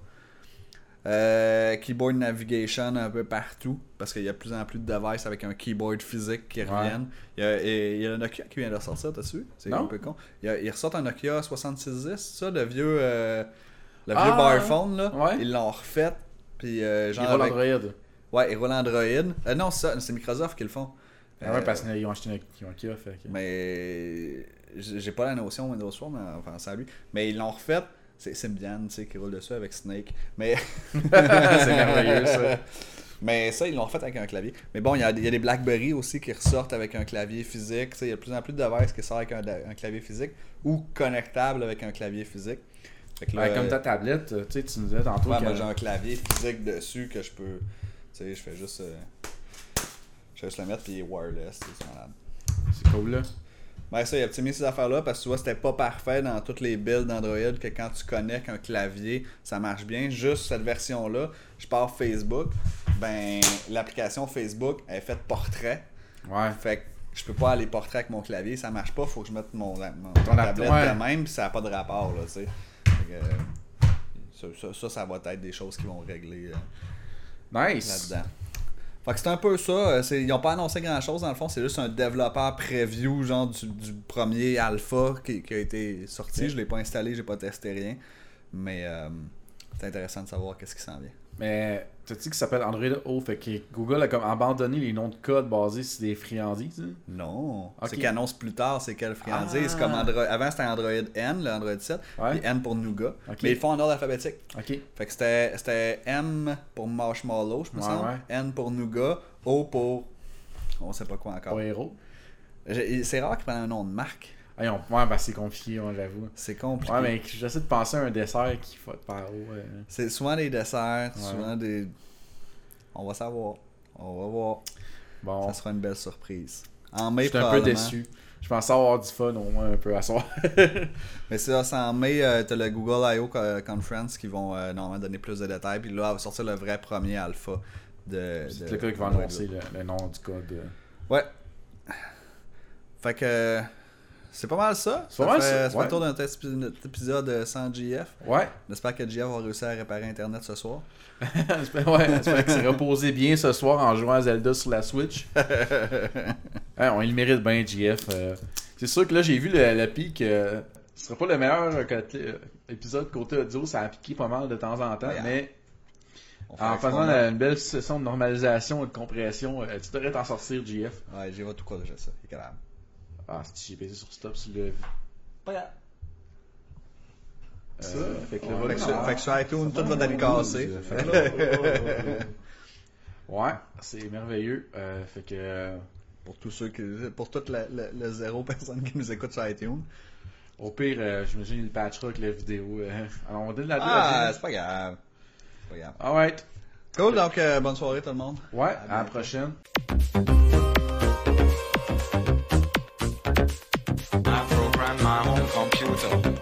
Euh, keyboard navigation un peu partout parce qu'il y a de plus en plus de devices avec un keyboard physique qui reviennent. Il y a, et, il y a le Nokia qui vient de ressortir, t'as-tu vu? C'est Non. un peu con. Il, y a, il ressort un Nokia soixante-six dix, ça, le vieux, euh, le vieux Ah, bar phone, là. ouais. Ils l'ont refait. Puis, euh, genre Il roule avec- Android. Ouais, il roule Android. Euh, non, ça, c'est Microsoft qui le font. Ah ouais, Euh, parce qu'ils ont acheté un ils ont un Kia, fait que... Mais j'ai j'ai pas la notion Windows Phone, mais enfin, ça lui. Mais ils l'ont refait. C'est Symbian, tu sais, qui roule dessus avec Snake. Mais. C'est merveilleux, ça. Mais ça, ils l'ont refait avec un clavier. Mais bon, il y a, il y a des BlackBerry aussi qui ressortent avec un clavier physique. Tu sais, il y a de plus en plus de devices qui sortent avec un, un clavier physique ou connectable avec un clavier physique. Fait que là, Ouais, comme ta tablette, tu sais, tu nous disais tantôt ouais, que... moi j'ai un clavier physique dessus que je peux. Tu sais, je fais juste. euh, Je fais juste le mettre puis il est wireless, tu sais, c'est malade. C'est cool, là. Ben ça, il a optimisé ces affaires-là parce que tu vois, c'était pas parfait dans toutes les builds d'Android que quand tu connectes un clavier, ça marche bien. Juste cette version-là, je pars Facebook, ben l'application Facebook elle est faite portrait. Ouais. Fait que je peux pas aller portrait avec mon clavier, ça marche pas, faut que je mette mon, mon Ton tablette ouais. de même, puis ça a pas de rapport, là, tu sais. Fait que, euh, ça, ça, ça, ça va être des choses qui vont régler euh, Nice. là-dedans. Fait que c'est un peu ça. C'est, ils n'ont pas annoncé grand chose dans le fond, c'est juste un développeur preview genre du, du premier alpha qui, qui a été sorti. Yeah. Je l'ai pas installé, j'ai pas testé rien. Mais euh, c'est intéressant de savoir qu'est-ce qui s'en vient. Mais, tu sais que ça s'appelle Android O, fait que Google a comme abandonné les noms de code basés sur des friandises. Hein? Non. Ok. C'est qu'ils annoncent plus tard c'est quelle friandise. Ah. C'est comme Android. Avant c'était Android N, le Android sept, Ouais. puis N pour Nougat. Ok. Mais ils le font en ordre alphabétique. Ok. Fait que c'était, c'était M pour Marshmallow, je me Ouais, semble. ouais. N pour Nougat. O pour. On sait pas quoi encore. Pas héros. J'ai- C'est rare qu'ils prennent un nom de marque. Ah, on... Ouais, bah c'est compliqué, on j'avoue. C'est compliqué. Ouais, mais j'essaie de penser à un dessert qui faut par haut. euh. C'est souvent des desserts, Ouais. souvent des. On va savoir. On va voir. Bon, Ça sera une belle surprise. En mai, j'étais un peu probablement. déçu. Je pensais avoir du fun au moins un peu à soir. Mais c'est ça, c'est en mai, euh, t'as le Google I O Co- Conference qui vont euh, normalement donner plus de détails. Puis là, va sortir le vrai premier alpha de. C'est de- le gars qui va de- annoncer le, le nom du code. euh. Ouais. Fait que. C'est pas mal ça. C'est pas mal fait, ça, fait ouais. le tour d'un test- notre épisode sans G F. Ouais. J'espère que G F va réussir à réparer Internet ce soir. J'espère ouais, j'espère qu'il s'est reposé bien ce soir en jouant à Zelda sur la Switch. Hein, on il le mérite bien, G F. euh. C'est sûr que là, j'ai vu le, le pic. euh, ce serait pas le meilleur euh, côté, euh, épisode côté audio. Ça a piqué pas mal de temps en temps. Ouais, mais On fait en avec ce faisant qu'on a. la- une belle session de normalisation et de compression, euh, tu devrais t'en sortir, G F. Ouais, G F va tout corriger ça. Il est capable. Ah, si j'ai baisé sur stop, tu l'as vu. Pas grave. Ça, fait que là, Fait voilà. que sur- fait que sur iTunes, tout va d'aller casser. Fait que là, ouais, c'est merveilleux. Euh, fait que. euh, Pour tous ceux qui. Pour toutes la- la- les zéro personnes qui nous écoutent sur iTunes. Au pire, euh, j'imagine il patchera avec la vidéo. euh. Alors, on va donner la Ah, la- c'est pas grave. C'est pas grave. Alright. Cool, donc euh, bonne soirée tout le monde. Ouais, À à la bientôt. prochaine. I program my own computer.